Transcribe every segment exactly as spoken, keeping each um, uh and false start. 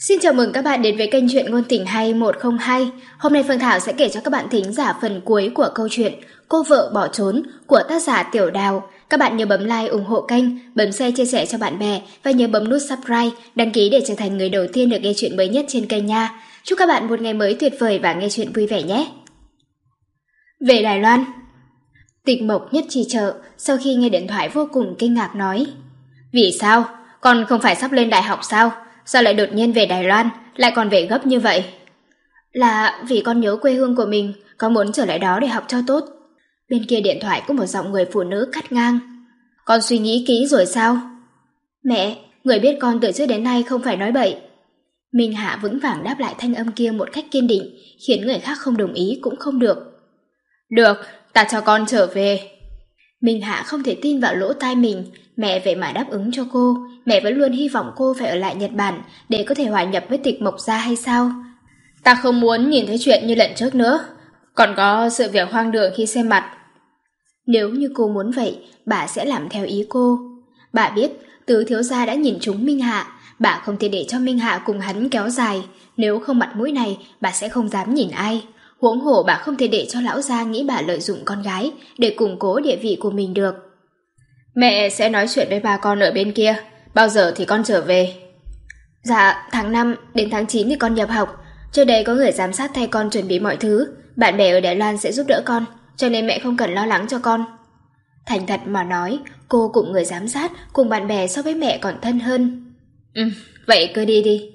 Xin chào mừng các bạn đến với kênh truyện ngôn tình hay một không hai. Hôm nay Phương Thảo sẽ kể cho các bạn thính giả phần cuối của câu chuyện Cô vợ bỏ trốn của tác giả Tiểu Đào. Các bạn nhớ bấm like ủng hộ kênh, bấm share chia sẻ cho bạn bè và nhớ bấm nút subscribe, đăng ký để trở thành người đầu tiên được nghe chuyện mới nhất trên kênh nha. Chúc các bạn một ngày mới tuyệt vời và nghe chuyện vui vẻ nhé. Về Đài Loan. Tịch Mộc Nhất Trì Trợ sau khi nghe điện thoại vô cùng kinh ngạc nói: Vì sao? Con không phải sắp lên đại học sao? Sao lại đột nhiên về Đài Loan, lại còn về gấp như vậy? Là vì con nhớ quê hương của mình, con muốn trở lại đó để học cho tốt. Bên kia điện thoại có một giọng người phụ nữ cắt ngang: Con suy nghĩ kỹ rồi sao? Mẹ, người biết con từ trước đến nay không phải nói bậy. Minh Hạ vững vàng đáp lại thanh âm kia một cách kiên định, khiến người khác không đồng ý cũng không được. Được, ta cho con trở về. Minh Hạ không thể tin vào lỗ tai mình, mẹ vậy mà đáp ứng cho cô, mẹ vẫn luôn hy vọng cô phải ở lại Nhật Bản để có thể hòa nhập với Tịch Mộc gia hay sao? Ta không muốn nhìn thấy chuyện như lần trước nữa, còn có sự việc hoang đường khi xem mặt. Nếu như cô muốn vậy, bà sẽ làm theo ý cô. Bà biết Tứ thiếu gia đã nhìn trúng Minh Hạ, bà không thể để cho Minh Hạ cùng hắn kéo dài, nếu không mặt mũi này bà sẽ không dám nhìn ai. Huống hồ bà không thể để cho lão gia nghĩ bà lợi dụng con gái để củng cố địa vị của mình được. Mẹ sẽ nói chuyện với bà con ở bên kia, bao giờ thì con trở về? Dạ, tháng năm đến tháng chín thì con nhập học, trước đây có người giám sát thay con chuẩn bị mọi thứ, bạn bè ở Đài Loan sẽ giúp đỡ con, cho nên mẹ không cần lo lắng cho con. Thành thật mà nói, cô cùng người giám sát, cùng bạn bè so với mẹ còn thân hơn. Ừ, vậy cứ đi đi.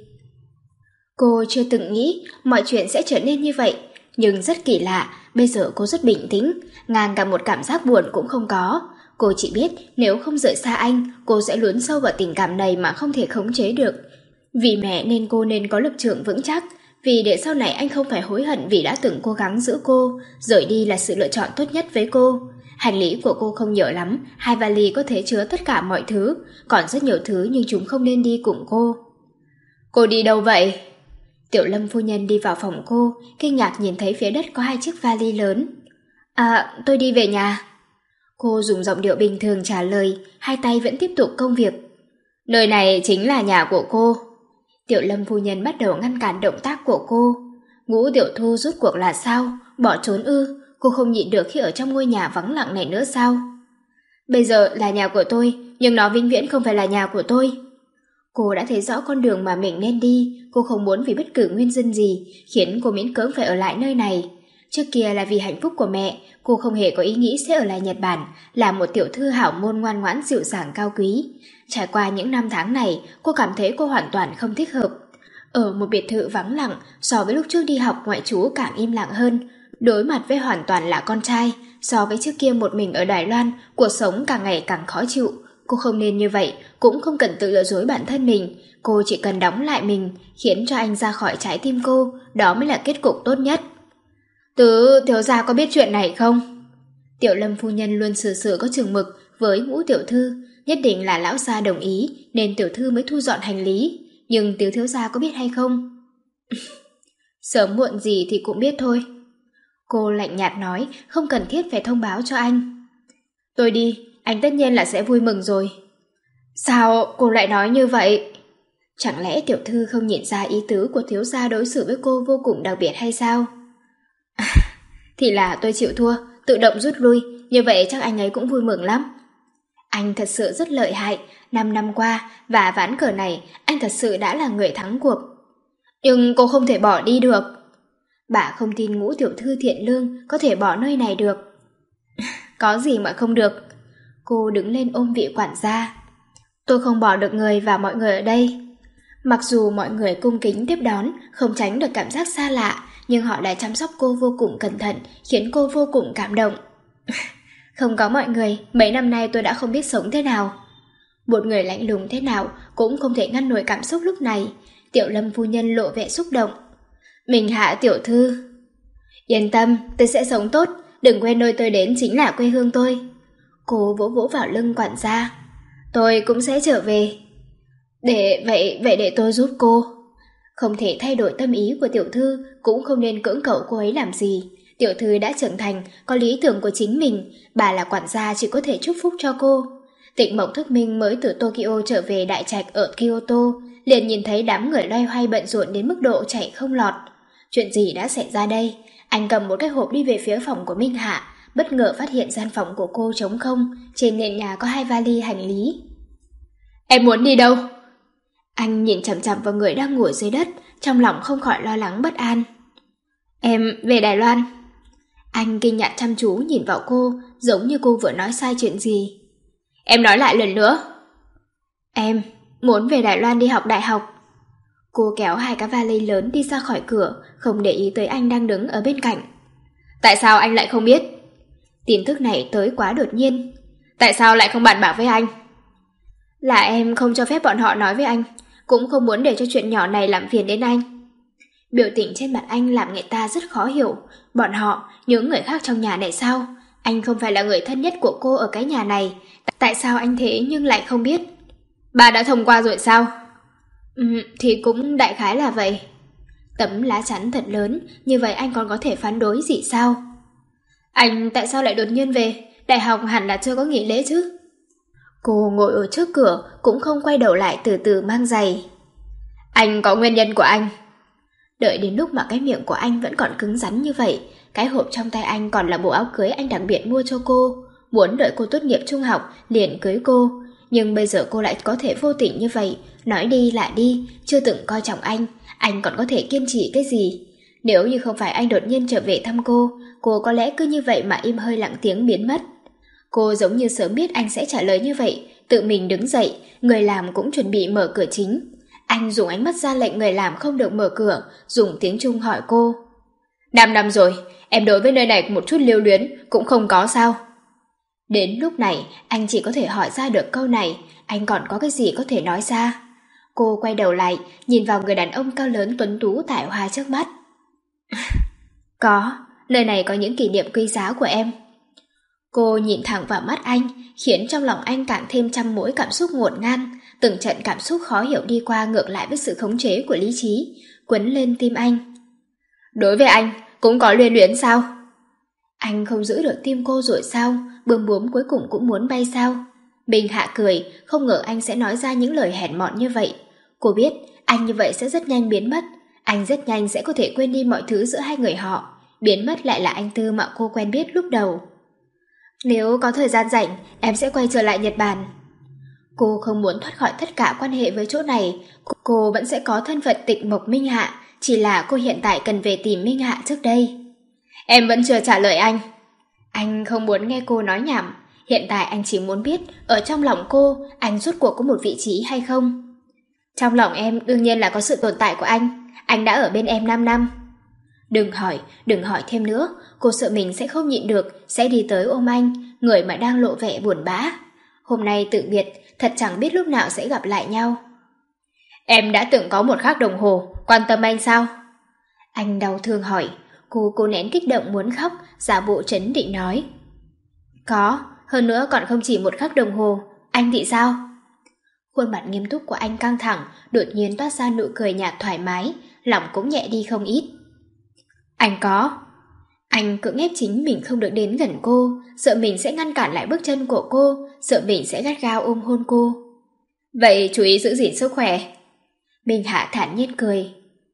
Cô chưa từng nghĩ mọi chuyện sẽ trở nên như vậy, nhưng rất kỳ lạ, bây giờ cô rất bình tĩnh, ngang cả một cảm giác buồn cũng không có. Cô chỉ biết nếu không rời xa anh, cô sẽ lún sâu vào tình cảm này mà không thể khống chế được. Vì mẹ nên cô nên có lập trường vững chắc, vì để sau này anh không phải hối hận vì đã từng cố gắng giữ cô, rời đi là sự lựa chọn tốt nhất với cô. Hành lý của cô không nhiều lắm, hai vali có thể chứa tất cả mọi thứ, còn rất nhiều thứ nhưng chúng không nên đi cùng cô. Cô đi đâu vậy? Tiểu Lâm phu nhân đi vào phòng cô, kinh ngạc nhìn thấy phía đất có hai chiếc vali lớn. À, tôi đi về nhà. Cô dùng giọng điệu bình thường trả lời, hai tay vẫn tiếp tục công việc. Nơi này chính là nhà của cô. Tiểu Lâm phu nhân bắt đầu ngăn cản động tác của cô. Ngũ Tiểu Thu rốt cuộc là sao? Bỏ trốn ư? Cô không nhịn được khi ở trong ngôi nhà vắng lặng này nữa sao? Bây giờ là nhà của tôi, nhưng nó vĩnh viễn không phải là nhà của tôi. Cô đã thấy rõ con đường mà mình nên đi, cô không muốn vì bất cứ nguyên nhân gì khiến cô miễn cưỡng phải ở lại nơi này. Trước kia là vì hạnh phúc của mẹ, cô không hề có ý nghĩ sẽ ở lại Nhật Bản, là một tiểu thư hảo môn ngoan ngoãn dịu dàng cao quý. Trải qua những năm tháng này, cô cảm thấy cô hoàn toàn không thích hợp. Ở một biệt thự vắng lặng, so với lúc trước đi học ngoại trú càng im lặng hơn. Đối mặt với hoàn toàn là con trai, so với trước kia một mình ở Đài Loan, cuộc sống càng ngày càng khó chịu. Cô không nên như vậy, cũng không cần tự lừa dối bản thân mình. Cô chỉ cần đóng lại mình, khiến cho anh ra khỏi trái tim cô, đó mới là kết cục tốt nhất. Tứ thiếu gia có biết chuyện này không? Tiểu Lâm phu nhân luôn xử sự có chừng mực với Ngũ tiểu thư, nhất định là lão gia đồng ý nên tiểu thư mới thu dọn hành lý. Nhưng tiểu thiếu gia có biết hay không? Sớm muộn gì thì cũng biết thôi. Cô lạnh nhạt nói, không cần thiết phải thông báo cho anh. Tôi đi, anh tất nhiên là sẽ vui mừng rồi. Sao cô lại nói như vậy? Chẳng lẽ tiểu thư không nhìn ra ý tứ của thiếu gia đối xử với cô vô cùng đặc biệt hay sao? À, thì là tôi chịu thua, tự động rút lui, như vậy chắc anh ấy cũng vui mừng lắm. Anh thật sự rất lợi hại, năm năm qua và ván cờ này anh thật sự đã là người thắng cuộc. Nhưng cô không thể bỏ đi được. Bà không tin Ngũ tiểu thư thiện lương có thể bỏ nơi này được. Có gì mà không được. Cô đứng lên ôm vị quản gia. Tôi không bỏ được người và mọi người ở đây. Mặc dù mọi người cung kính tiếp đón, không tránh được cảm giác xa lạ, nhưng họ đã chăm sóc cô vô cùng cẩn thận, khiến cô vô cùng cảm động. Không có mọi người, mấy năm nay tôi đã không biết sống thế nào. Một người lạnh lùng thế nào cũng không thể ngăn nổi cảm xúc lúc này. Tiểu Lâm phu nhân lộ vẻ xúc động. Mình Hạ tiểu thư. Yên tâm, tôi sẽ sống tốt, đừng quên nơi tôi đến chính là quê hương tôi. Cô vỗ vỗ vào lưng quản gia. Tôi cũng sẽ trở về. Để vậy, vậy để tôi giúp cô. Không thể thay đổi tâm ý của tiểu thư, cũng không nên cưỡng cầu cô ấy làm gì. Tiểu thư đã trưởng thành, có lý tưởng của chính mình, bà là quản gia chỉ có thể chúc phúc cho cô. Tịch Mộc Thức Minh mới từ Tokyo trở về đại trạch ở Kyoto, liền nhìn thấy đám người loay hoay bận rộn đến mức độ chạy không lọt. Chuyện gì đã xảy ra đây? Anh cầm một cái hộp đi về phía phòng của Minh Hạ, bất ngờ phát hiện gian phòng của cô trống không, trên nền nhà có hai vali hành lý. Em muốn đi đâu? Anh nhìn chằm chằm vào người đang ngồi dưới đất, trong lòng không khỏi lo lắng bất an. Em về Đài Loan. Anh kinh ngạc chăm chú nhìn vào cô, giống như cô vừa nói sai chuyện gì. Em nói lại lần nữa. Em muốn về Đài Loan đi học đại học. Cô kéo hai cái vali lớn đi ra khỏi cửa, không để ý tới anh đang đứng ở bên cạnh. Tại sao anh lại không biết? Tin tức này tới quá đột nhiên. Tại sao lại không bàn bạc với anh? Là em không cho phép bọn họ nói với anh, cũng không muốn để cho chuyện nhỏ này làm phiền đến anh. Biểu tình trên mặt anh làm người ta rất khó hiểu. Bọn họ, những người khác trong nhà này sao? Anh không phải là người thân nhất của cô ở cái nhà này. Tại sao anh thế nhưng lại không biết? Bà đã thông qua rồi sao? Ừ, thì cũng đại khái là vậy. Tấm lá chắn thật lớn, như vậy anh còn có thể phản đối gì sao? Anh tại sao lại đột nhiên về? Đại học hẳn là chưa có nghỉ lễ chứ? Cô ngồi ở trước cửa, cũng không quay đầu lại, từ từ mang giày. Anh có nguyên nhân của anh. Đợi đến lúc mà cái miệng của anh vẫn còn cứng rắn như vậy, cái hộp trong tay anh còn là bộ áo cưới anh đặc biệt mua cho cô, muốn đợi cô tốt nghiệp trung học liền cưới cô. Nhưng bây giờ cô lại có thể vô tình như vậy, nói đi là đi, chưa từng coi trọng anh, anh còn có thể kiên trì cái gì? Nếu như không phải anh đột nhiên trở về thăm cô, cô có lẽ cứ như vậy mà im hơi lặng tiếng biến mất. Cô giống như sớm biết anh sẽ trả lời như vậy, tự mình đứng dậy, người làm cũng chuẩn bị mở cửa chính. Anh dùng ánh mắt ra lệnh người làm không được mở cửa, dùng tiếng Trung hỏi cô. Năm năm rồi, em đối với nơi này một chút lưu luyến cũng không có sao? Đến lúc này, anh chỉ có thể hỏi ra được câu này, anh còn có cái gì có thể nói ra? Cô quay đầu lại, nhìn vào người đàn ông cao lớn tuấn tú tài hoa trước mắt. Có, nơi này có những kỷ niệm quý giá của em. Cô nhìn thẳng vào mắt anh, khiến trong lòng anh càng thêm trăm mối cảm xúc ngổn ngang, từng trận cảm xúc khó hiểu đi qua ngược lại với sự khống chế của lý trí, quấn lên tim anh. Đối với anh, cũng có luyến luyến sao? Anh không giữ được tim cô rồi sao? Bướm bướm cuối cùng cũng muốn bay sao? Bình Hạ cười, không ngờ anh sẽ nói ra những lời hèn mọn như vậy. Cô biết, anh như vậy sẽ rất nhanh biến mất. Anh rất nhanh sẽ có thể quên đi mọi thứ giữa hai người họ. Biến mất lại là anh Tư mà cô quen biết lúc đầu. Nếu có thời gian rảnh, em sẽ quay trở lại Nhật Bản. Cô không muốn thoát khỏi tất cả quan hệ với chỗ này. Cô vẫn sẽ có thân phận Tịch Mộc Minh Hạ, chỉ là cô hiện tại cần về tìm Minh Hạ trước đây. Em vẫn chưa trả lời anh. Anh không muốn nghe cô nói nhảm. Hiện tại anh chỉ muốn biết, ở trong lòng cô, anh rốt cuộc có một vị trí hay không? Trong lòng em đương nhiên là có sự tồn tại của anh. Anh đã ở bên em năm năm. Đừng hỏi, đừng hỏi thêm nữa. Cô sợ mình sẽ không nhịn được, sẽ đi tới ôm anh, người mà đang lộ vẻ buồn bã. Hôm nay tự biệt, thật chẳng biết lúc nào sẽ gặp lại nhau. Em đã từng có một khắc đồng hồ, quan tâm anh sao? Anh đau thương hỏi. Cô cô nén kích động muốn khóc, giả bộ trấn định nói. Có, hơn nữa còn không chỉ một khắc đồng hồ. Anh thì sao? Khuôn mặt nghiêm túc của anh căng thẳng, đột nhiên toát ra nụ cười nhạt thoải mái, lòng cũng nhẹ đi không ít. Anh có. Anh cưỡng ép chính mình không được đến gần cô, sợ mình sẽ ngăn cản lại bước chân của cô, sợ mình sẽ gắt gao ôm hôn cô. Vậy chú ý giữ gìn sức khỏe. Minh Hạ thản nhiên cười.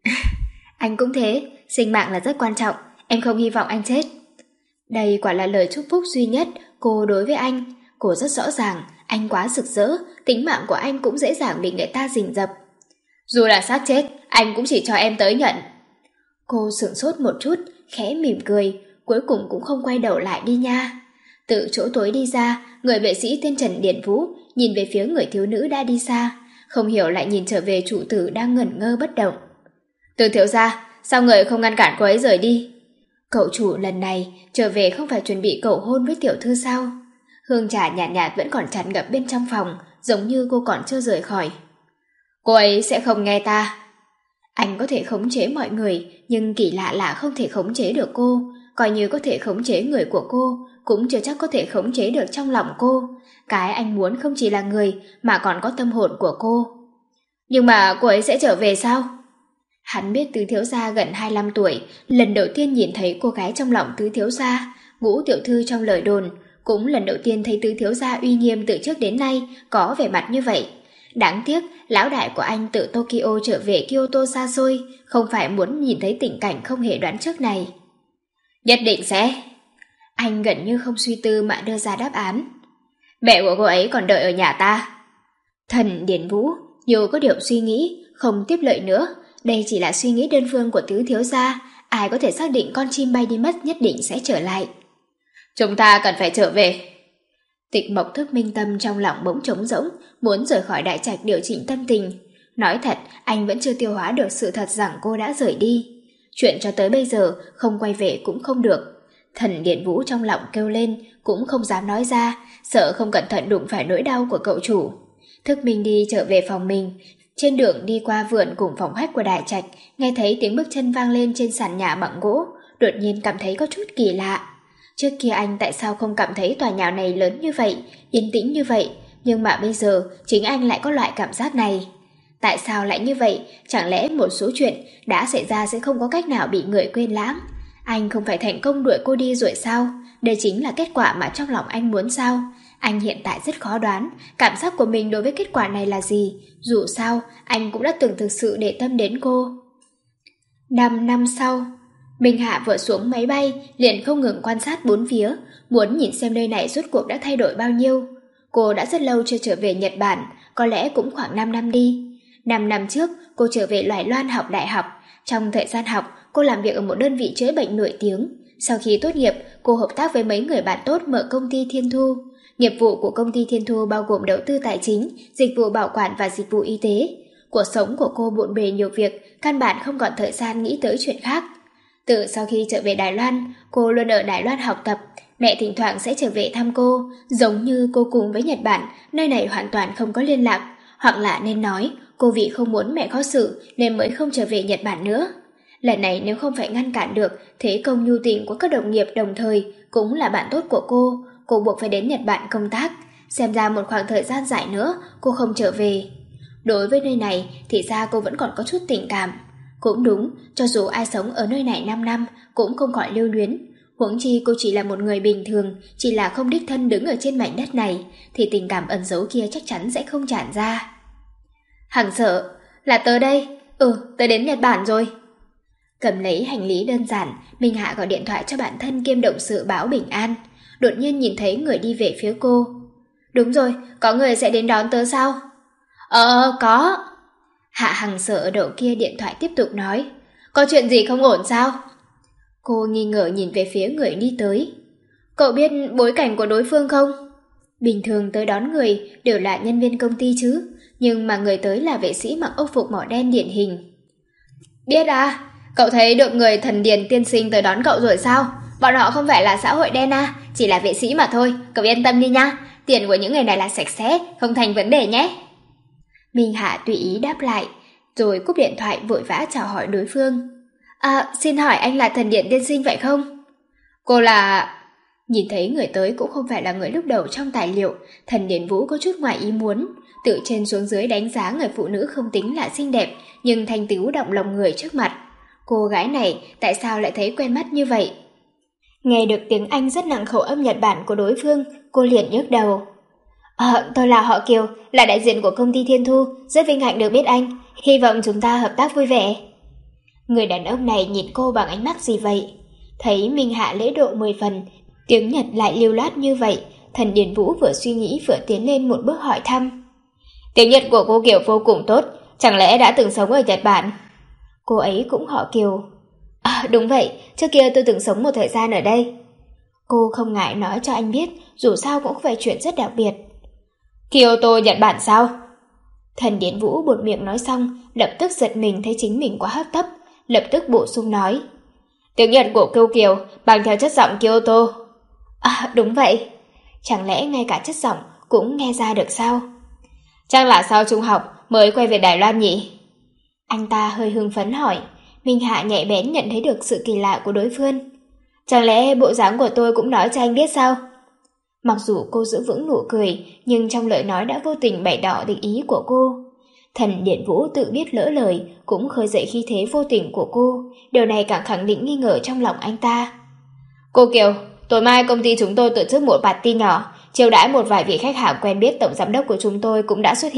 Anh cũng thế, sinh mạng là rất quan trọng, em không hy vọng anh chết. Đây quả là lời chúc phúc duy nhất cô đối với anh. Cô rất rõ ràng, anh quá rực rỡ, tính mạng của anh cũng dễ dàng bị người ta rình rập. Dù là xác chết, anh cũng chỉ cho em tới nhận. Cô sửng sốt một chút, khẽ mỉm cười, cuối cùng cũng không quay đầu lại đi nha. Từ chỗ tối đi ra, người vệ sĩ tên Trần Điển Vũ nhìn về phía người thiếu nữ đã đi xa, không hiểu lại nhìn trở về chủ tử đang ngẩn ngơ bất động. Từ thiếu gia, sao người không ngăn cản cô ấy rời đi? Cậu chủ lần này trở về không phải chuẩn bị cầu hôn với tiểu thư sao? Hương trà nhạt nhạt vẫn còn tràn ngập bên trong phòng, giống như cô còn chưa rời khỏi. Cô ấy sẽ không nghe ta. Anh có thể khống chế mọi người, nhưng kỳ lạ là không thể khống chế được cô. Coi như có thể khống chế người của cô, cũng chưa chắc có thể khống chế được trong lòng cô. Cái anh muốn không chỉ là người, mà còn có tâm hồn của cô. Nhưng mà cô ấy sẽ trở về sao? Hắn biết tứ thiếu gia gần hai mươi lăm tuổi, lần đầu tiên nhìn thấy cô gái trong lòng tứ thiếu gia, Ngũ tiểu thư trong lời đồn, cũng lần đầu tiên thấy tứ thiếu gia uy nghiêm từ trước đến nay có vẻ mặt như vậy. Đáng tiếc, lão đại của anh từ Tokyo trở về Kyoto xa xôi, không phải muốn nhìn thấy tình cảnh không hề đoán trước này. Nhất định sẽ. Anh gần như không suy tư mà đưa ra đáp án. Mẹ của cô ấy còn đợi ở nhà ta. Thần Điền Vũ như có điều suy nghĩ, không tiếp lời nữa. Đây chỉ là suy nghĩ đơn phương của tứ thiếu gia, ai có thể xác định con chim bay đi mất nhất định sẽ trở lại. Chúng ta cần phải trở về. Tịch Mộc Thức minh tâm trong lòng bỗng trống rỗng, muốn rời khỏi đại trạch điều chỉnh tâm tình. Nói thật, anh vẫn chưa tiêu hóa được sự thật rằng cô đã rời đi. Chuyện cho tới bây giờ, không quay về cũng không được. Thần Điền Vũ trong lòng kêu lên, cũng không dám nói ra, sợ không cẩn thận đụng phải nỗi đau của cậu chủ. Thức Minh đi trở về phòng mình. Trên đường đi qua vườn cùng phòng khách của đại trạch, nghe thấy tiếng bước chân vang lên trên sàn nhà bằng gỗ, đột nhiên cảm thấy có chút kỳ lạ. Trước kia anh tại sao không cảm thấy tòa nhà này lớn như vậy, yên tĩnh như vậy, nhưng mà bây giờ chính anh lại có loại cảm giác này. Tại sao lại như vậy? Chẳng lẽ một số chuyện đã xảy ra sẽ không có cách nào bị người quên lãng? Anh không phải thành công đuổi cô đi rồi sao? Đây chính là kết quả mà trong lòng anh muốn sao? Anh hiện tại rất khó đoán cảm giác của mình đối với kết quả này là gì. Dù sao, anh cũng đã từng thực sự để tâm đến cô. Năm năm sau, Minh Hạ vừa xuống máy bay, liền không ngừng quan sát bốn phía, muốn nhìn xem nơi này rốt cuộc đã thay đổi bao nhiêu. Cô đã rất lâu chưa trở về Nhật Bản, có lẽ cũng khoảng năm năm đi. Năm năm trước, cô trở về Loài Loan học đại học. Trong thời gian học, cô làm việc ở một đơn vị chữa bệnh nổi tiếng. Sau khi tốt nghiệp, cô hợp tác với mấy người bạn tốt mở công ty Thiên Thu. Nghiệp vụ của công ty Thiên Thu bao gồm đầu tư tài chính, dịch vụ bảo quản và dịch vụ y tế. Cuộc sống của cô bộn bề nhiều việc, căn bản không còn thời gian nghĩ tới chuyện khác. Từ sau khi trở về Đài Loan, cô luôn ở Đài Loan học tập. Mẹ thỉnh thoảng sẽ trở về thăm cô, giống như cô cùng với Nhật Bản, nơi này hoàn toàn không có liên lạc. Hoặc là nên nói, cô vì không muốn mẹ khó xử nên mới không trở về Nhật Bản nữa. Lần này nếu không phải ngăn cản được thế công nhu tình của các đồng nghiệp đồng thời cũng là bạn tốt của cô, cô buộc phải đến Nhật Bản công tác. Xem ra một khoảng thời gian dài nữa cô không trở về. Đối với nơi này thì ra cô vẫn còn có chút tình cảm. Cũng đúng, cho dù ai sống ở nơi này năm năm cũng không khỏi lưu luyến. Huống chi cô chỉ là một người bình thường, chỉ là không đích thân đứng ở trên mảnh đất này, thì tình cảm ẩn giấu kia chắc chắn sẽ không tràn ra. Hằng Sợ, là tớ đây. Ừ, tớ đến Nhật Bản rồi. Cầm lấy hành lý đơn giản, Minh Hạ gọi điện thoại cho bản thân kiêm động sự báo bình an. Đột nhiên nhìn thấy người đi về phía cô. Đúng rồi, có người sẽ đến đón tớ sao? Ờ, có. Hạ Hằng Sợ ở đầu kia điện thoại tiếp tục nói. Có chuyện gì không ổn sao? Cô nghi ngờ nhìn về phía người đi tới. Cậu biết bối cảnh của đối phương không? Bình thường tới đón người đều là nhân viên công ty chứ, nhưng mà người tới là vệ sĩ mặc âu phục màu đen điển hình. Biết à, cậu thấy được người Thần Điền tiên sinh tới đón cậu rồi sao? Bọn họ không phải là xã hội đen à, chỉ là vệ sĩ mà thôi, cậu yên tâm đi nha. Tiền của những người này là sạch sẽ, không thành vấn đề nhé. Minh Hạ tùy ý đáp lại, rồi cúp điện thoại vội vã chào hỏi đối phương. À, xin hỏi anh là Thần Điện tiên sinh vậy không? Cô là... Nhìn thấy người tới cũng không phải là người lúc đầu trong tài liệu, Thần Điền Vũ có chút ngoài ý muốn. Từ trên xuống dưới đánh giá người phụ nữ không tính là xinh đẹp, nhưng thanh tứu động lòng người trước mặt. Cô gái này tại sao lại thấy quen mắt như vậy? Nghe được tiếng Anh rất nặng khẩu âm Nhật Bản của đối phương, cô liền nhức đầu. À, tôi là họ Kiều, là đại diện của công ty Thiên Thu, rất vinh hạnh được biết anh, hy vọng chúng ta hợp tác vui vẻ. Người đàn ông này nhìn cô bằng ánh mắt gì vậy? Thấy Minh Hạ lễ độ mười phần, tiếng Nhật lại lưu loát như vậy, Thần Điền Vũ vừa suy nghĩ vừa tiến lên một bước hỏi thăm. Tiếng Nhật của cô Kiều vô cùng tốt, chẳng lẽ đã từng sống ở Nhật Bản? Cô ấy cũng họ Kiều. À, đúng vậy, trước kia tôi từng sống một thời gian ở đây. Cô không ngại nói cho anh biết, dù sao cũng phải chuyện rất đặc biệt. Kyoto, Nhật Bản sao? Thần Điền Vũ buột miệng nói xong, lập tức giật mình thấy chính mình quá hấp tấp, lập tức bổ sung nói. Tiếng Nhật của Kiều Kiều bằng theo chất giọng Kyoto. À, đúng vậy. Chẳng lẽ ngay cả chất giọng cũng nghe ra được sao? Chắc là sau trung học mới quay về Đài Loan nhỉ? Anh ta hơi hưng phấn hỏi. Minh Hạ nhạy bén nhận thấy được sự kỳ lạ của đối phương. Chẳng lẽ bộ dáng của tôi cũng nói cho anh biết sao? Mặc dù cô giữ vững nụ cười, nhưng trong lời nói đã vô tình bày tỏ định ý của cô. Thần Điền Vũ tự biết lỡ lời, cũng khơi dậy khí thế vô tình của cô. Điều này càng khẳng định nghi ngờ trong lòng anh ta. Cô Kiều, tối mai công ty chúng tôi tổ chức một party nhỏ, chiêu đãi một vài vị khách hàng quen biết tổng giám đốc của chúng tôi cũng đã xuất hiện,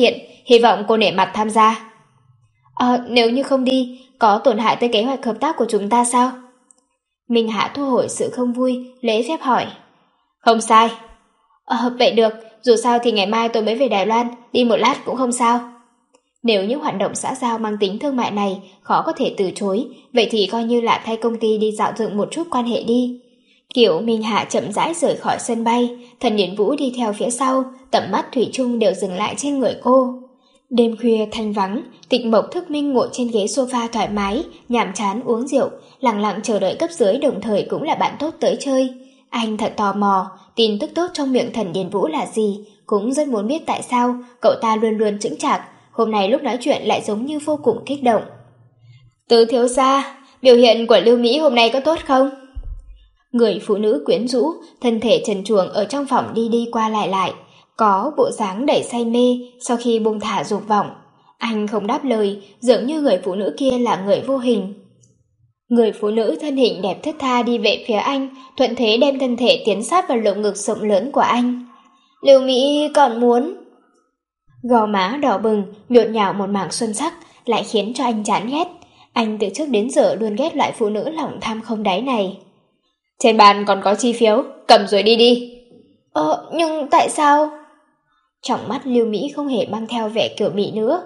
hy vọng cô nể mặt tham gia. Ờ, nếu như không đi, có tổn hại tới kế hoạch hợp tác của chúng ta sao? Minh Hạ thu hồi sự không vui, lễ phép hỏi. Không sai. Ờ, vậy được, dù sao thì ngày mai tôi mới về Đài Loan, đi một lát cũng không sao. Nếu những hoạt động xã giao mang tính thương mại này khó có thể từ chối, vậy thì coi như là thay công ty đi dạo dựng một chút quan hệ đi. Kiểu Minh Hạ chậm rãi rời khỏi sân bay, Thần Điển Vũ đi theo phía sau, tầm mắt thủy chung đều dừng lại trên người cô. Đêm khuya thanh vắng, Tịch Mộc Thức Minh ngồi trên ghế sofa thoải mái, nhàm chán uống rượu, lặng lặng chờ đợi cấp dưới đồng thời cũng là bạn tốt tới chơi. Anh thật tò mò, tin tức tốt trong miệng Thần Điển Vũ là gì, cũng rất muốn biết tại sao cậu ta luôn luôn chững chạc, hôm nay lúc nói chuyện lại giống như vô cùng kích động. Tứ thiếu gia, biểu hiện của Lưu Mỹ hôm nay có tốt không? Người phụ nữ quyến rũ, thân thể trần truồng ở trong phòng đi đi qua lại lại, có bộ dáng đầy say mê sau khi buông thả dục vọng. Anh không đáp lời, dường như người phụ nữ kia là người vô hình. Người phụ nữ thân hình đẹp thướt tha đi về phía anh, thuận thế đem thân thể tiến sát vào lồng ngực rộng lớn của anh. Lưu Mỹ còn muốn... Gò má đỏ bừng, nhộn nhạo một mảng xuân sắc, lại khiến cho anh chán ghét. Anh từ trước đến giờ luôn ghét loại phụ nữ lòng tham không đáy này. Trên bàn còn có chi phiếu, cầm rồi đi đi. Ờ, nhưng tại sao? Trong mắt Lưu Mỹ không hề mang theo vẻ kiểu Mỹ nữa.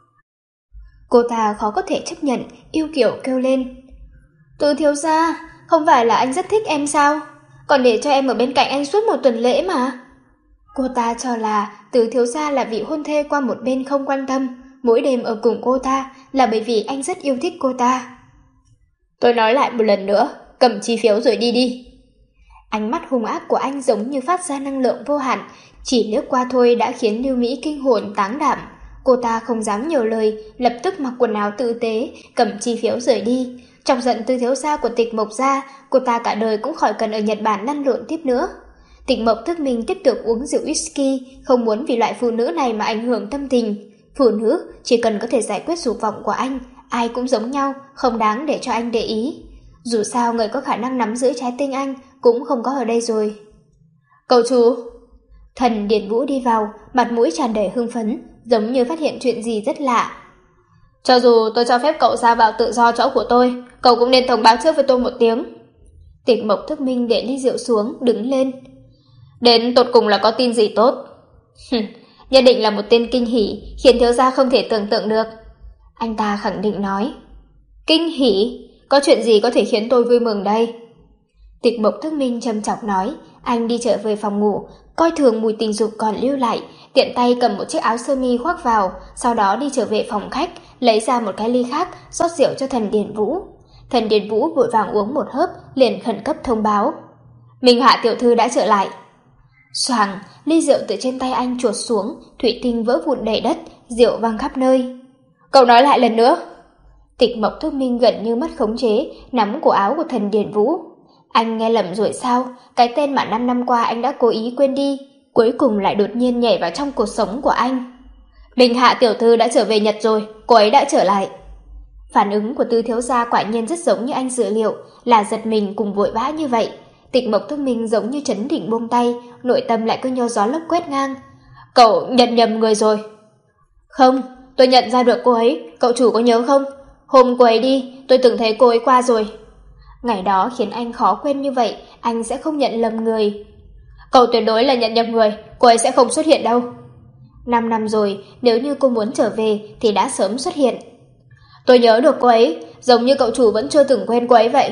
Cô ta khó có thể chấp nhận, yêu kiểu kêu lên. Từ thiếu gia, không phải là anh rất thích em sao? Còn để cho em ở bên cạnh anh suốt một tuần lễ mà. Cô ta cho là Từ thiếu gia là vị hôn thê qua một bên không quan tâm, mỗi đêm ở cùng cô ta là bởi vì anh rất yêu thích cô ta. Tôi nói lại một lần nữa, cầm chi phiếu rồi đi đi. Ánh mắt hung ác của anh giống như phát ra năng lượng vô hạn, chỉ lướt qua thôi đã khiến Lưu Mỹ kinh hồn táng đảm. Cô ta không dám nhiều lời, lập tức mặc quần áo tử tế, cầm chi phiếu rời đi. Trong giận Từ thiếu gia của Tịch Mộc gia, cô ta cả đời cũng khỏi cần ở Nhật Bản lăn lộn tiếp nữa. Tịch Mộc Thức Minh tiếp tục uống rượu whisky, không muốn vì loại phụ nữ này mà ảnh hưởng tâm tình. Phụ nữ chỉ cần có thể giải quyết dục vọng của anh, ai cũng giống nhau, không đáng để cho anh để ý. Dù sao người có khả năng nắm giữ trái tim anh cũng không có ở đây rồi. Cậu chủ. Thần Điển Vũ đi vào, mặt mũi tràn đầy hưng phấn, giống như phát hiện chuyện gì rất lạ. Cho dù tôi cho phép cậu ra vào tự do chỗ của tôi, cậu cũng nên thông báo trước với tôi một tiếng. Tịch Mộc Thức Minh để ly rượu xuống, đứng lên. Đến tột cùng là có tin gì tốt? Nhất định là một tên kinh hỉ, khiến thiếu gia không thể tưởng tượng được. Anh ta khẳng định nói. Kinh hỉ? Có chuyện gì có thể khiến tôi vui mừng đây? Tịch Mộc Thức Minh trầm trọng nói. Anh đi trở về phòng ngủ, coi thường mùi tình dục còn lưu lại, tiện tay cầm một chiếc áo sơ mi khoác vào, sau đó đi trở về phòng khách, lấy ra một cái ly khác, rót rượu cho Thần Điển Vũ. Thần Điển Vũ vội vàng uống một hớp, liền khẩn cấp thông báo. Minh Hạ tiểu thư đã trở lại. Xoàng, ly rượu từ trên tay anh chuột xuống, thủy tinh vỡ vụn đầy đất, rượu văng khắp nơi. Cậu nói lại lần nữa. Tịch Mộc Thức Minh gần như mất khống chế, nắm cổ áo của Thần Điển Vũ. Anh nghe lầm rồi sao? Cái tên mà năm năm qua anh đã cố ý quên đi, cuối cùng lại đột nhiên nhảy vào trong cuộc sống của anh. Minh Hạ tiểu thư đã trở về Nhật rồi, cô ấy đã trở lại. Phản ứng của Tư thiếu gia quả nhiên rất giống như anh dự liệu, là giật mình cùng vội vã như vậy. Tịch Mộc Thức Minh giống như chấn định buông tay, nội tâm lại cứ như gió lốc quét ngang. Cậu nhận nhầm người rồi. Không, tôi nhận ra được cô ấy, cậu chủ có nhớ không? Hôm cô ấy đi, tôi từng thấy cô ấy qua rồi. Ngày đó khiến anh khó quên như vậy, anh sẽ không nhận lầm người. Cậu tuyệt đối là nhận nhầm người, cô ấy sẽ không xuất hiện đâu. Năm năm rồi, nếu như cô muốn trở về thì đã sớm xuất hiện. Tôi nhớ được cô ấy, giống như cậu chủ vẫn chưa từng quên cô ấy vậy.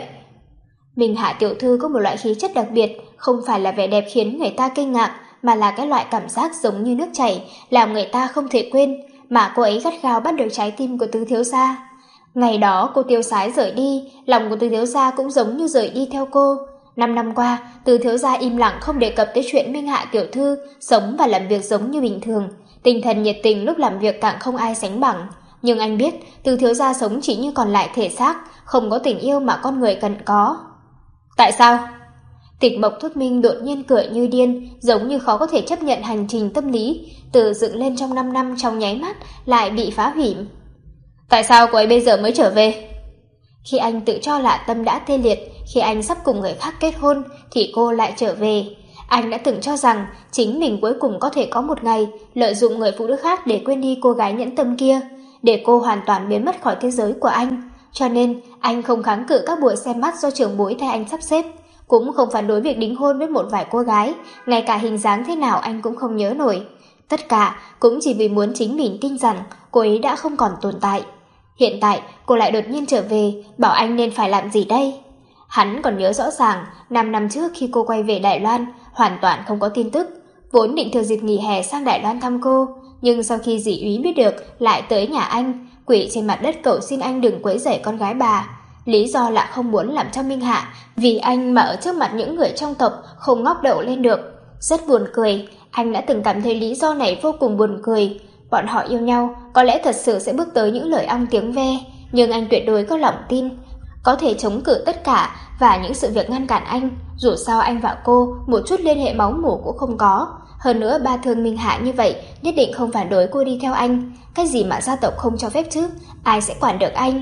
Minh Hạ tiểu thư có một loại khí chất đặc biệt, không phải là vẻ đẹp khiến người ta kinh ngạc, mà là cái loại cảm giác giống như nước chảy, làm người ta không thể quên, mà cô ấy gắt gao bắt được trái tim của Tư thiếu gia. Ngày đó cô tiêu sái rời đi, lòng của Tư thiếu gia cũng giống như rời đi theo cô. Năm năm qua, Tư thiếu gia im lặng không đề cập tới chuyện Minh Hạ tiểu thư sống và làm việc giống như bình thường, tinh thần nhiệt tình lúc làm việc càng không ai sánh bằng. Nhưng anh biết, Tư thiếu gia sống chỉ như còn lại thể xác, không có tình yêu mà con người cần có. Tại sao? Tịch Mộc Thức Minh đột nhiên cười như điên, giống như khó có thể chấp nhận hành trình tâm lý từ dựng lên trong năm năm trong nháy mắt lại bị phá hủy. Tại sao cô ấy bây giờ mới trở về? Khi anh tự cho là tâm đã tê liệt, khi anh sắp cùng người khác kết hôn thì cô lại trở về. Anh đã từng cho rằng chính mình cuối cùng có thể có một ngày lợi dụng người phụ nữ khác để quên đi cô gái nhẫn tâm kia, để cô hoàn toàn biến mất khỏi thế giới của anh. Cho nên, anh không kháng cự các buổi xem mắt do trưởng bối thay anh sắp xếp, cũng không phản đối việc đính hôn với một vài cô gái, ngay cả hình dáng thế nào anh cũng không nhớ nổi. Tất cả cũng chỉ vì muốn chính mình tin rằng cô ấy đã không còn tồn tại. Hiện tại, cô lại đột nhiên trở về, bảo anh nên phải làm gì đây? Hắn còn nhớ rõ ràng, năm năm trước khi cô quay về Đài Loan, hoàn toàn không có tin tức. Vốn định thừa dịp nghỉ hè sang Đài Loan thăm cô, nhưng sau khi dì úy biết được, lại tới nhà anh, quỳ trên mặt đất cầu xin anh đừng quấy rầy con gái bà. Lý do là không muốn làm cho Minh Hạ, vì anh mà ở trước mặt những người trong tộc không ngóc đầu lên được. Rất buồn cười, anh đã từng cảm thấy lý do này vô cùng buồn cười. Bọn họ yêu nhau, có lẽ thật sự sẽ bước tới những lời ong tiếng ve, nhưng anh tuyệt đối có lòng tin, có thể chống cự tất cả và những sự việc ngăn cản anh. Dù sao anh và cô một chút liên hệ máu mủ cũng không có. Hơn nữa ba thương Minh Hạ như vậy nhất định không phản đối cô đi theo anh. Cái gì mà gia tộc không cho phép chứ, ai sẽ quản được anh?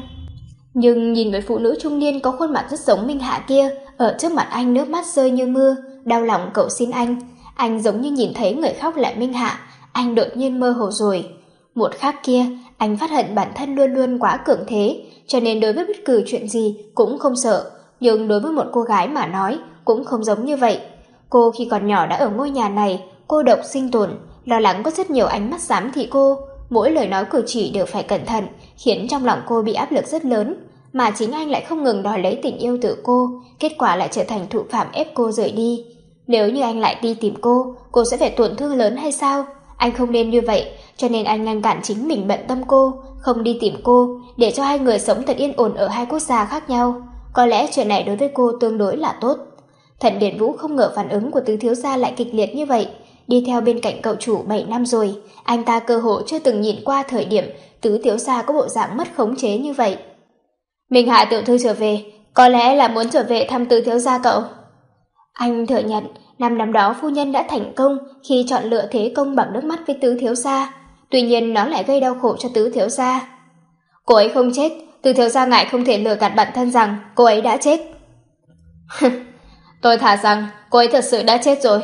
Nhưng nhìn người phụ nữ trung niên có khuôn mặt rất giống Minh Hạ kia ở trước mặt anh, nước mắt rơi như mưa, đau lòng cầu xin anh. Anh giống như nhìn thấy người khóc là Minh Hạ. Anh đột nhiên mơ hồ rồi. Một khắc kia, anh phát hận bản thân luôn luôn quá cường thế, cho nên đối với bất cứ chuyện gì cũng không sợ. Nhưng đối với một cô gái mà nói, cũng không giống như vậy. Cô khi còn nhỏ đã ở ngôi nhà này, cô độc sinh tồn, lo lắng có rất nhiều ánh mắt giám thị cô. Mỗi lời nói cử chỉ đều phải cẩn thận, khiến trong lòng cô bị áp lực rất lớn. Mà chính anh lại không ngừng đòi lấy tình yêu từ cô, kết quả lại trở thành thủ phạm ép cô rời đi. Nếu như anh lại đi tìm cô, cô sẽ phải tổn thương lớn hay sao? Anh không nên như vậy, cho nên anh ngăn cản chính mình bận tâm cô, không đi tìm cô, để cho hai người sống thật yên ổn ở hai quốc gia khác nhau. Có lẽ chuyện này đối với cô tương đối là tốt. Thần Điền Vũ không ngờ phản ứng của tứ thiếu gia lại kịch liệt như vậy. Đi theo bên cạnh cậu chủ bảy năm rồi, anh ta cơ hội chưa từng nhìn qua thời điểm tứ thiếu gia có bộ dạng mất khống chế như vậy. Minh Hạ tiểu thư trở về, có lẽ là muốn trở về thăm tứ thiếu gia cậu. Anh thừa nhận, năm năm đó phu nhân đã thành công khi chọn lựa thế công bằng nước mắt với tứ thiếu gia. Tuy nhiên nó lại gây đau khổ cho tứ thiếu gia. Cô ấy không chết, tứ thiếu gia ngại không thể lừa gạt bản thân rằng cô ấy đã chết. Tôi thả rằng cô ấy thật sự đã chết rồi.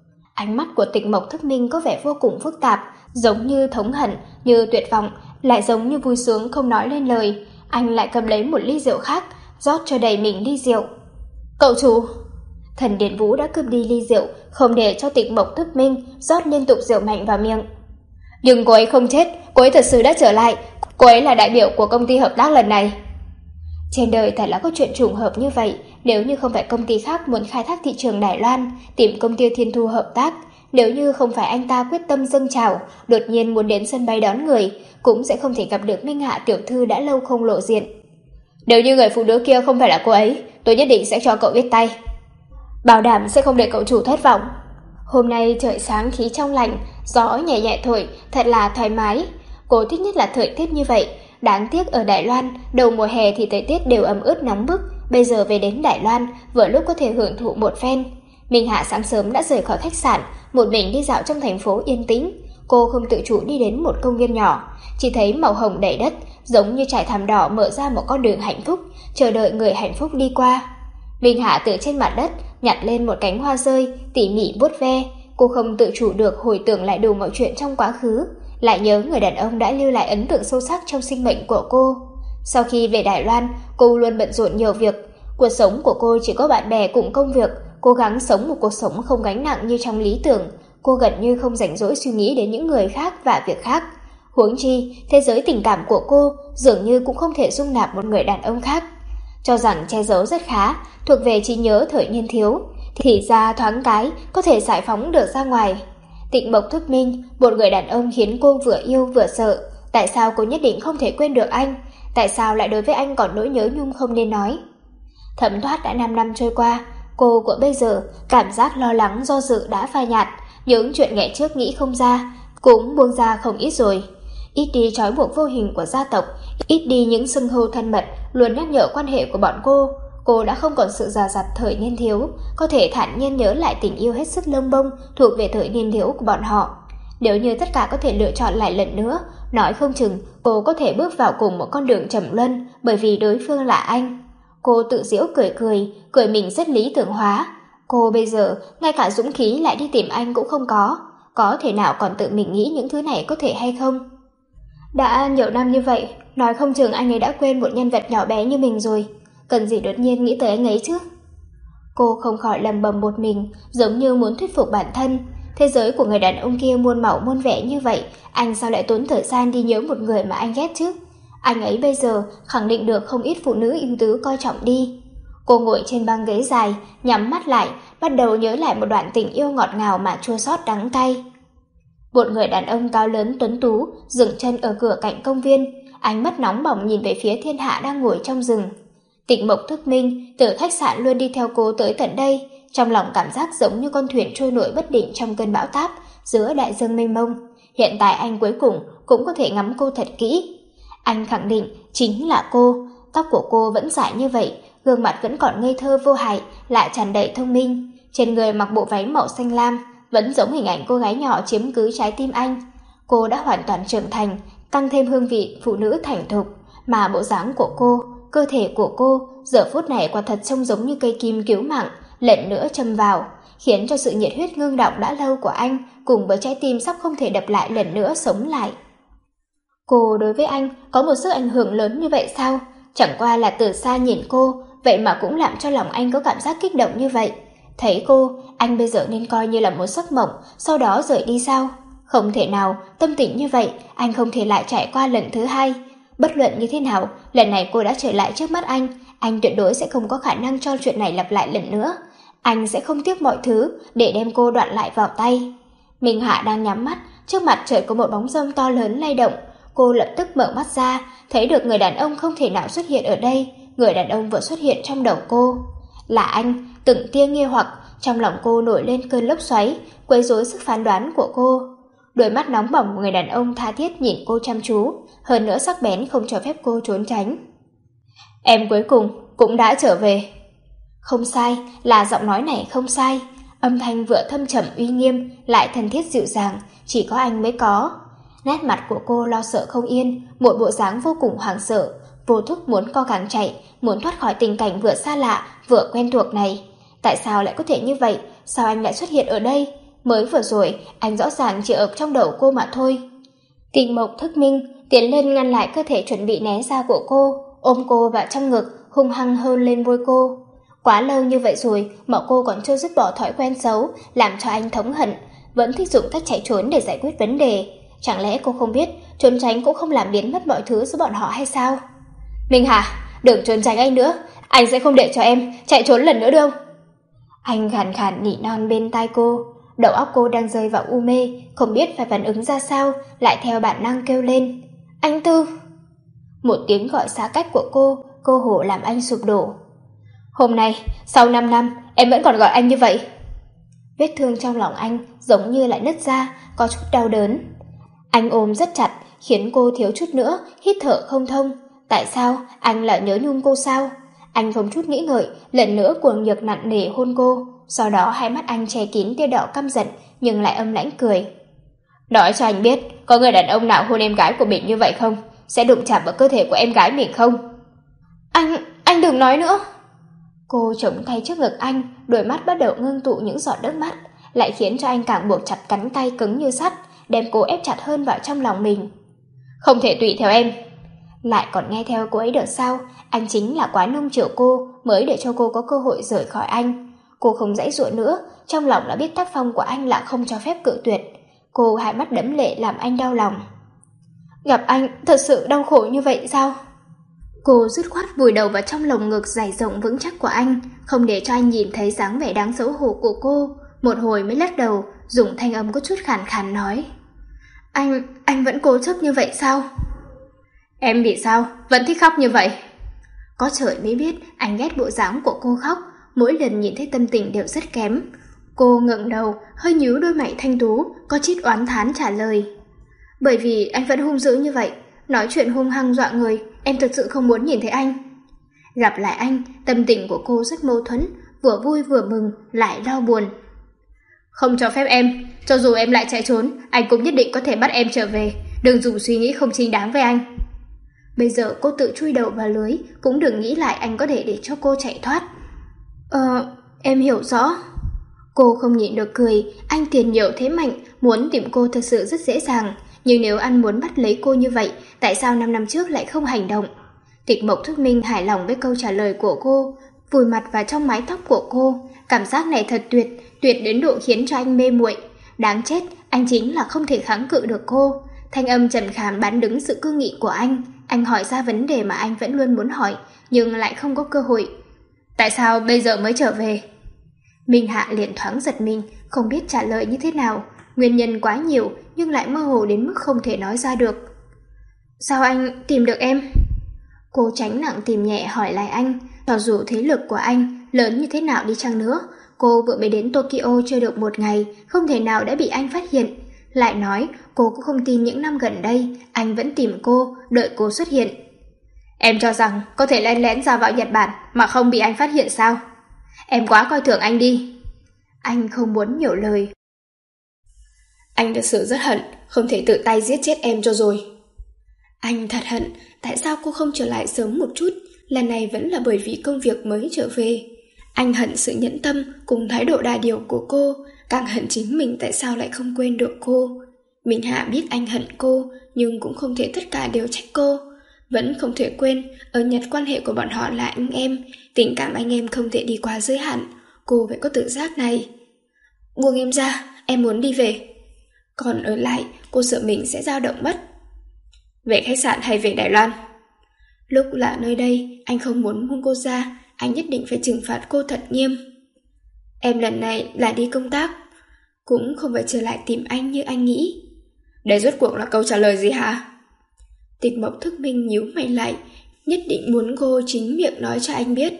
Ánh mắt của Tịch Mộc Thức Minh có vẻ vô cùng phức tạp, giống như thống hận, như tuyệt vọng, lại giống như vui sướng không nói lên lời. Anh lại cầm lấy một ly rượu khác, rót cho đầy mình ly rượu. Cậu chủ! Thần Điền Vũ đã cướp đi ly rượu, không để cho Tịch Mộc Thức Minh rót liên tục rượu mạnh vào miệng. Nhưng cô ấy không chết, cô ấy thật sự đã trở lại. Cô ấy là đại biểu của công ty hợp tác lần này. Trên đời thật là có chuyện trùng hợp như vậy. Nếu như không phải công ty khác muốn khai thác thị trường Đài Loan, tìm công ty Thiên Thu hợp tác, nếu như không phải anh ta quyết tâm dâng trào, đột nhiên muốn đến sân bay đón người, cũng sẽ không thể gặp được Minh Hạ tiểu thư đã lâu không lộ diện. Nếu như người phụ nữ kia không phải là cô ấy, tôi nhất định sẽ cho cậu biết tay. Bảo đảm sẽ không để cậu chủ thất vọng. Hôm nay trời sáng khí trong lành, gió nhẹ nhẹ thổi, thật là thoải mái. Cô thích nhất là thời tiết như vậy. Đáng tiếc ở Đài Loan, đầu mùa hè thì thời tiết đều ẩm ướt nóng bức. Bây giờ về đến Đài Loan, vừa lúc có thể hưởng thụ một phen. Minh Hạ sáng sớm đã rời khỏi khách sạn, một mình đi dạo trong thành phố yên tĩnh. Cô không tự chủ đi đến một công viên nhỏ, chỉ thấy màu hồng đầy đất, giống như trải thảm đỏ mở ra một con đường hạnh phúc, chờ đợi người hạnh phúc đi qua. Minh Hạ từ trên mặt đất nhặt lên một cánh hoa rơi, tỉ mỉ vuốt ve. Cô không tự chủ được hồi tưởng lại đủ mọi chuyện trong quá khứ, lại nhớ người đàn ông đã lưu lại ấn tượng sâu sắc trong sinh mệnh của cô. Sau khi về Đài Loan, cô luôn bận rộn nhiều việc. Cuộc sống của cô chỉ có bạn bè cùng công việc, cố gắng sống một cuộc sống không gánh nặng như trong lý tưởng. Cô gần như không rảnh rỗi suy nghĩ đến những người khác và việc khác. Huống chi, thế giới tình cảm của cô dường như cũng không thể dung nạp một người đàn ông khác. Cho rằng che giấu rất khá, thuộc về trí nhớ thời niên thiếu, thì ra thoáng cái có thể giải phóng được ra ngoài. Tịnh Mộc Thức Minh, một người đàn ông khiến cô vừa yêu vừa sợ. Tại sao cô nhất định không thể quên được anh? Tại sao lại đối với anh còn nỗi nhớ nhung không nên nói? Thấm thoát đã năm năm trôi qua, cô của bây giờ cảm giác lo lắng do dự đã phai nhạt. Những chuyện ngày trước nghĩ không ra cũng buông ra không ít rồi. Ít đi trói buộc vô hình của gia tộc, ít đi những xưng hô thân mật luôn nhắc nhở quan hệ của bọn cô. Cô đã không còn sự dè dặt thời niên thiếu, có thể thản nhiên nhớ lại tình yêu hết sức lông bông thuộc về thời niên thiếu của bọn họ. Nếu như tất cả có thể lựa chọn lại lần nữa, nói không chừng cô có thể bước vào cùng một con đường trầm luân, bởi vì đối phương là anh. Cô tự giễu cười cười, cười mình rất lý tưởng hóa. Cô bây giờ ngay cả dũng khí lại đi tìm anh cũng không có, có thể nào còn tự mình nghĩ những thứ này có thể hay không? Đã nhiều năm như vậy, nói không chừng anh ấy đã quên một nhân vật nhỏ bé như mình rồi, cần gì đột nhiên nghĩ tới anh ấy chứ? Cô không khỏi lầm bầm một mình, giống như muốn thuyết phục bản thân. Thế giới của người đàn ông kia muôn màu muôn vẻ như vậy, anh sao lại tốn thời gian đi nhớ một người mà anh ghét chứ? Anh ấy bây giờ khẳng định được không ít phụ nữ ưu tú coi trọng đi. Cô ngồi trên băng ghế dài, nhắm mắt lại, bắt đầu nhớ lại một đoạn tình yêu ngọt ngào mà chua xót đắng cay. Một người đàn ông cao lớn tuấn tú dừng chân ở cửa cạnh công viên, ánh mắt nóng bỏng nhìn về phía thiên hạ đang ngồi trong rừng. Tịnh Mộc Thức Minh từ khách sạn luôn đi theo cô tới tận đây, trong lòng cảm giác giống như con thuyền trôi nổi bất định trong cơn bão táp giữa đại dương mênh mông. Hiện tại anh cuối cùng cũng có thể ngắm cô thật kỹ. Anh khẳng định chính là cô, tóc của cô vẫn dài như vậy, gương mặt vẫn còn ngây thơ vô hại, lại tràn đầy thông minh. Trên người mặc bộ váy màu xanh lam, vẫn giống hình ảnh cô gái nhỏ chiếm cứ trái tim anh. Cô đã hoàn toàn trưởng thành, tăng thêm hương vị phụ nữ thành thục, mà bộ dáng của cô, cơ thể của cô giờ phút này quả thật trông giống như cây kim cứu mạng, lần nữa châm vào, khiến cho sự nhiệt huyết ngưng đọng đã lâu của anh cùng với trái tim sắp không thể đập lại lần nữa sống lại. Cô đối với anh có một sức ảnh hưởng lớn như vậy sao? Chẳng qua là từ xa nhìn cô, vậy mà cũng làm cho lòng anh có cảm giác kích động như vậy. Thấy cô, anh bây giờ nên coi như là một giấc mộng, sau đó rời đi sao? Không thể nào, tâm tình như vậy, anh không thể lại trải qua lần thứ hai. Bất luận như thế nào, lần này cô đã trở lại trước mắt anh, anh tuyệt đối sẽ không có khả năng cho chuyện này lặp lại lần nữa. Anh sẽ không tiếc mọi thứ để đem cô đoạn lại vào tay. Minh Hạ đang nhắm mắt, trước mặt chợt có một bóng râm to lớn lay động. Cô lập tức mở mắt ra, thấy được người đàn ông không thể nào xuất hiện ở đây. Người đàn ông vừa xuất hiện trong đầu cô là anh. Từng tia nghi hoặc trong lòng cô nổi lên cơn lốc xoáy, quấy rối sức phán đoán của cô. Đôi mắt nóng bỏng của người đàn ông tha thiết nhìn cô chăm chú, hơn nữa sắc bén không cho phép cô trốn tránh. Em cuối cùng cũng đã trở về. Không sai, là giọng nói này không sai. Âm thanh vừa thâm trầm uy nghiêm, lại thân thiết dịu dàng, chỉ có anh mới có. Nét mặt của cô lo sợ không yên, một bộ dáng vô cùng hoảng sợ, vô thức muốn co cẳng chạy, muốn thoát khỏi tình cảnh vừa xa lạ, vừa quen thuộc này. Tại sao lại có thể như vậy? Sao anh lại xuất hiện ở đây? Mới vừa rồi, anh rõ ràng chỉ ở trong đầu cô mà thôi. Tịnh Mộc Thức Minh tiến lên ngăn lại cơ thể chuẩn bị né ra của cô, ôm cô vào trong ngực, hung hăng hôn lên môi cô. Quá lâu như vậy rồi mà cô còn chưa dứt bỏ thói quen xấu, làm cho anh thống hận, vẫn thích dùng cách chạy trốn để giải quyết vấn đề. Chẳng lẽ cô không biết trốn tránh cũng không làm biến mất mọi thứ giữa bọn họ hay sao? Minh Hà, đừng trốn tránh anh nữa, anh sẽ không để cho em chạy trốn lần nữa đâu. Anh khàn khàn nỉ non bên tai cô, đầu óc cô đang rơi vào u mê, không biết phải phản ứng ra sao, lại theo bản năng kêu lên. Anh Tư! Một tiếng gọi xa cách của cô, cô hổ làm anh sụp đổ. Hôm nay, sau năm năm, em vẫn còn gọi anh như vậy. Vết thương trong lòng anh giống như lại nứt ra, có chút đau đớn. Anh ôm rất chặt, khiến cô thiếu chút nữa hít thở không thông. Tại sao? Anh lại nhớ nhung cô sao? Anh không chút nghĩ ngợi, lần nữa cuồng nhiệt nặng nề hôn cô. Sau đó hai mắt anh che kín tia đỏ căm giận, nhưng lại âm lãnh cười. Nói cho anh biết, có người đàn ông nào hôn em gái của mình như vậy không? Sẽ đụng chạm vào cơ thể của em gái mình không? Anh, anh đừng nói nữa. Cô chống tay trước ngực anh, đôi mắt bắt đầu ngưng tụ những giọt nước mắt, lại khiến cho anh càng buộc chặt cánh tay cứng như sắt, đem cô ép chặt hơn vào trong lòng mình. Không thể tùy theo em. Lại còn nghe theo cô ấy được sao? Anh chính là quá nung chiều cô, mới để cho cô có cơ hội rời khỏi anh. Cô không dãy dụa nữa, trong lòng đã biết tác phong của anh là không cho phép cự tuyệt. Cô hai mắt đẫm lệ làm anh đau lòng. Gặp anh thật sự đau khổ như vậy sao? Cô dứt khoát vùi đầu vào trong lồng ngực dày rộng vững chắc của anh, không để cho anh nhìn thấy dáng vẻ đáng xấu hổ của cô. Một hồi mới lắc đầu, dùng thanh âm có chút khàn khàn nói. Anh, anh vẫn cố chấp như vậy sao? Em bị sao? Vẫn thích khóc như vậy? Có trời mới biết anh ghét bộ dáng của cô khóc, mỗi lần nhìn thấy tâm tình đều rất kém. Cô ngẩng đầu, hơi nhíu đôi mày thanh tú, có chút oán thán trả lời. Bởi vì anh vẫn hung dữ như vậy, nói chuyện hung hăng dọa người, em thật sự không muốn nhìn thấy anh. Gặp lại anh, tâm tình của cô rất mâu thuẫn, vừa vui vừa mừng, lại đau buồn. Không cho phép em, cho dù em lại chạy trốn, anh cũng nhất định có thể bắt em trở về, đừng dùng suy nghĩ không chính đáng với anh. Bây giờ cô tự chui đầu vào lưới, cũng đừng nghĩ lại anh có thể để cho cô chạy thoát. Ờ, em hiểu rõ. Cô không nhịn được cười, anh tiền nhiều thế mạnh, muốn tìm cô thật sự rất dễ dàng. Nhưng nếu anh muốn bắt lấy cô như vậy, tại sao năm năm trước lại không hành động? Tịch Mộc Thức Minh hài lòng với câu trả lời của cô, vùi mặt vào trong mái tóc của cô. Cảm giác này thật tuyệt, tuyệt đến độ khiến cho anh mê muội. Đáng chết, anh chính là không thể kháng cự được cô. Thanh âm trầm khàn bán đứng sự cương nghị của anh. Anh hỏi ra vấn đề mà anh vẫn luôn muốn hỏi, nhưng lại không có cơ hội. Tại sao bây giờ mới trở về? Minh Hạ liền thoáng giật mình, không biết trả lời như thế nào. Nguyên nhân quá nhiều, nhưng lại mơ hồ đến mức không thể nói ra được. Sao anh tìm được em? Cô tránh nặng tìm nhẹ hỏi lại anh. Cho dù thế lực của anh lớn như thế nào đi chăng nữa, cô vừa mới đến Tokyo chưa được một ngày, không thể nào đã bị anh phát hiện. Lại nói, cô cũng không tin những năm gần đây, anh vẫn tìm cô, đợi cô xuất hiện. Em cho rằng có thể lén lén ra vào Nhật Bản mà không bị anh phát hiện sao? Em quá coi thường anh đi. Anh không muốn nhiều lời. Anh thật sự rất hận, không thể tự tay giết chết em cho rồi. Anh thật hận, tại sao cô không trở lại sớm một chút? Lần này vẫn là bởi vì công việc mới trở về. Anh hận sự nhẫn tâm cùng thái độ đa điều của cô, càng hận chính mình tại sao lại không quên được cô. Minh Hạ biết anh hận cô, nhưng cũng không thể tất cả đều trách cô. Vẫn không thể quên, ở Nhật quan hệ của bọn họ là anh em, tình cảm anh em không thể đi qua giới hạn. Cô phải có tự giác này. Buông em ra, em muốn đi về. Còn ở lại, cô sợ mình sẽ dao động mất. Về khách sạn hay về Đài Loan? Lúc là nơi đây, anh không muốn buông cô ra, anh nhất định phải trừng phạt cô thật nghiêm. Em lần này là đi công tác, cũng không phải trở lại tìm anh như anh nghĩ. Đây rốt cuộc là câu trả lời gì hả? Tịch Mộc Thức Minh nhíu mày lại, nhất định muốn cô chính miệng nói cho anh biết.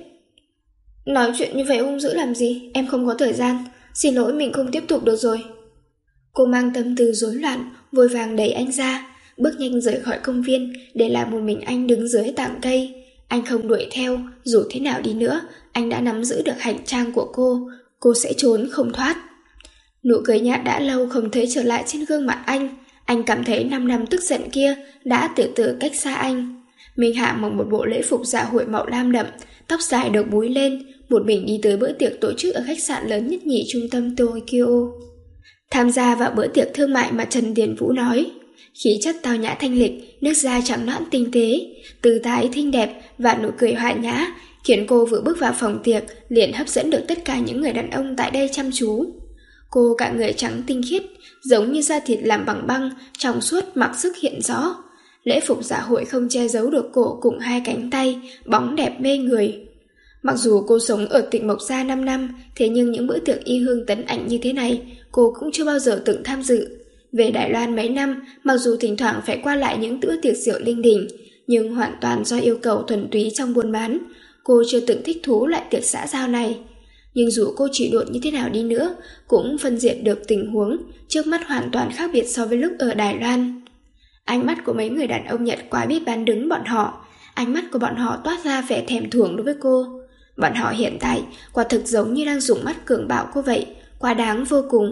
Nói chuyện như vậy hung dữ làm gì, em không có thời gian, xin lỗi mình không tiếp tục được rồi. Cô mang tâm tư rối loạn, vội vàng đẩy anh ra, bước nhanh rời khỏi công viên, để lại một mình anh đứng dưới tảng cây. Anh không đuổi theo, dù thế nào đi nữa, anh đã nắm giữ được hành trang của cô, cô sẽ trốn không thoát. Nụ cười nhạt đã lâu không thấy trở lại trên gương mặt anh, anh cảm thấy năm năm tức giận kia đã từ từ cách xa anh. Minh Hạ mặc một bộ lễ phục dạ hội màu lam đậm, tóc dài được búi lên, một mình đi tới bữa tiệc tổ chức ở khách sạn lớn nhất nhì trung tâm Tokyo. Tham gia vào bữa tiệc thương mại mà Trần Điền Vũ nói. Khí chất tao nhã thanh lịch, nước da trắng nõn tinh tế, tư thái thinh đẹp và nụ cười hòa nhã khiến cô vừa bước vào phòng tiệc liền hấp dẫn được tất cả những người đàn ông tại đây chăm chú. Cô cả người trắng tinh khiết, giống như da thịt làm bằng băng, trong suốt mặc sức hiện rõ. Lễ phục dạ hội không che giấu được cổ cùng hai cánh tay, bóng đẹp mê người. Mặc dù cô sống ở Tịch Mộc Gia năm năm, thế nhưng những bữa tiệc y hương tấn ảnh như thế này, cô cũng chưa bao giờ từng tham dự. Về Đài Loan mấy năm, mặc dù thỉnh thoảng phải qua lại những bữa tiệc rượu linh đình, nhưng hoàn toàn do yêu cầu thuần túy trong buôn bán, cô chưa từng thích thú loại tiệc xã giao này. Nhưng dù cô chỉ độn như thế nào đi nữa, cũng phân biệt được tình huống, trước mắt hoàn toàn khác biệt so với lúc ở Đài Loan. Ánh mắt của mấy người đàn ông Nhật quá biết bán đứng bọn họ, ánh mắt của bọn họ toát ra vẻ thèm thuồng đối với cô. Bọn họ hiện tại quả thực giống như đang dùng mắt cường bạo cô vậy, quá đáng vô cùng.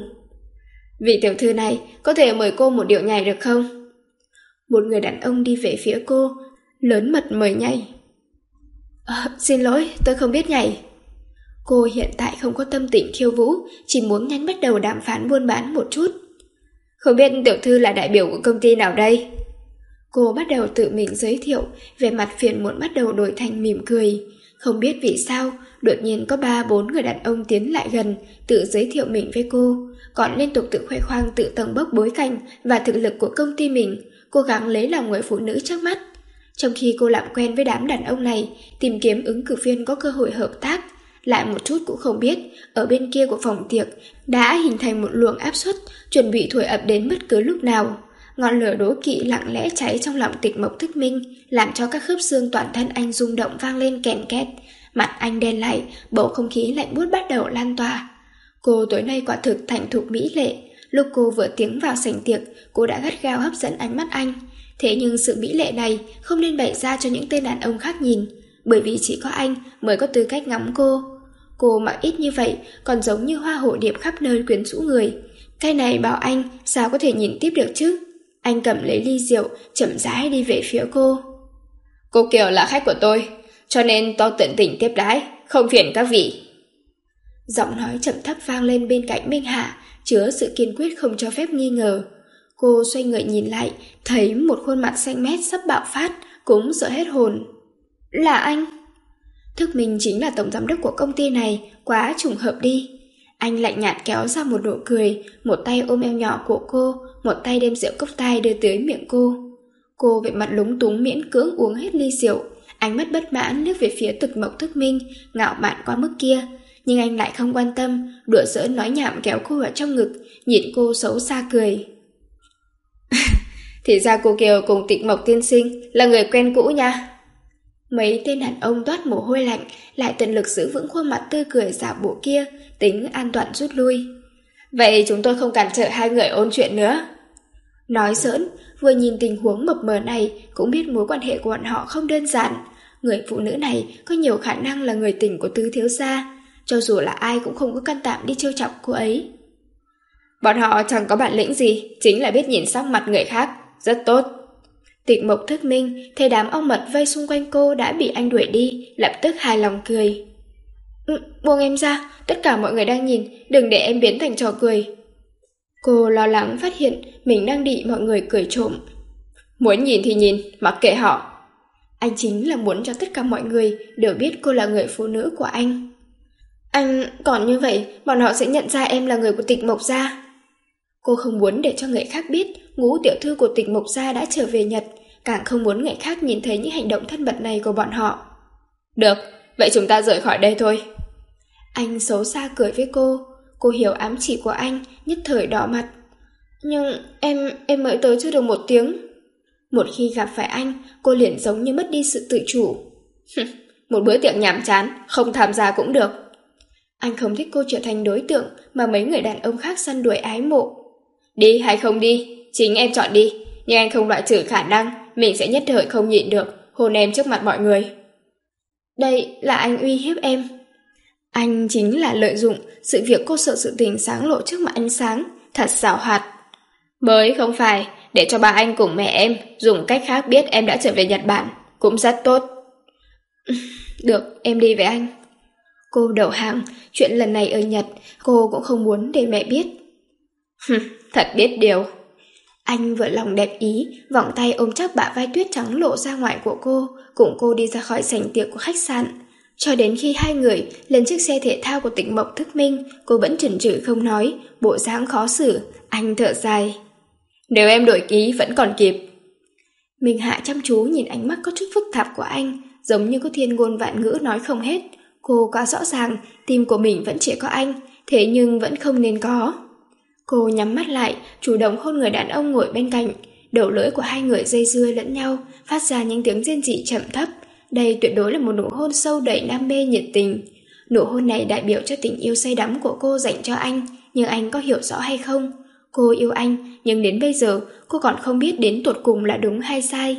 Vị tiểu thư này, có thể mời cô một điệu nhảy được không? Một người đàn ông đi về phía cô, lớn mật mời nhảy. À, xin lỗi, tôi không biết nhảy. Cô hiện tại không có tâm tình khiêu vũ, chỉ muốn nhanh bắt đầu đàm phán buôn bán một chút. Không biết tiểu thư là đại biểu của công ty nào đây? Cô bắt đầu tự mình giới thiệu, vẻ mặt phiền muộn bắt đầu đổi thành mỉm cười. Không biết vì sao, đột nhiên có ba bốn người đàn ông tiến lại gần, tự giới thiệu mình với cô, còn liên tục tự khoe khoang tự tầng bốc bối cảnh và thực lực của công ty mình, cố gắng lấy lòng người phụ nữ trước mắt. Trong khi cô làm quen với đám đàn ông này, tìm kiếm ứng cử viên có cơ hội hợp tác, lại một chút cũng không biết, ở bên kia của phòng tiệc đã hình thành một luồng áp suất, chuẩn bị thổi ập đến bất cứ lúc nào. Ngọn lửa đố kỵ lặng lẽ cháy trong lòng Tịch Mộc Thức Minh, làm cho các khớp xương toàn thân anh rung động vang lên kèn két. Mặt anh đen lại, bầu không khí lạnh buốt bắt đầu lan tỏa. Cô tối nay quả thực thành thục mỹ lệ. Lúc cô vừa tiến vào sảnh tiệc, cô đã gắt gao hấp dẫn ánh mắt anh. Thế nhưng sự mỹ lệ này không nên bày ra cho những tên đàn ông khác nhìn, bởi vì chỉ có anh mới có tư cách ngắm cô. Cô mặc ít như vậy, còn giống như hoa hổ điệp khắp nơi quyến rũ người. Cái này bảo anh sao có thể nhìn tiếp được chứ? Anh cầm lấy ly rượu, chậm rãi đi về phía cô. Cô Kiều là khách của tôi, cho nên tôi tận tình tiếp đãi, không phiền các vị. Giọng nói trầm thấp vang lên bên cạnh Minh Hạ, chứa sự kiên quyết không cho phép nghi ngờ. Cô xoay người nhìn lại, thấy một khuôn mặt xanh mét sắp bạo phát, cũng sợ hết hồn. Là anh? Thức Minh chính là tổng giám đốc của công ty này, quá trùng hợp đi. Anh lạnh nhạt kéo ra một nụ cười, một tay ôm eo nhỏ của cô, một tay đem rượu cốc tai đưa tới miệng cô. Cô vẻ mặt lúng túng miễn cưỡng uống hết ly rượu, ánh mắt bất mãn liếc về phía Tịch Mộc Thức Minh, ngạo mạn quá mức kia. Nhưng anh lại không quan tâm, đùa giỡn nói nhảm kéo cô vào trong ngực, nhìn cô xấu xa cười. Thì ra cô Kiều cùng Tịch Mộc tiên sinh là người quen cũ nha. Mấy tên đàn ông toát mồ hôi lạnh, lại tận lực giữ vững khuôn mặt tươi cười giả bộ kia, tính an toàn rút lui. Vậy chúng tôi không cản trở hai người ôn chuyện nữa. Nói giỡn, vừa nhìn tình huống mập mờ này cũng biết mối quan hệ của bọn họ không đơn giản. Người phụ nữ này có nhiều khả năng là người tình của tứ thiếu gia, cho dù là ai cũng không có can đảm đi trêu chọc cô ấy. Bọn họ chẳng có bản lĩnh gì, chính là biết nhìn sắc mặt người khác, rất tốt. Tịch Mộc Thức Minh thấy đám ong mật vây xung quanh cô đã bị anh đuổi đi, lập tức hài lòng cười. Ừ, buông em ra, tất cả mọi người đang nhìn, đừng để em biến thành trò cười. Cô lo lắng phát hiện mình đang bị mọi người cười trộm. Muốn nhìn thì nhìn, mặc kệ họ. Anh chính là muốn cho tất cả mọi người đều biết cô là người phụ nữ của anh. Anh còn như vậy, bọn họ sẽ nhận ra em là người của Tịch Mộc gia. Cô không muốn để cho người khác biết ngũ tiểu thư của Tịch Mộc gia đã trở về Nhật, càng không muốn người khác nhìn thấy những hành động thân mật này của bọn họ. Được, vậy chúng ta rời khỏi đây thôi. Anh xấu xa cười với cô. Cô hiểu ám chỉ của anh, nhất thời đỏ mặt. Nhưng em, em mới tới chưa được một tiếng. Một khi gặp phải anh, cô liền giống như mất đi sự tự chủ. Một bữa tiệc nhàm chán, không tham gia cũng được. Anh không thích cô trở thành đối tượng mà mấy người đàn ông khác săn đuổi ái mộ. Đi hay không đi, chính em chọn đi. Nhưng anh không loại trừ khả năng mình sẽ nhất thời không nhịn được hôn em trước mặt mọi người. Đây là anh uy hiếp em. Anh chính là lợi dụng sự việc cô sợ sự tình sáng lộ trước mặt ánh sáng, thật xảo hoạt. Mới không phải, để cho bà anh cùng mẹ em dùng cách khác biết em đã trở về Nhật Bản, cũng rất tốt. Được, em đi với anh. Cô đầu hàng, chuyện lần này ở Nhật, cô cũng không muốn để mẹ biết. Thật biết điều. Anh vừa lòng đẹp ý, vòng tay ôm chắc bả vai tuyết trắng lộ ra ngoài của cô, cùng cô đi ra khỏi sảnh tiệc của khách sạn. Cho đến khi hai người lên chiếc xe thể thao của Tịch Mộc Thức Minh, cô vẫn chần chừ không nói, bộ dáng khó xử. Anh thở dài. Nếu em đổi ý vẫn còn kịp. Minh Hạ chăm chú nhìn ánh mắt có chút phức tạp của anh, giống như có thiên ngôn vạn ngữ nói không hết. Cô quá rõ ràng, tim của mình vẫn chỉ có anh, thế nhưng vẫn không nên có. Cô nhắm mắt lại, chủ động hôn người đàn ông ngồi bên cạnh. Đầu lưỡi của hai người dây dưa lẫn nhau, phát ra những tiếng rên rỉ trầm thấp. Đây tuyệt đối là một nụ hôn sâu đầy đam mê nhiệt tình. Nụ hôn này đại biểu cho tình yêu say đắm của cô dành cho anh, nhưng anh có hiểu rõ hay không? Cô yêu anh, nhưng đến bây giờ cô còn không biết đến tột cùng là đúng hay sai.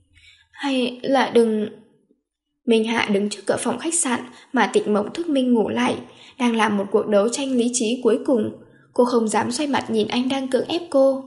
Hay là đừng... Minh Hạ đứng trước cửa phòng khách sạn mà Tịch Mộc Thức Minh ngủ lại, đang làm một cuộc đấu tranh lý trí cuối cùng. Cô không dám xoay mặt nhìn anh đang cưỡng ép cô.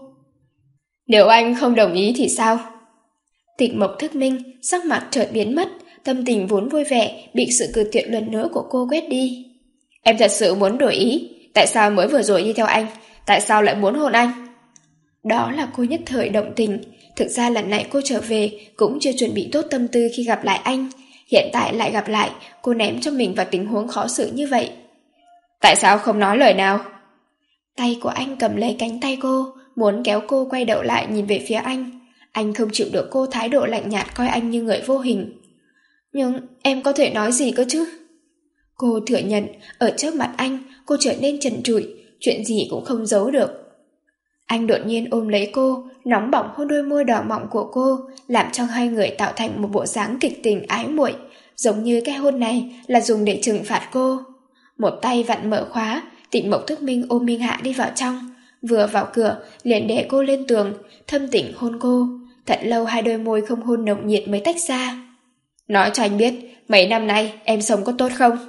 Nếu anh không đồng ý thì sao? Tịch Mộc Thức Minh sắc mặt chợt biến mất, tâm tình vốn vui vẻ bị sự cự tuyệt lần nữa của cô quét đi. Em thật sự muốn đổi ý, tại sao mới vừa rồi đi theo anh, tại sao lại muốn hôn anh? Đó là cô nhất thời động tình. Thực ra lần này cô trở về cũng chưa chuẩn bị tốt tâm tư khi gặp lại anh. Hiện tại lại gặp lại, cô ném cho mình vào tình huống khó xử như vậy. Tại sao không nói lời nào? Tay của anh cầm lấy cánh tay cô, muốn kéo cô quay đầu lại nhìn về phía anh. Anh không chịu được cô thái độ lạnh nhạt coi anh như người vô hình. Nhưng em có thể nói gì cơ chứ? Cô thừa nhận, ở trước mặt anh, cô trở nên trần trụi, chuyện gì cũng không giấu được. Anh đột nhiên ôm lấy cô, nóng bỏng hôn đôi môi đỏ mọng của cô, làm cho hai người tạo thành một bộ dáng kịch tình ái muội, giống như cái hôn này là dùng để trừng phạt cô. Một tay vặn mở khóa, Tịch Mộc Thức Minh ôm Minh Hạ đi vào trong. Vừa vào cửa, liền đè cô lên tường, thâm tình hôn cô. Thật lâu hai đôi môi không hôn nồng nhiệt mới tách ra. Nói cho anh biết, mấy năm nay em sống có tốt không?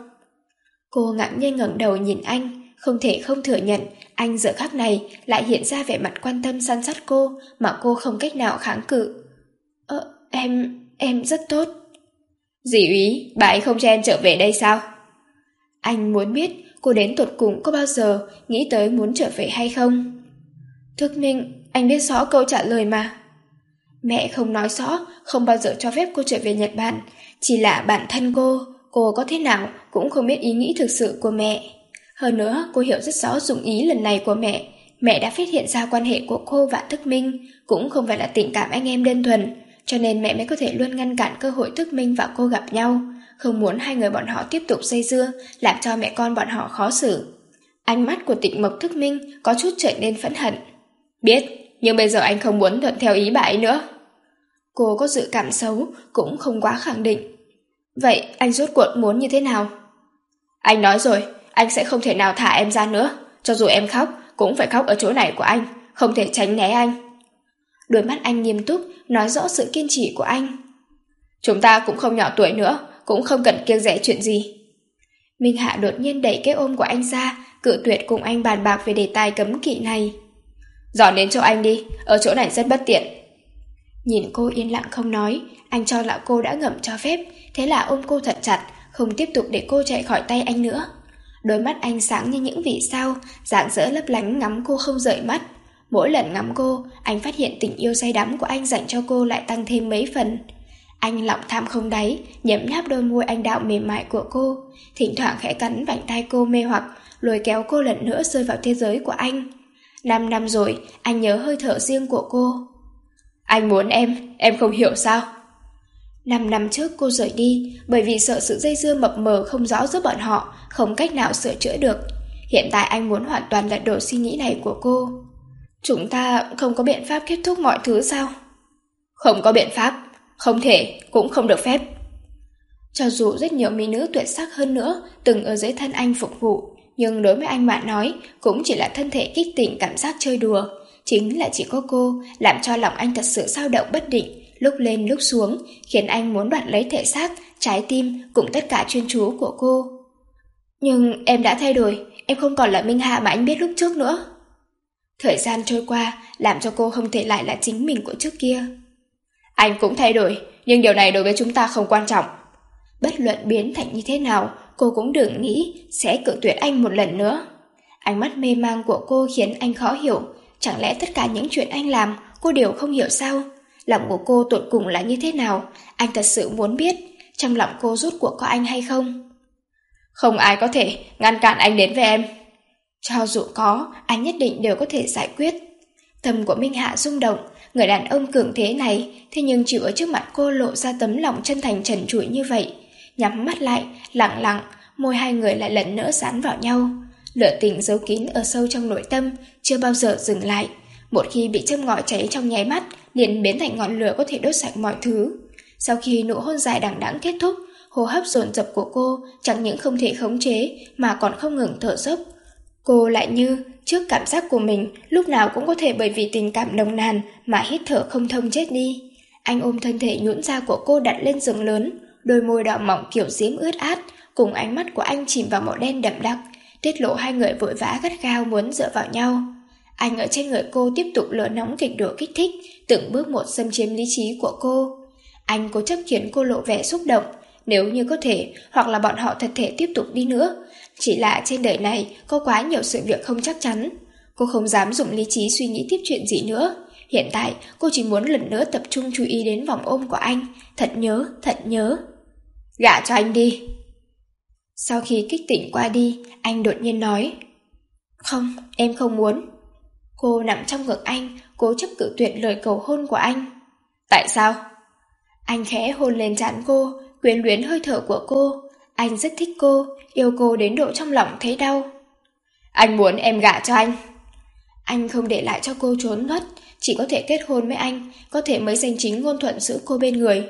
Cô ngạc nhiên ngẩng đầu nhìn anh, không thể không thừa nhận anh giờ khắc này lại hiện ra vẻ mặt quan tâm săn sắt cô mà cô không cách nào kháng cự. Ờ, em, em rất tốt. Dì úy, bà ấy không cho em trở về đây sao? Anh muốn biết cô đến tột cùng có bao giờ nghĩ tới muốn trở về hay không? Thức Minh, anh biết rõ câu trả lời mà. Mẹ không nói rõ, không bao giờ cho phép cô trở về Nhật Bản. Chỉ là bản thân cô, cô có thế nào cũng không biết ý nghĩ thực sự của mẹ. Hơn nữa, cô hiểu rất rõ dụng ý lần này của mẹ. Mẹ đã phát hiện ra quan hệ của cô và Thức Minh cũng không phải là tình cảm anh em đơn thuần, cho nên mẹ mới có thể luôn ngăn cản cơ hội Thức Minh và cô gặp nhau, không muốn hai người bọn họ tiếp tục dây dưa, làm cho mẹ con bọn họ khó xử. Ánh mắt của Tịch Mộc Thức Minh có chút trở nên phẫn hận. Biết, nhưng bây giờ anh không muốn thuận theo ý bà ấy nữa. Cô có dự cảm xấu, cũng không quá khẳng định. Vậy anh rốt cuộc muốn như thế nào? Anh nói rồi, anh sẽ không thể nào thả em ra nữa. Cho dù em khóc, cũng phải khóc ở chỗ này của anh, không thể tránh né anh. Đôi mắt anh nghiêm túc, nói rõ sự kiên trì của anh. Chúng ta cũng không nhỏ tuổi nữa, cũng không cần kiêng dè chuyện gì. Minh Hạ đột nhiên đẩy cái ôm của anh ra, cự tuyệt cùng anh bàn bạc về đề tài cấm kỵ này. Dọn đến chỗ anh đi, ở chỗ này rất bất tiện. Nhìn cô yên lặng không nói, anh cho là cô đã ngầm cho phép, thế là ôm cô thật chặt, không tiếp tục để cô chạy khỏi tay anh nữa. Đôi mắt anh sáng như những vì sao, rạng rỡ lấp lánh ngắm cô không rời mắt. Mỗi lần ngắm cô, anh phát hiện tình yêu say đắm của anh dành cho cô lại tăng thêm mấy phần. Anh lòng tham không đáy, nhấm nháp đôi môi anh đạo mềm mại của cô, thỉnh thoảng khẽ cắn vành tai cô mê hoặc, lôi kéo cô lần nữa rơi vào thế giới của anh. Năm năm rồi, anh nhớ hơi thở riêng của cô. Anh muốn em, em không hiểu sao? Năm năm trước cô rời đi, bởi vì sợ sự dây dưa mập mờ không rõ giữa bọn họ, không cách nào sửa chữa được. Hiện tại anh muốn hoàn toàn lật đổ suy nghĩ này của cô. Chúng ta không có biện pháp kết thúc mọi thứ sao? Không có biện pháp, không thể, cũng không được phép. Cho dù rất nhiều mỹ nữ tuyệt sắc hơn nữa từng ở dưới thân anh phục vụ, nhưng đối với anh mà nói cũng chỉ là thân thể kích tỉnh cảm giác chơi đùa. Chính là chỉ có cô làm cho lòng anh thật sự dao động bất định, lúc lên lúc xuống, khiến anh muốn đoạt lấy thể xác, trái tim cùng tất cả chuyên chú của cô. Nhưng em đã thay đổi, em không còn là Minh Hạ mà anh biết lúc trước nữa. Thời gian trôi qua làm cho cô không thể lại là chính mình của trước kia. Anh cũng thay đổi, nhưng điều này đối với chúng ta không quan trọng. Bất luận biến thành như thế nào, cô cũng đừng nghĩ sẽ cự tuyệt anh một lần nữa. Ánh mắt mê mang của cô khiến anh khó hiểu. Chẳng lẽ tất cả những chuyện anh làm cô đều không hiểu sao? Lòng của cô tột cùng là như thế nào? Anh thật sự muốn biết trong lòng cô rốt cuộc có anh hay không? Không ai có thể ngăn cản anh đến với em. Cho dù có, anh nhất định đều có thể giải quyết. Tâm của Minh Hạ rung động. Người đàn ông cường thế này, thế nhưng chịu ở trước mặt cô lộ ra tấm lòng chân thành trần trụi như vậy. Nhắm mắt lại, lặng lặng, môi hai người lại lần nữa dán vào nhau. Lửa tình giấu kín ở sâu trong nội tâm, chưa bao giờ dừng lại. Một khi bị châm ngòi cháy trong nháy mắt, liền biến thành ngọn lửa có thể đốt sạch mọi thứ. Sau khi nụ hôn dài đằng đẵng kết thúc, hô hấp dồn dập của cô chẳng những không thể khống chế mà còn không ngừng thở dốc. Cô lại như trước cảm giác của mình lúc nào cũng có thể bởi vì tình cảm nồng nàn mà hít thở không thông chết đi. Anh ôm thân thể nhũn ra của cô đặt lên giường lớn, đôi môi đỏ mọng kiểu diễm ướt át cùng ánh mắt của anh chìm vào màu đen đậm đặc, tiết lộ hai người vội vã gắt gao muốn dựa vào nhau. Anh ở trên người cô tiếp tục lửa nóng kịch đổ kích thích, từng bước một xâm chiếm lý trí của cô. Anh cố chấp khiến cô lộ vẻ xúc động, nếu như có thể, hoặc là bọn họ thật thể tiếp tục đi nữa. Chỉ là trên đời này có quá nhiều sự việc không chắc chắn. Cô không dám dùng lý trí suy nghĩ tiếp chuyện gì nữa. Hiện tại cô chỉ muốn lần nữa tập trung chú ý đến vòng ôm của anh. Thật nhớ, thật nhớ. Gả cho anh đi. Sau khi kích tỉnh qua đi, anh đột nhiên nói: Không, em không muốn. Cô nằm trong ngực anh, cố chấp cự tuyệt lời cầu hôn của anh. Tại sao? Anh khẽ hôn lên trán cô, quyến luyến hơi thở của cô. Anh rất thích cô, yêu cô đến độ trong lòng thấy đau. Anh muốn em gả cho anh. Anh không để lại cho cô trốn thoát, chỉ có thể kết hôn với anh, có thể mới giành chính ngôn thuận giữ cô bên người.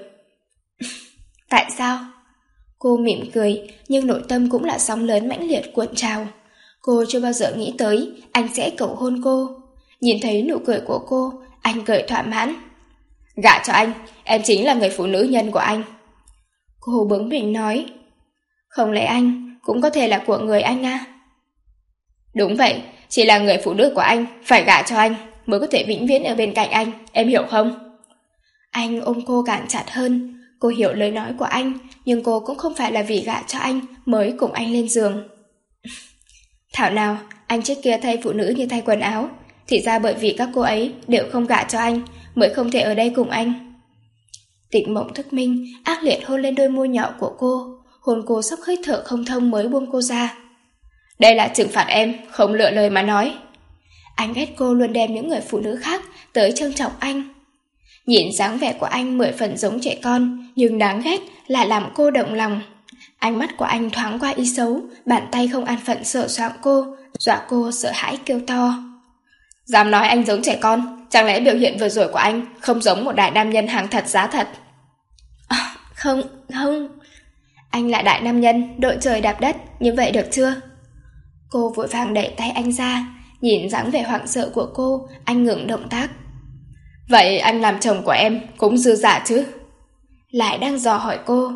Tại sao? Cô mỉm cười, nhưng nội tâm cũng là sóng lớn mãnh liệt cuộn trào. Cô chưa bao giờ nghĩ tới anh sẽ cầu hôn cô. Nhìn thấy nụ cười của cô, anh cười thỏa mãn. Gả cho anh, em chính là người phụ nữ nhân của anh. Cô bướng bỉnh nói: Không lẽ anh cũng có thể là của người anh à? Đúng vậy, chỉ là người phụ nữ của anh phải gả cho anh mới có thể vĩnh viễn ở bên cạnh anh, em hiểu không? Anh ôm cô càng chặt hơn. Cô hiểu lời nói của anh, nhưng cô cũng không phải là vì gả cho anh mới cùng anh lên giường. Thảo nào, anh trước kia thay phụ nữ như thay quần áo, thì ra bởi vì các cô ấy đều không gả cho anh, mới không thể ở đây cùng anh. Tịch Mộng thức minh, ác liệt hôn lên đôi môi nhỏ của cô, hôn cô sắp hít thở không thông mới buông cô ra. Đây là trừng phạt em, không lựa lời mà nói. Anh ghét cô luôn đem những người phụ nữ khác tới trân trọng anh. Nhìn dáng vẻ của anh mười phần giống trẻ con, nhưng đáng ghét lại làm cô động lòng. Ánh mắt của anh thoáng qua ý xấu, bàn tay không an phận sờ soạng cô, dọa cô sợ hãi kêu to. Dám nói anh giống trẻ con, chẳng lẽ biểu hiện vừa rồi của anh không giống một đại nam nhân hàng thật giá thật? À, không, không. Anh là đại nam nhân, đội trời đạp đất, như vậy được chưa? Cô vội vàng đẩy tay anh ra, nhìn dáng vẻ hoảng sợ của cô, anh ngừng động tác. Vậy anh làm chồng của em cũng dư dả chứ? Lại đang dò hỏi cô.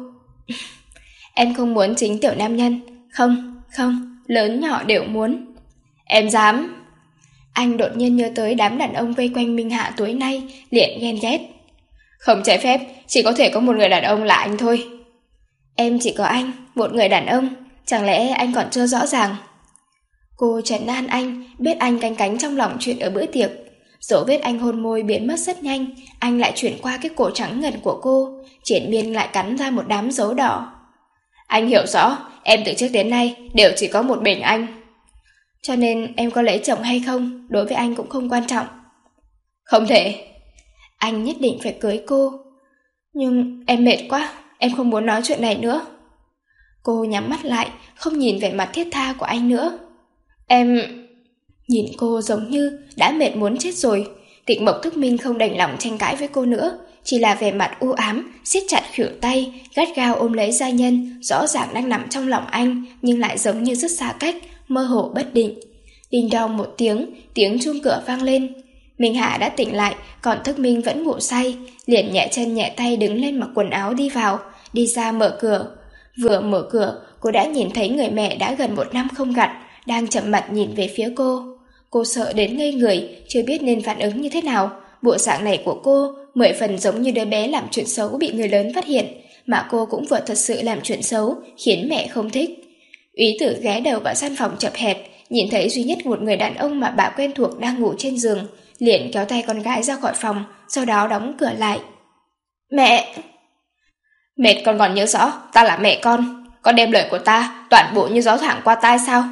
Em không muốn chính tiểu nam nhân. Không, không, lớn nhỏ đều muốn. Em dám. Anh đột nhiên nhớ tới đám đàn ông vây quanh Minh Hạ tối nay, liền ghen ghét. Không trái phép, chỉ có thể có một người đàn ông là anh thôi. Em chỉ có anh, một người đàn ông, chẳng lẽ anh còn chưa rõ ràng? Cô trấn an anh, biết anh canh cánh trong lòng chuyện ở bữa tiệc. Dấu vết anh hôn môi biến mất rất nhanh, anh lại chuyển qua cái cổ trắng ngần của cô, triển miên lại cắn ra một đám dấu đỏ. Anh hiểu rõ, em từ trước đến nay đều chỉ có một mình anh. Cho nên em có lấy chồng hay không, đối với anh cũng không quan trọng. Không thể. Anh nhất định phải cưới cô. Nhưng em mệt quá, em không muốn nói chuyện này nữa. Cô nhắm mắt lại, không nhìn vẻ mặt thiết tha của anh nữa. Em... Nhìn cô giống như đã mệt muốn chết rồi. Tịch Mộc Thức Minh không đành lòng tranh cãi với cô nữa, chỉ là vẻ mặt u ám, siết chặt khuỷu tay, gắt gao ôm lấy gia nhân rõ ràng đang nằm trong lòng anh, nhưng lại giống như rất xa cách, mơ hồ bất định. Đinh đong một tiếng, tiếng chuông cửa vang lên. Minh Hạ đã tỉnh lại, còn Thức Minh vẫn ngủ say, liền nhẹ chân nhẹ tay đứng lên mặc quần áo đi vào, đi ra mở cửa. Vừa mở cửa, cô đã nhìn thấy người mẹ đã gần một năm không gặp, đang chậm mặt nhìn về phía cô. Cô sợ đến ngây người, chưa biết nên phản ứng như thế nào. Bộ dạng này của cô mười phần giống như đứa bé làm chuyện xấu bị người lớn phát hiện, mà cô cũng vừa thật sự làm chuyện xấu, khiến mẹ không thích. Úy Tử ghé đầu vào căn phòng chật hẹp, nhìn thấy duy nhất một người đàn ông mà bà quen thuộc đang ngủ trên giường, liền kéo tay con gái ra khỏi phòng, sau đó đóng cửa lại. Mẹ! Mệt con còn nhớ rõ, ta là mẹ con. Con đem lời của ta toàn bộ như gió thoảng qua tai sao?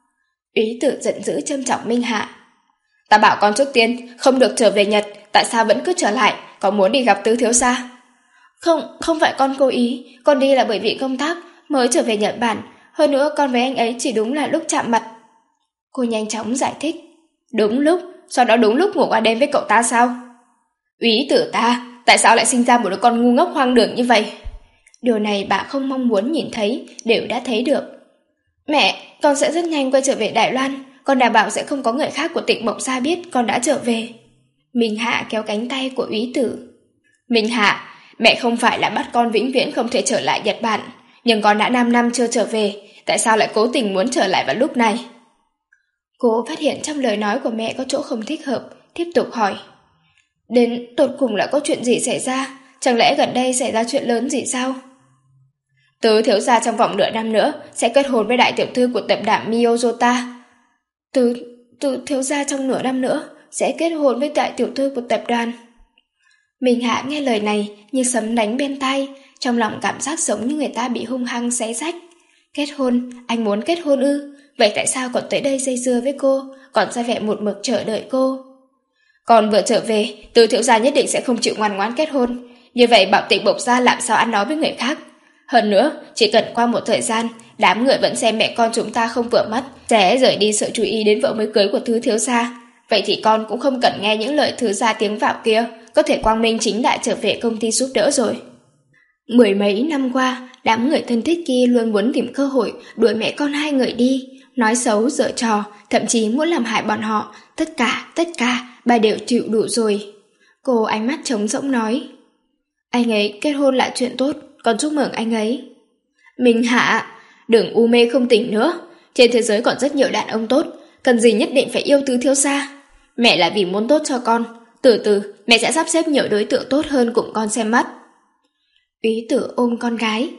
Úy Tử giận dữ châm chọc Minh Hạ. Ta bảo con trước tiên không được trở về Nhật, tại sao vẫn cứ trở lại, có muốn đi gặp Tứ thiếu gia? Không, không phải con cố ý, con đi là bởi vì công tác, mới trở về Nhật Bản, hơn nữa con với anh ấy chỉ đúng là lúc chạm mặt. Cô nhanh chóng giải thích. Đúng lúc, sau đó đúng lúc ngủ qua đêm với cậu ta sao? Úy Tử ta, tại sao lại sinh ra một đứa con ngu ngốc hoang đường như vậy? Điều này bà không mong muốn nhìn thấy, đều đã thấy được. Mẹ, con sẽ rất nhanh quay trở về Đài Loan, con đảm bảo sẽ không có người khác của Tịch Mộng Gia biết con đã trở về. Minh Hạ kéo cánh tay của Úy Tử. Minh Hạ, mẹ không phải là bắt con vĩnh viễn không thể trở lại Nhật Bản, nhưng con đã năm năm chưa trở về, tại sao lại cố tình muốn trở lại vào lúc này? Cô phát hiện trong lời nói của mẹ có chỗ không thích hợp, tiếp tục hỏi. Đến tột cùng là có chuyện gì xảy ra? Chẳng lẽ gần đây xảy ra chuyện lớn gì sao? Tứ thiếu gia trong vòng nửa năm nữa sẽ kết hôn với đại tiểu thư của tập đoàn Miyozota. Tứ, tứ thiếu gia trong nửa năm nữa sẽ kết hôn với đại tiểu thư của tập đoàn. Minh Hạ nghe lời này như sấm đánh bên tai, trong lòng cảm giác giống như người ta bị hung hăng xé rách. Kết hôn, anh muốn kết hôn ư? Vậy tại sao còn tới đây dây dưa với cô, còn ra vẻ một mực chờ đợi cô? Còn vừa trở về, Tứ thiếu gia nhất định sẽ không chịu ngoan ngoãn kết hôn. Như vậy bảo Tịch Mộng Gia làm sao ăn nói với người khác? Hơn nữa, chỉ cần qua một thời gian, đám người vẫn xem mẹ con chúng ta không vừa mắt, sẽ rời đi sự chú ý đến vợ mới cưới của Thứ thiếu gia. Vậy thì con cũng không cần nghe những lời Thứ gia tiếng vào kia, có thể quang minh chính đại trở về công ty giúp đỡ rồi. Mười mấy năm qua, đám người thân thích kia luôn muốn tìm cơ hội đuổi mẹ con hai người đi, nói xấu, giở trò, thậm chí muốn làm hại bọn họ. Tất cả, tất cả, bà đều chịu đủ rồi. Cô ánh mắt trống rỗng nói. Anh ấy kết hôn là chuyện tốt, con chúc mừng anh ấy. Minh Hạ, đừng u mê không tỉnh nữa. Trên thế giới còn rất nhiều đàn ông tốt, cần gì nhất định phải yêu Tứ thiếu gia. Mẹ là vì muốn tốt cho con, từ từ mẹ sẽ sắp xếp nhiều đối tượng tốt hơn cùng con xem mắt. Úy Tử ôm con gái.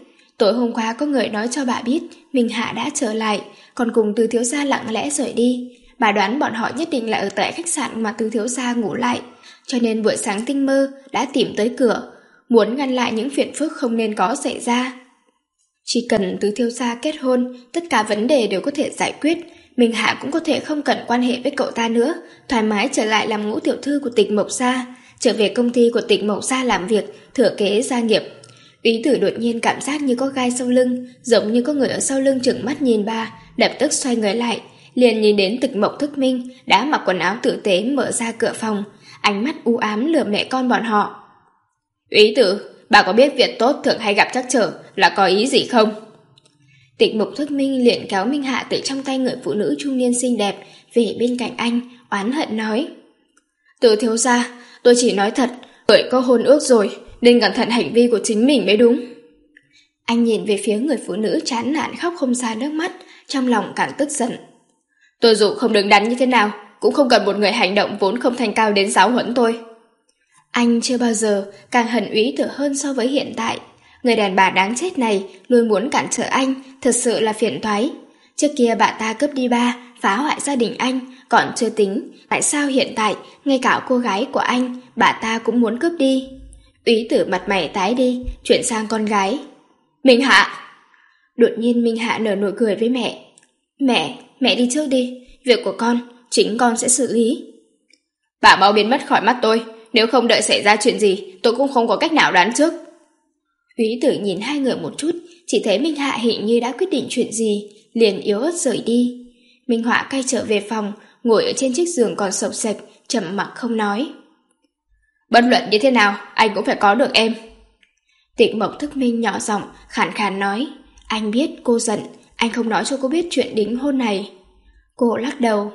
Tối hôm qua có người nói cho bà biết Minh Hạ đã trở lại, còn cùng Từ thiếu gia lặng lẽ rời đi. Bà đoán bọn họ nhất định là ở tại khách sạn mà Từ thiếu gia ngủ lại, cho nên buổi sáng tinh mơ đã tìm tới cửa, muốn ngăn lại những phiền phức không nên có xảy ra. Chỉ cần Từ thiếu gia kết hôn, tất cả vấn đề đều có thể giải quyết. Minh Hạ cũng có thể không cần quan hệ với cậu ta nữa, thoải mái trở lại làm ngũ tiểu thư của Tịch Mộc gia, trở về công ty của Tịch Mộc gia làm việc, thừa kế gia nghiệp. Úy Tử đột nhiên cảm giác như có gai sau lưng, giống như có người ở sau lưng trừng mắt nhìn bà, lập tức xoay người lại, liền nhìn đến Tịch Mộc Thức Minh đã mặc quần áo tử tế mở ra cửa phòng, ánh mắt u ám lườm mẹ con bọn họ. Úy Tử, bà có biết việc tốt thường hay gặp trắc trở là có ý gì không? Tịch Mộc Thức Minh liền kéo Minh Hạ từ trong tay người phụ nữ trung niên xinh đẹp về bên cạnh anh, oán hận nói: Từ thiếu gia, tôi chỉ nói thật, người có hôn ước rồi nên cẩn thận hành vi của chính mình mới đúng. Anh nhìn về phía người phụ nữ chán nản khóc không ra nước mắt, trong lòng càng tức giận. Tôi dù không đứng đắn như thế nào, cũng không cần một người hành động vốn không thành cao đến giáo huấn tôi. Anh chưa bao giờ càng hận Úy Tử hơn so với hiện tại. Người đàn bà đáng chết này luôn muốn cản trở anh, thật sự là phiền toái. Trước kia bà ta cướp đi ba, phá hoại gia đình anh, còn chưa tính, tại sao hiện tại ngay cả cô gái của anh bà ta cũng muốn cướp đi? Úy Tử mặt mày tái đi, chuyển sang con gái. Minh Hạ! Đột nhiên Minh Hạ nở nụ cười với mẹ. Mẹ, mẹ đi trước đi, việc của con, chính con sẽ xử lý. Bà mau biến mất khỏi mắt tôi, nếu không đợi xảy ra chuyện gì, tôi cũng không có cách nào đoán trước. Úy Tử nhìn hai người một chút, chỉ thấy Minh Hạ hình như đã quyết định chuyện gì, liền yếu ớt rời đi. Minh Họa quay trở về phòng, ngồi ở trên chiếc giường còn sộc sạch, trầm mặc không nói. Bất luận như thế nào, anh cũng phải có được em. Tịch Mộc Thức Minh nhỏ giọng, khàn khàn nói. Anh biết cô giận, anh không nói cho cô biết chuyện đính hôn này. Cô lắc đầu.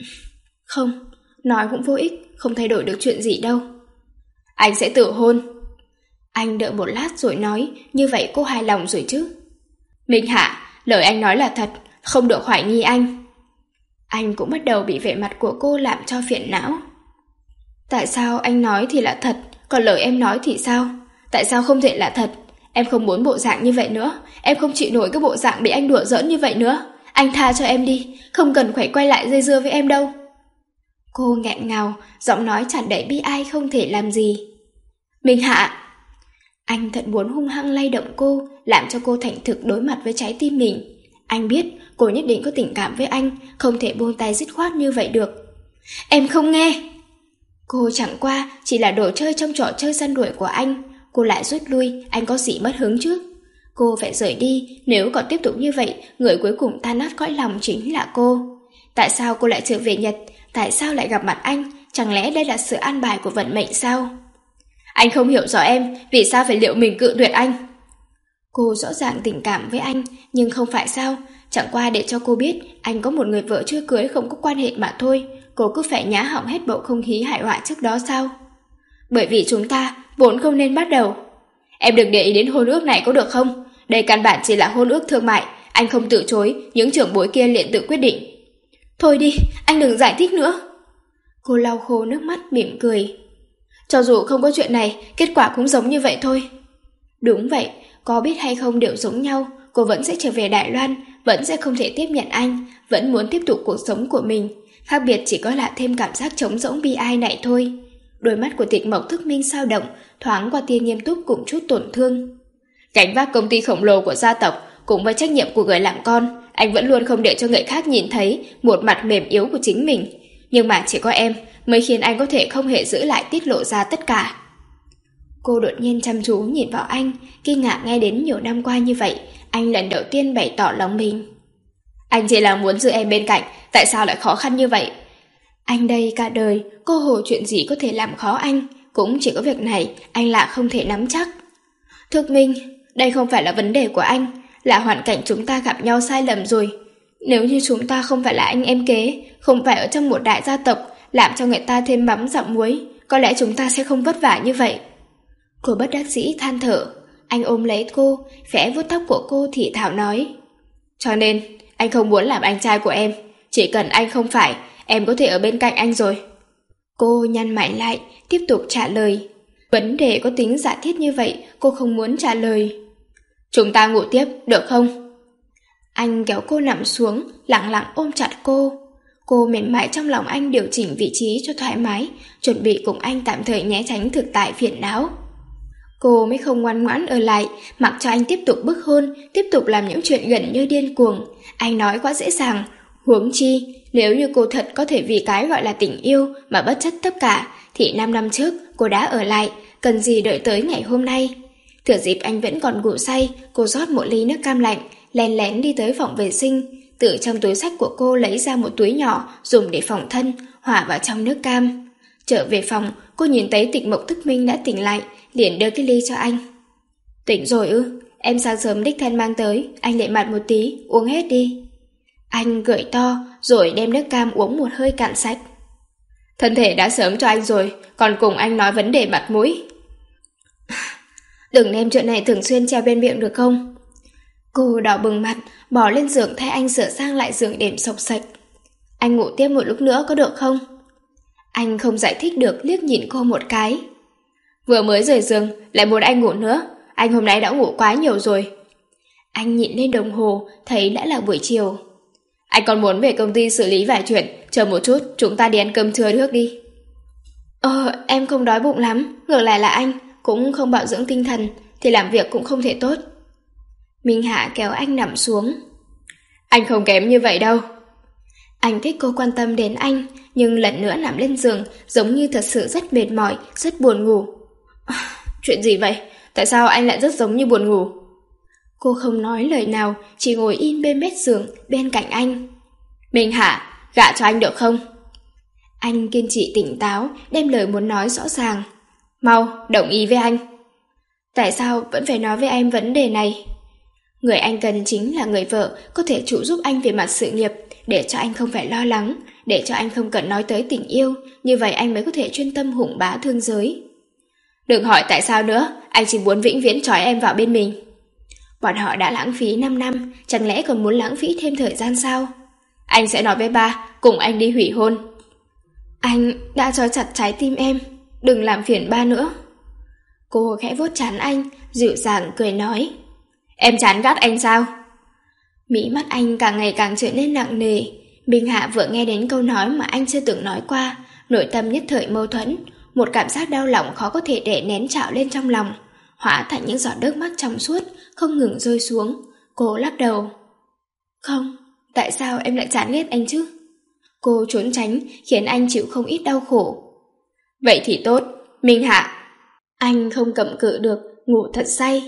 Không, nói cũng vô ích, không thay đổi được chuyện gì đâu. Anh sẽ tự hôn. Anh đợi một lát rồi nói, như vậy cô hài lòng rồi chứ? Minh Hạ, lời anh nói là thật, không được hoài nghi anh. Anh cũng bắt đầu bị vẻ mặt của cô làm cho phiền não. Tại sao anh nói thì là thật, còn lời em nói thì sao? Tại sao không thể là thật? Em không muốn bộ dạng như vậy nữa, em không chịu nổi cái bộ dạng bị anh đùa giỡn như vậy nữa. Anh tha cho em đi, không cần phải quay lại dây dưa với em đâu. Cô nghẹn ngào, giọng nói tràn đầy bi ai không thể làm gì. Minh Hạ! Anh thật muốn hung hăng lay động cô, làm cho cô thành thực đối mặt với trái tim mình. Anh biết cô nhất định có tình cảm với anh, không thể buông tay dứt khoát như vậy được. Em không nghe! Cô chẳng qua chỉ là đồ chơi trong trò chơi săn đuổi của anh. Cô lại rút lui, anh có gì mất hứng chứ? Cô phải rời đi, nếu còn tiếp tục như vậy, người cuối cùng tan nát cõi lòng chính là cô. Tại sao cô lại trở về Nhật? Tại sao lại gặp mặt anh? Chẳng lẽ đây là sự an bài của vận mệnh sao? Anh không hiểu rõ em, vì sao phải liệu mình cự tuyệt anh? Cô rõ ràng tình cảm với anh, nhưng không phải sao? Chẳng qua để cho cô biết anh có một người vợ chưa cưới không có quan hệ mà thôi. Cô cứ phải nhá hỏng hết bầu không khí hại hoại trước đó sao? Bởi vì chúng ta vốn không nên bắt đầu. Em đừng để ý đến hôn ước này có được không? Đây căn bản chỉ là hôn ước thương mại. Anh không từ chối, những trưởng bối kia liền tự quyết định. Thôi đi, anh đừng giải thích nữa. Cô lau khô nước mắt mỉm cười. Cho dù không có chuyện này, kết quả cũng giống như vậy thôi. Đúng vậy, có biết hay không đều giống nhau. Cô vẫn sẽ trở về Đài Loan, vẫn sẽ không thể tiếp nhận anh, vẫn muốn tiếp tục cuộc sống của mình. Khác biệt chỉ có là thêm cảm giác trống rỗng bi ai này thôi. Đôi mắt của Tịch Mộc Thức Minh sao động, thoáng qua tia nghiêm túc cùng chút tổn thương. Gánh vác công ty khổng lồ của gia tộc cùng với trách nhiệm của người làm con, anh vẫn luôn không để cho người khác nhìn thấy một mặt mềm yếu của chính mình. Nhưng mà chỉ có em mới khiến anh có thể không hề giữ lại tiết lộ ra tất cả. Cô đột nhiên chăm chú nhìn vào anh, kinh ngạc nghe đến nhiều năm qua như vậy, anh lần đầu tiên bày tỏ lòng mình. Anh chỉ là muốn giữ em bên cạnh, tại sao lại khó khăn như vậy? Anh đây cả đời, cô hồ chuyện gì có thể làm khó anh, cũng chỉ có việc này anh lại không thể nắm chắc. Thước Minh, đây không phải là vấn đề của anh, là hoàn cảnh chúng ta gặp nhau sai lầm rồi. Nếu như chúng ta không phải là anh em kế, không phải ở trong một đại gia tộc, làm cho người ta thêm mắm dặm muối, có lẽ chúng ta sẽ không vất vả như vậy. Cô bất đắc dĩ than thở, anh ôm lấy cô, khẽ vuốt tóc của cô thì thảo nói. Cho nên, anh không muốn làm anh trai của em, chỉ cần anh không phải, em có thể ở bên cạnh anh rồi. Cô nhăn mày lại, tiếp tục trả lời. Vấn đề có tính giả thiết như vậy, cô không muốn trả lời. Chúng ta ngủ tiếp, được không? Anh kéo cô nằm xuống, lặng lặng ôm chặt cô. Cô mềm mại trong lòng anh điều chỉnh vị trí cho thoải mái, chuẩn bị cùng anh tạm thời né tránh thực tại phiền não. Cô mới không ngoan ngoãn ở lại, mặc cho anh tiếp tục bức hôn, tiếp tục làm những chuyện gần như điên cuồng. Anh nói quá dễ dàng, huống chi, nếu như cô thật có thể vì cái gọi là tình yêu mà bất chấp tất cả, thì năm năm trước cô đã ở lại, cần gì đợi tới ngày hôm nay. Thừa dịp anh vẫn còn ngủ say, cô rót một ly nước cam lạnh, lén lén đi tới phòng vệ sinh, từ trong túi xách của cô lấy ra một túi nhỏ dùng để phòng thân, hòa vào trong nước cam. Trở về phòng, cô nhìn thấy Tịch Mộc Thức Minh đã tỉnh lại, liền đưa cái ly cho anh. Tỉnh rồi ư? Em sáng sớm đích thân mang tới, anh để mặt một tí, uống hết đi. Anh gợi to, rồi đem nước cam uống một hơi cạn sạch. Thân thể đã sớm cho anh rồi, còn cùng anh nói vấn đề mặt mũi. Đừng đem chuyện này thường xuyên treo bên miệng được không? Cô đỏ bừng mặt, bỏ lên giường thay anh sửa sang lại giường đệm sộc sạch. Anh ngủ tiếp một lúc nữa có được không? Anh không giải thích được, liếc nhìn cô một cái. Vừa mới rời giường, lại muốn anh ngủ nữa. Anh hôm nay đã ngủ quá nhiều rồi. Anh nhìn lên đồng hồ, thấy đã là buổi chiều. Anh còn muốn về công ty xử lý vài chuyện, chờ một chút, chúng ta đi ăn cơm trưa trước đi. Ờ, em không đói bụng lắm, ngược lại là anh cũng không bảo dưỡng tinh thần, thì làm việc cũng không thể tốt. Minh Hạ kéo anh nằm xuống. Anh không kém như vậy đâu. Anh thích cô quan tâm đến anh, nhưng lần nữa nằm lên giường, giống như thật sự rất mệt mỏi, rất buồn ngủ. Chuyện gì vậy? Tại sao anh lại rất giống như buồn ngủ? Cô không nói lời nào, chỉ ngồi im bên mép giường, bên cạnh anh. Minh Hạ, gả cho anh được không? Anh kiên trì tỉnh táo, đem lời muốn nói rõ ràng. Mau, đồng ý với anh. Tại sao vẫn phải nói với em vấn đề này? Người anh cần chính là người vợ có thể trụ giúp anh về mặt sự nghiệp, để cho anh không phải lo lắng, để cho anh không cần nói tới tình yêu, như vậy anh mới có thể chuyên tâm hùng bá thương giới. Đừng hỏi tại sao nữa, anh chỉ muốn vĩnh viễn trói em vào bên mình. Bọn họ đã lãng phí năm năm, chẳng lẽ còn muốn lãng phí thêm thời gian sao? Anh sẽ nói với ba, cùng anh đi hủy hôn. Anh đã trói chặt trái tim em, đừng làm phiền ba nữa. Cô khẽ vuốt trán anh, dịu dàng cười nói. Em chán ghét anh sao? Mí mắt anh càng ngày càng trở nên nặng nề. Minh Hạ vừa nghe đến câu nói mà anh chưa từng nói qua, nội tâm nhất thời mâu thuẫn, một cảm giác đau lòng khó có thể đè nén trào lên trong lòng, hóa thành những giọt nước mắt trong suốt, không ngừng rơi xuống. Cô lắc đầu. Không, tại sao em lại chán ghét anh chứ? Cô trốn tránh, khiến anh chịu không ít đau khổ. Vậy thì tốt, Minh Hạ. Anh không cầm cự được, ngủ thật say.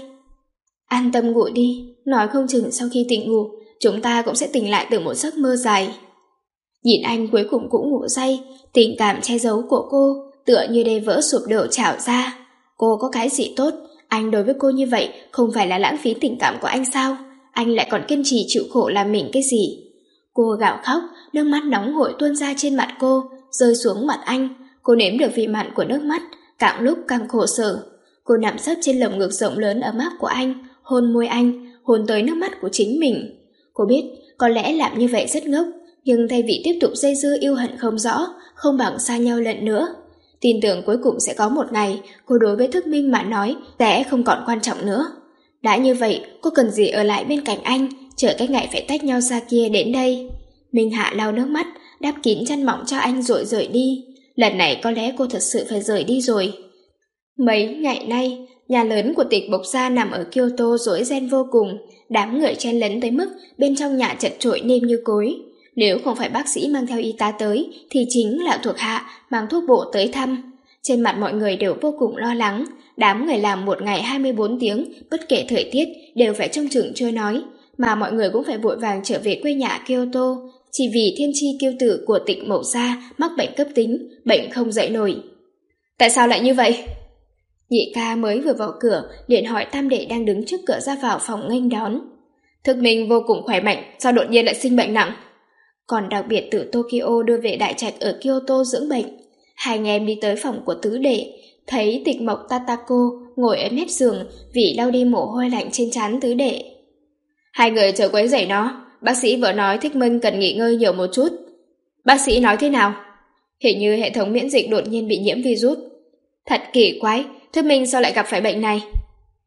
An tâm ngủ đi, nói không chừng sau khi tỉnh ngủ, chúng ta cũng sẽ tỉnh lại từ một giấc mơ dài. Nhìn anh cuối cùng cũng ngủ say, tình cảm che giấu của cô tựa như đê vỡ sụp đổ trào ra. Cô có cái gì tốt, anh đối với cô như vậy không phải là lãng phí tình cảm của anh sao? Anh lại còn kiên trì chịu khổ làm mình cái gì? Cô gào khóc, nước mắt nóng hổi tuôn ra trên mặt cô, rơi xuống mặt anh. Cô nếm được vị mặn của nước mắt, càng lúc càng khổ sở. Cô nằm sấp trên lồng ngực rộng lớn ấm áp của anh, hôn môi anh, hôn tới nước mắt của chính mình. Cô biết có lẽ làm như vậy rất ngốc, nhưng thay vì tiếp tục dây dưa yêu hận không rõ, không bằng xa nhau lần nữa. Tin tưởng cuối cùng sẽ có một ngày, cô đối với Thức Minh mà nói sẽ không còn quan trọng nữa. Đã như vậy, cô cần gì ở lại bên cạnh anh, chờ cái ngày phải tách nhau ra kia đến đây. Minh Hạ lau nước mắt, đắp kín chăn mỏng cho anh rồi rời đi. Lần này có lẽ cô thật sự phải rời đi rồi. Mấy ngày nay, nhà lớn của Tịch Mộc gia nằm ở Kyoto rối ren vô cùng, đám người chen lấn tới mức bên trong nhà chật chội nêm như cối. Nếu không phải bác sĩ mang theo y tá tới, thì chính là thuộc hạ mang thuốc bổ tới thăm. Trên mặt mọi người đều vô cùng lo lắng, đám người làm một ngày hai mươi bốn tiếng, bất kể thời tiết đều phải trông chừng chưa nói, mà mọi người cũng phải vội vàng trở về quê nhà Kyoto, chỉ vì thiên chi kiêu tử của Tịch Mộc gia mắc bệnh cấp tính, bệnh không dậy nổi. Tại sao lại như vậy? Nhị ca mới vừa vào cửa, liền hỏi tam đệ đang đứng trước cửa ra vào phòng nghênh đón. Thức Minh vô cùng khỏe mạnh, sao đột nhiên lại sinh bệnh nặng? Còn đặc biệt từ Tokyo đưa về đại trạch ở Kyoto dưỡng bệnh. Hai anh em đi tới phòng của tứ đệ, thấy Tịch Mộc Tatako ngồi ở mép giường vì lau đi mồ hôi lạnh trên trán tứ đệ. Hai người chờ quấy rầy nó, bác sĩ vừa nói Thích Minh cần nghỉ ngơi nhiều một chút. Bác sĩ nói thế nào? Hình như hệ thống miễn dịch đột nhiên bị nhiễm virus. Thật kỳ quái, Thức Minh sao lại gặp phải bệnh này?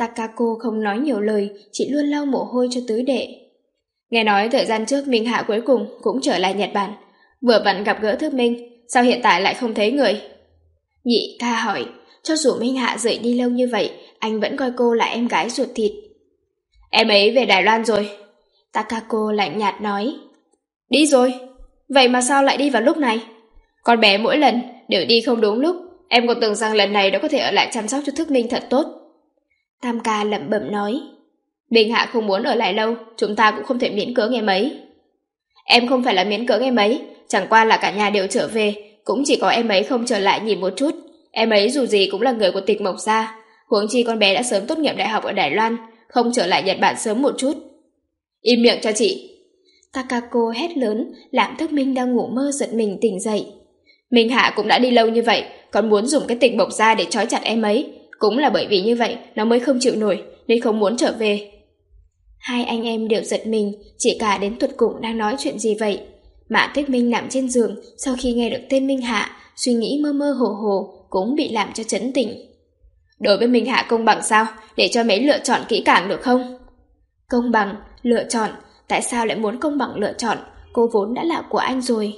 Takako không nói nhiều lời, chỉ luôn lau mồ hôi cho tứ đệ. Nghe nói thời gian trước Minh Hạ cuối cùng cũng trở lại Nhật Bản, vừa vặn gặp gỡ Thức Minh, sao hiện tại lại không thấy người? Nhị ca hỏi, cho dù Minh Hạ rời đi lâu như vậy, anh vẫn coi cô là em gái ruột thịt. Em ấy về Đài Loan rồi. Takako lạnh nhạt nói. Đi rồi? Vậy mà sao lại đi vào lúc này? Con bé mỗi lần đều đi không đúng lúc, em còn tưởng rằng lần này nó có thể ở lại chăm sóc cho Thức Minh thật tốt. Tam ca lẩm bẩm nói. Minh Hạ không muốn ở lại lâu, chúng ta cũng không thể miễn cưỡng em ấy. Em không phải là miễn cưỡng em ấy, chẳng qua là cả nhà đều trở về, cũng chỉ có em ấy không trở lại nhìn một chút. Em ấy dù gì cũng là người của Tịch Mộc gia, huống chi con bé đã sớm tốt nghiệp đại học ở Đài Loan, không trở lại Nhật Bản sớm một chút. Im miệng cho chị. Takako hét lớn, làm Thức Minh đang ngủ mơ giật mình tỉnh dậy. Minh Hạ cũng đã đi lâu như vậy, còn muốn dùng cái Tịch Mộc gia để trói chặt em ấy, cũng là bởi vì như vậy nó mới không chịu nổi nên không muốn trở về. Hai anh em đều giật mình, chỉ cả đến tuột cùng đang nói chuyện gì vậy. Mã Tích Minh nằm trên giường, sau khi nghe được tên Minh Hạ, suy nghĩ mơ mơ hồ hồ cũng bị làm cho chấn tỉnh. Đối với Minh Hạ công bằng sao, để cho mấy lựa chọn kỹ càng được không? Công bằng, lựa chọn, tại sao lại muốn công bằng lựa chọn, cô vốn đã là của anh rồi.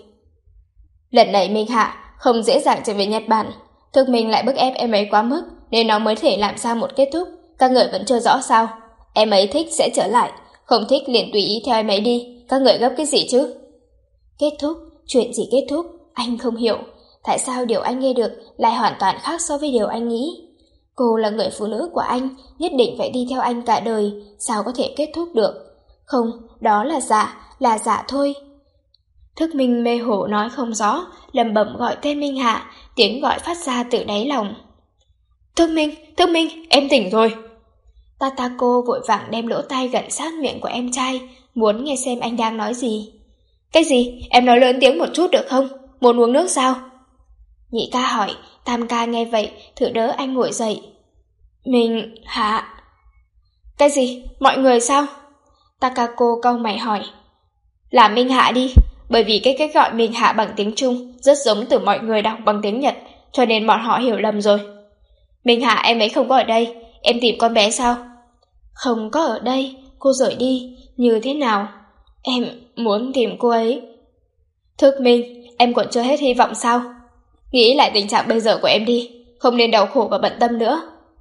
Lần này Minh Hạ không dễ dàng trở về Nhật Bản, Thức Minh lại bức ép em ấy quá mức nên nó mới thể làm sao một kết thúc, các người vẫn chưa rõ sao? Em ấy thích sẽ trở lại, không thích liền tùy ý theo em ấy đi, các người gấp cái gì chứ? Kết thúc? Chuyện gì kết thúc? Anh không hiểu. Tại sao điều anh nghe được lại hoàn toàn khác so với điều anh nghĩ? Cô là người phụ nữ của anh, nhất định phải đi theo anh cả đời, sao có thể kết thúc được? Không, đó là giả, là giả thôi. Thức Minh mê hổ nói không rõ, lẩm bẩm gọi tên Minh Hạ, tiếng gọi phát ra từ đáy lòng. Thức Minh, Thức Minh, em tỉnh rồi. Tatako vội vàng đem lỗ tai gần sát miệng của em trai, muốn nghe xem anh đang nói gì. Cái gì? Em nói lớn tiếng một chút được không? Muốn uống nước sao? Nhị ca hỏi, tam ca nghe vậy, thử đỡ anh ngồi dậy. Mình... Hạ... Cái gì? Mọi người sao? Takako cau mày hỏi. Là Minh Hạ đi, bởi vì cái cách gọi Minh Hạ bằng tiếng Trung rất giống từ mọi người đọc bằng tiếng Nhật, cho nên bọn họ hiểu lầm rồi. Minh Hạ em ấy không có ở đây, em tìm con bé sao? Không có ở đây, cô rời đi, như thế nào? Em muốn tìm cô ấy. Thức Minh, em còn chưa hết hy vọng sao? Nghĩ lại tình trạng bây giờ của em đi, không nên đau khổ và bận tâm nữa.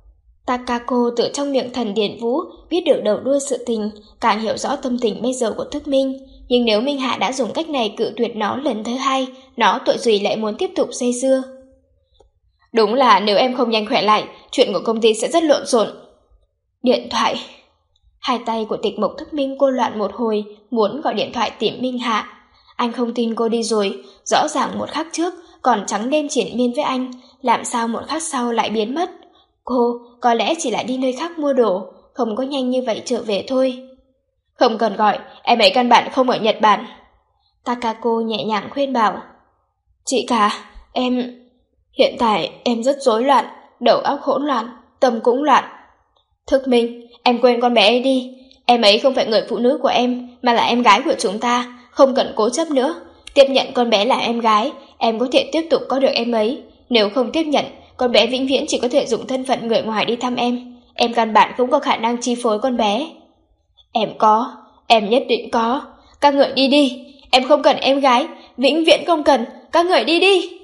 Takako từ trong miệng thần Điền Vũ biết được đầu đuôi sự tình, càng hiểu rõ tâm tình bây giờ của Thức Minh. Nhưng nếu Minh Hạ đã dùng cách này cự tuyệt nó lần thứ hai, nó tội gì lại muốn tiếp tục dây dưa. Đúng là nếu em không nhanh khỏe lại, chuyện của công ty sẽ rất lộn xộn. Điện thoại. Hai tay của Tịch Mộc Thức Minh cô loạn một hồi, muốn gọi điện thoại tìm Minh Hạ. Anh không tin cô đi rồi, rõ ràng một khắc trước còn trắng đêm triển miên với anh, làm sao một khắc sau lại biến mất. Cô có lẽ chỉ là đi nơi khác mua đồ, không có nhanh như vậy trở về thôi. Không cần gọi, em ấy căn bản không ở Nhật Bản. Takako nhẹ nhàng khuyên bảo. Chị cả, em... Hiện tại em rất rối loạn, đầu óc hỗn loạn, tâm cũng loạn. Thức Minh, em quên con bé ấy đi. Em ấy không phải người phụ nữ của em, mà là em gái của chúng ta, không cần cố chấp nữa. Tiếp nhận con bé là em gái, em có thể tiếp tục có được em ấy. Nếu không tiếp nhận, con bé vĩnh viễn chỉ có thể dùng thân phận người ngoài đi thăm em. Em căn bản không có khả năng chi phối con bé. Em có, em nhất định có. Các người đi đi, em không cần em gái, vĩnh viễn không cần, các người đi đi.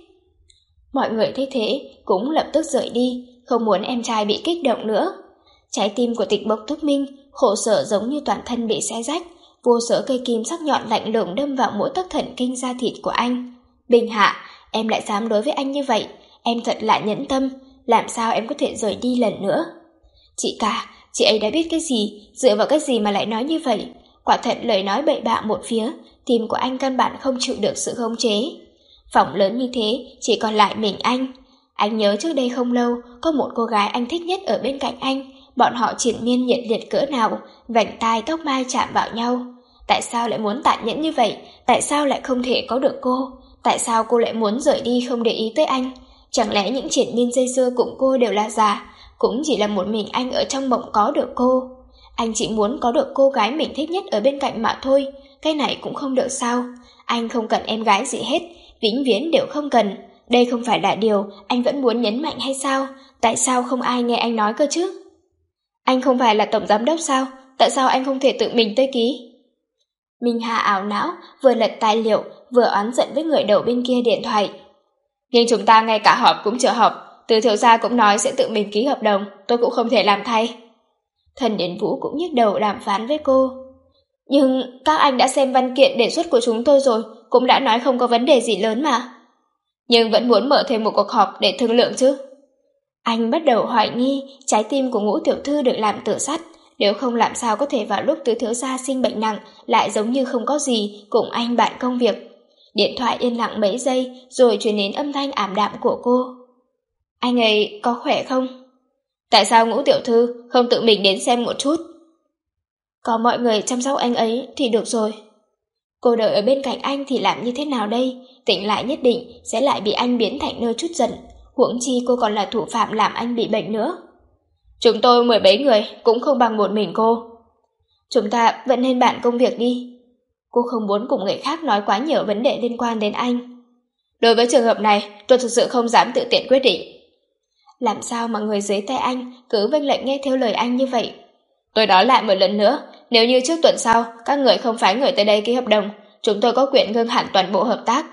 Mọi người thấy thế cũng lập tức rời đi, không muốn em trai bị kích động nữa. Trái tim của Tịch Mộc Thức Minh khổ sở giống như toàn thân bị xé rách, vô số cây kim sắc nhọn lạnh lùng đâm vào mỗi tấc thần kinh da thịt của anh. Bình Hạ, em lại dám đối với anh như vậy, em thật là nhẫn tâm, làm sao em có thể rời đi lần nữa? Chị cả, chị ấy đã biết cái gì, dựa vào cái gì mà lại nói như vậy? Quả thật lời nói bậy bạ một phía, tim của anh căn bản không chịu được sự khống chế. Phòng lớn như thế, chỉ còn lại mình anh. Anh nhớ trước đây không lâu, có một cô gái anh thích nhất ở bên cạnh anh, bọn họ triển miên nhiệt liệt cỡ nào, vành tai tóc mai chạm vào nhau. Tại sao lại muốn tàn nhẫn như vậy? Tại sao lại không thể có được cô? Tại sao cô lại muốn rời đi không để ý tới anh? Chẳng lẽ những triển miên dây dưa cùng cô đều là giả? Cũng chỉ là một mình anh ở trong mộng có được cô. Anh chỉ muốn có được cô gái mình thích nhất ở bên cạnh mà thôi. Cái này cũng không được sao? Anh không cần em gái gì hết, vĩnh viễn đều không cần. Đây không phải là điều anh vẫn muốn nhấn mạnh hay sao? Tại sao không ai nghe anh nói cơ chứ? Anh không phải là tổng giám đốc sao? Tại sao anh không thể tự mình tới ký? Minh Hạ ảo não, vừa lật tài liệu, vừa oán giận với người đầu bên kia điện thoại. Nhưng chúng ta ngay cả họp cũng chưa họp, Từ thiếu gia cũng nói sẽ tự mình ký hợp đồng, tôi cũng không thể làm thay. Thần Điền Vũ cũng nhức đầu đàm phán với cô. Nhưng các anh đã xem văn kiện đề xuất của chúng tôi rồi, cũng đã nói không có vấn đề gì lớn mà. Nhưng vẫn muốn mở thêm một cuộc họp để thương lượng chứ. Anh bắt đầu hoài nghi trái tim của Ngũ tiểu thư được làm từ sắt, nếu không làm sao có thể vào lúc Tứ thiếu gia sinh bệnh nặng lại giống như không có gì cùng anh bạn công việc. Điện thoại yên lặng mấy giây rồi truyền đến âm thanh ảm đạm của cô. Anh ấy có khỏe không? Tại sao Ngũ tiểu thư không tự mình đến xem một chút? Có mọi người chăm sóc anh ấy thì được rồi. Cô đợi ở bên cạnh anh thì làm như thế nào đây? Tỉnh lại nhất định sẽ lại bị anh biến thành nơi chút giận. Huống chi cô còn là thủ phạm làm anh bị bệnh nữa. Chúng tôi mười mấy người cũng không bằng một mình cô. Chúng ta vẫn nên bàn công việc đi. Cô không muốn cùng người khác nói quá nhiều vấn đề liên quan đến anh. Đối với trường hợp này, tôi thực sự không dám tự tiện quyết định. Làm sao mà người dưới tay anh cứ vâng lệnh nghe theo lời anh như vậy? Tôi nói lại một lần nữa, nếu như trước tuần sau các người không phái người tới đây ký hợp đồng, chúng tôi có quyền ngưng hẳn toàn bộ hợp tác.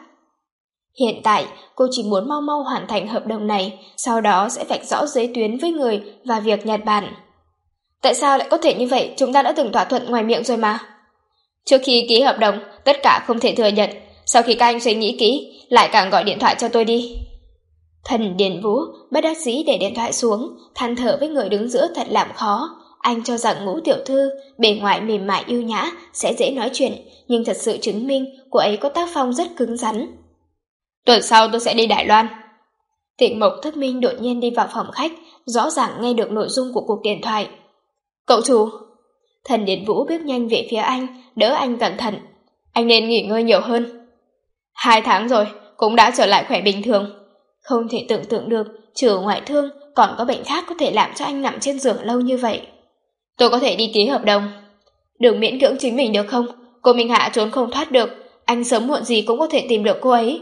Hiện tại, cô chỉ muốn mau mau hoàn thành hợp đồng này, sau đó sẽ vạch rõ giới tuyến với người và việc Nhật Bản. Tại sao lại có thể như vậy? Chúng ta đã từng thỏa thuận ngoài miệng rồi mà. Trước khi ký hợp đồng, tất cả không thể thừa nhận. Sau khi các anh suy nghĩ kỹ, lại càng gọi điện thoại cho tôi đi. Thần Điền Vũ bất đắc dĩ để điện thoại xuống, than thở với người đứng giữa thật làm khó. Anh cho rằng Ngũ tiểu thư bề ngoài mềm mại yêu nhã sẽ dễ nói chuyện, nhưng thật sự chứng minh cô ấy có tác phong rất cứng rắn. Tuần sau tôi sẽ đi Đài Loan. Tịnh Mộc Thức Minh đột nhiên đi vào phòng khách, rõ ràng nghe được nội dung của cuộc điện thoại. Cậu chủ. Thần Điền Vũ bước nhanh về phía anh, đỡ anh cẩn thận. Anh nên nghỉ ngơi nhiều hơn. Hai tháng rồi, cũng đã trở lại khỏe bình thường. Không thể tưởng tượng được, trừ ngoại thương, còn có bệnh khác có thể làm cho anh nằm trên giường lâu như vậy. Tôi có thể đi ký hợp đồng. Đừng miễn cưỡng chính mình được không? Cô Minh Hạ trốn không thoát được, anh sớm muộn gì cũng có thể tìm được cô ấy.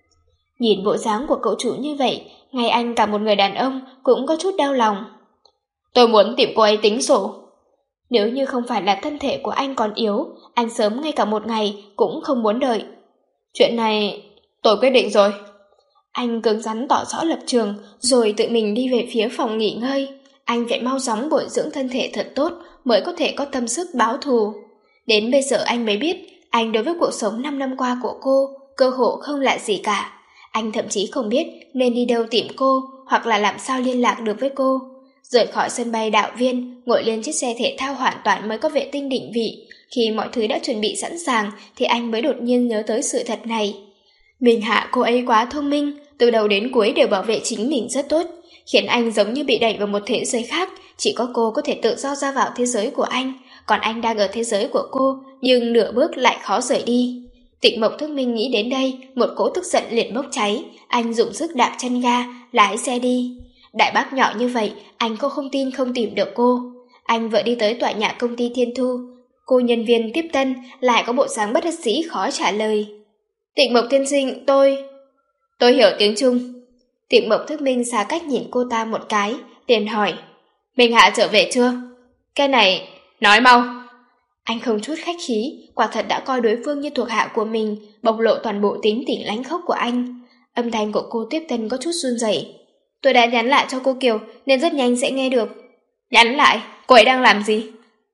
Nhìn bộ dáng của cậu chủ như vậy, ngay anh cả một người đàn ông cũng có chút đau lòng. Tôi muốn tìm cô ấy tính sổ. Nếu như không phải là thân thể của anh còn yếu, anh sớm ngay cả một ngày cũng không muốn đợi. Chuyện này tôi quyết định rồi. Anh cứng rắn tỏ rõ lập trường, rồi tự mình đi về phía phòng nghỉ ngơi. Anh phải mau chóng bồi dưỡng thân thể thật tốt mới có thể có tâm sức báo thù. Đến bây giờ anh mới biết, anh đối với cuộc sống năm năm qua của cô, cơ hội không lạ gì cả. Anh thậm chí không biết nên đi đâu tìm cô, hoặc là làm sao liên lạc được với cô. Rời khỏi sân bay Đạo Viên, ngồi lên chiếc xe thể thao hoàn toàn mới có vệ tinh định vị. Khi mọi thứ đã chuẩn bị sẵn sàng, thì anh mới đột nhiên nhớ tới sự thật này. Minh Hạ cô ấy quá thông minh, từ đầu đến cuối đều bảo vệ chính mình rất tốt, khiến anh giống như bị đẩy vào một thế giới khác. Chỉ có cô có thể tự do ra vào thế giới của anh, còn anh đang ở thế giới của cô, nhưng nửa bước lại khó rời đi. Tịnh Mộc Thức Minh nghĩ đến đây, một cỗ tức giận liền bốc cháy. Anh dùng sức đạp chân ga, lái xe đi. Đại bác nhỏ như vậy, anh cô không tin không tìm được cô. Anh vừa đi tới tòa nhà công ty Thiên Thu, cô nhân viên tiếp tân lại có bộ dáng bất đắc dĩ khó trả lời. Tịnh Mộc tiên sinh, tôi... Tôi hiểu tiếng Trung. Tịnh Mộc Thức Minh xa cách nhìn cô ta một cái, liền hỏi. Minh Hạ trở về chưa? Cái này, nói mau. Anh không chút khách khí, quả thật đã coi đối phương như thuộc hạ của mình, bộc lộ toàn bộ tính tình lánh khóc của anh. Âm thanh của cô tiếp tân có chút run rẩy. Tôi đã nhắn lại cho cô Kiều, nên rất nhanh sẽ nghe được. Nhắn lại? Cô ấy đang làm gì?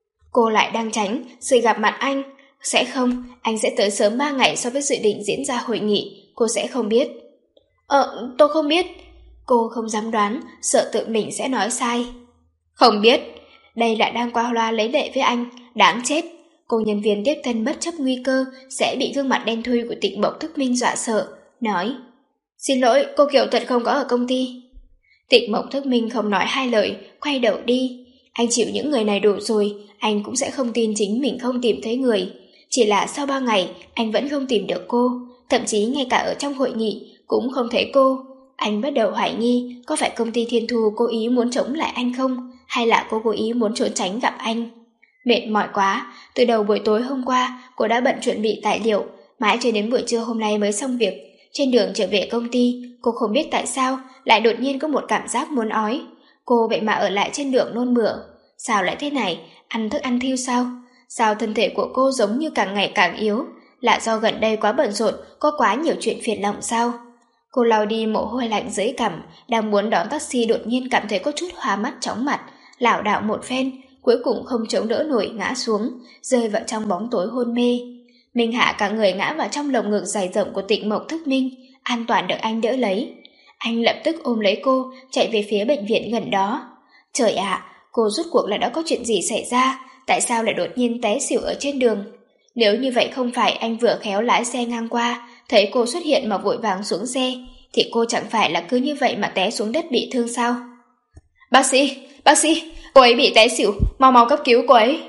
Cô lại đang tránh sự gặp mặt anh. Sẽ không, anh sẽ tới sớm ba ngày so với dự định diễn ra hội nghị, cô sẽ không biết. Ờ, tôi không biết. Cô không dám đoán, sợ tự mình sẽ nói sai. Không biết. Đây lại đang qua loa lấy lệ với anh, đáng chết. Cô nhân viên tiếp tân bất chấp nguy cơ sẽ bị gương mặt đen thui của Tịnh Mộc Thức Minh dọa sợ, nói. Xin lỗi, cô Kiều thật không có ở công ty. Tịnh Mộc Thức Minh không nói hai lời, quay đầu đi. Anh chịu những người này đủ rồi, anh cũng sẽ không tin chính mình không tìm thấy người. Chỉ là sau ba ngày, anh vẫn không tìm được cô, thậm chí ngay cả ở trong hội nghị cũng không thấy cô. Anh bắt đầu hoài nghi có phải công ty Thiên Thu cố ý muốn chống lại anh không, hay là cô cố ý muốn trốn tránh gặp anh. Mệt mỏi quá, từ đầu buổi tối hôm qua cô đã bận chuẩn bị tài liệu, mãi cho đến buổi trưa hôm nay mới xong việc. Trên đường trở về công ty, cô không biết tại sao lại đột nhiên có một cảm giác muốn ói. Cô vậy mà ở lại trên đường nôn mửa. Sao lại thế này? Ăn thức ăn thiêu sao? Sao thân thể của cô giống như càng ngày càng yếu? Là do gần đây quá bận rộn, có quá nhiều chuyện phiền lòng sao? Cô lau đi mồ hôi lạnh dưới cằm, đang muốn đón taxi đột nhiên cảm thấy có chút hoa mắt chóng mặt, lảo đảo một phen, cuối cùng không chống đỡ nổi ngã xuống, rơi vào trong bóng tối hôn mê. Minh Hạ cả người ngã vào trong lồng ngực dày rộng của Tịnh Mộc Thức Minh, an toàn được anh đỡ lấy. Anh lập tức ôm lấy cô, chạy về phía bệnh viện gần đó. Trời ạ, cô rốt cuộc là đã có chuyện gì xảy ra, tại sao lại đột nhiên té xỉu ở trên đường? Nếu như vậy không phải anh vừa khéo lái xe ngang qua, thấy cô xuất hiện mà vội vàng xuống xe, thì cô chẳng phải là cứ như vậy mà té xuống đất bị thương sao? Bác sĩ, bác sĩ, cô ấy bị té xỉu, mau mau cấp cứu cô ấy.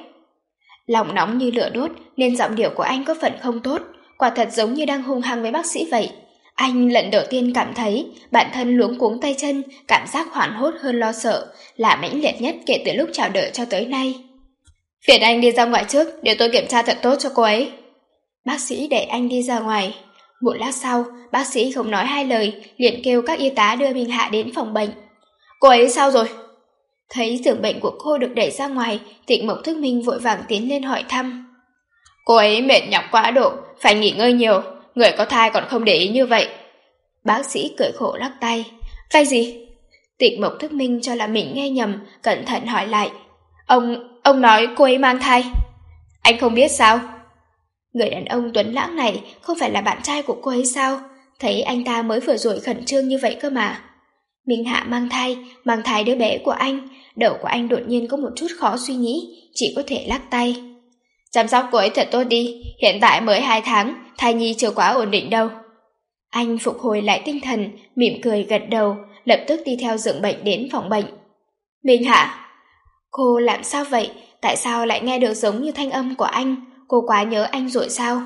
Lòng nóng như lửa đốt nên giọng điệu của anh có phần không tốt, quả thật giống như đang hung hăng với bác sĩ vậy. Anh lần đầu tiên cảm thấy bản thân luống cuống tay chân, cảm giác hoảng hốt hơn lo sợ, là mãnh liệt nhất kể từ lúc chào đợi cho tới nay. Phiền anh đi ra ngoài trước, để tôi kiểm tra thật tốt cho cô ấy. Bác sĩ để anh đi ra ngoài. Một lát sau, bác sĩ không nói hai lời, liền kêu các y tá đưa Minh Hạ đến phòng bệnh. Cô ấy sao rồi? Thấy giường bệnh của cô được đẩy ra ngoài, Tịnh Mộc Thức Minh vội vàng tiến lên hỏi thăm. Cô ấy mệt nhọc quá độ, phải nghỉ ngơi nhiều, người có thai còn không để ý như vậy. Bác sĩ cười khổ lắc tay. Cái gì? Tịnh Mộc Thức Minh cho là mình nghe nhầm, cẩn thận hỏi lại. Ông, ông nói cô ấy mang thai. Anh không biết sao? Người đàn ông tuấn lãng này không phải là bạn trai của cô ấy sao? Thấy anh ta mới vừa rồi khẩn trương như vậy cơ mà. Minh Hạ mang thai, mang thai đứa bé của anh. Đầu của anh đột nhiên có một chút khó suy nghĩ, chỉ có thể lắc tay. Chăm sóc cô ấy thật tốt đi, hiện tại mới hai tháng, thai nhi chưa quá ổn định đâu. Anh phục hồi lại tinh thần, mỉm cười gật đầu, lập tức đi theo giường bệnh đến phòng bệnh. Minh Hạ, cô làm sao vậy? Tại sao lại nghe được giống như thanh âm của anh? Cô quá nhớ anh rồi sao?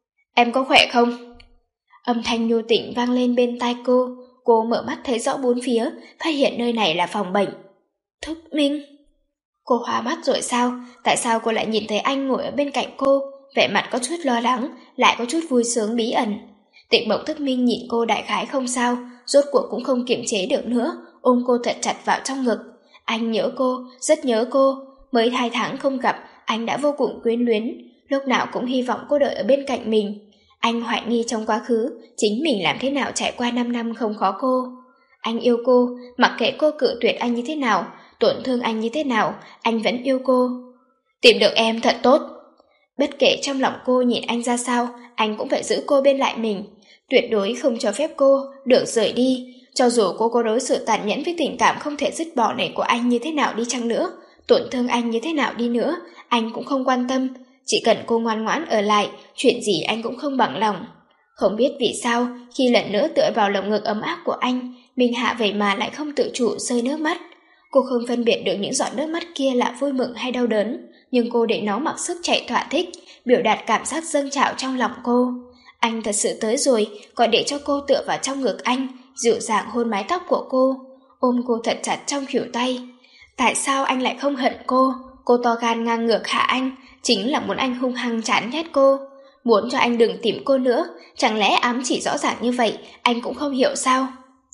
Em có khỏe không? Âm thanh nhu tịnh vang lên bên tai cô. Cô mở mắt thấy rõ bốn phía, phát hiện nơi này là phòng bệnh. Thức Minh. Cô hóa mắt rồi sao? Tại sao cô lại nhìn thấy anh ngồi ở bên cạnh cô? Vẻ mặt có chút lo lắng, lại có chút vui sướng bí ẩn. Tịnh Mộc Thức Minh nhìn cô đại khái không sao, rốt cuộc cũng không kiềm chế được nữa, ôm cô thật chặt vào trong ngực. Anh nhớ cô, rất nhớ cô. Mới hai tháng không gặp, anh đã vô cùng quyến luyến, lúc nào cũng hy vọng cô đợi ở bên cạnh mình. Anh hoài nghi trong quá khứ, chính mình làm thế nào trải qua năm năm không khó cô. Anh yêu cô, mặc kệ cô cự tuyệt anh như thế nào, tổn thương anh như thế nào, anh vẫn yêu cô. Tìm được em thật tốt. Bất kể trong lòng cô nhìn anh ra sao, anh cũng phải giữ cô bên lại mình. Tuyệt đối không cho phép cô được rời đi. Cho dù cô có đối xử tàn nhẫn với tình cảm không thể dứt bỏ này của anh như thế nào đi chăng nữa, tổn thương anh như thế nào đi nữa, anh cũng không quan tâm. Chỉ cần cô ngoan ngoãn ở lại, chuyện gì anh cũng không bằng lòng. Không biết vì sao, khi lần nữa tựa vào lồng ngực ấm áp của anh, Minh Hạ vậy mà lại không tự chủ rơi nước mắt. Cô không phân biệt được những giọt nước mắt kia là vui mừng hay đau đớn, nhưng cô để nó mặc sức chạy thỏa thích, biểu đạt cảm giác dâng trào trong lòng cô. Anh thật sự tới rồi, còn để cho cô tựa vào trong ngực anh, dịu dàng hôn mái tóc của cô, ôm cô thật chặt trong khuỷu tay. Tại sao anh lại không hận cô? Cô to gan ngang ngược hạ anh, chính là muốn anh hung hăng chán ghét cô, muốn cho anh đừng tìm cô nữa. Chẳng lẽ ám chỉ rõ ràng như vậy anh cũng không hiểu sao?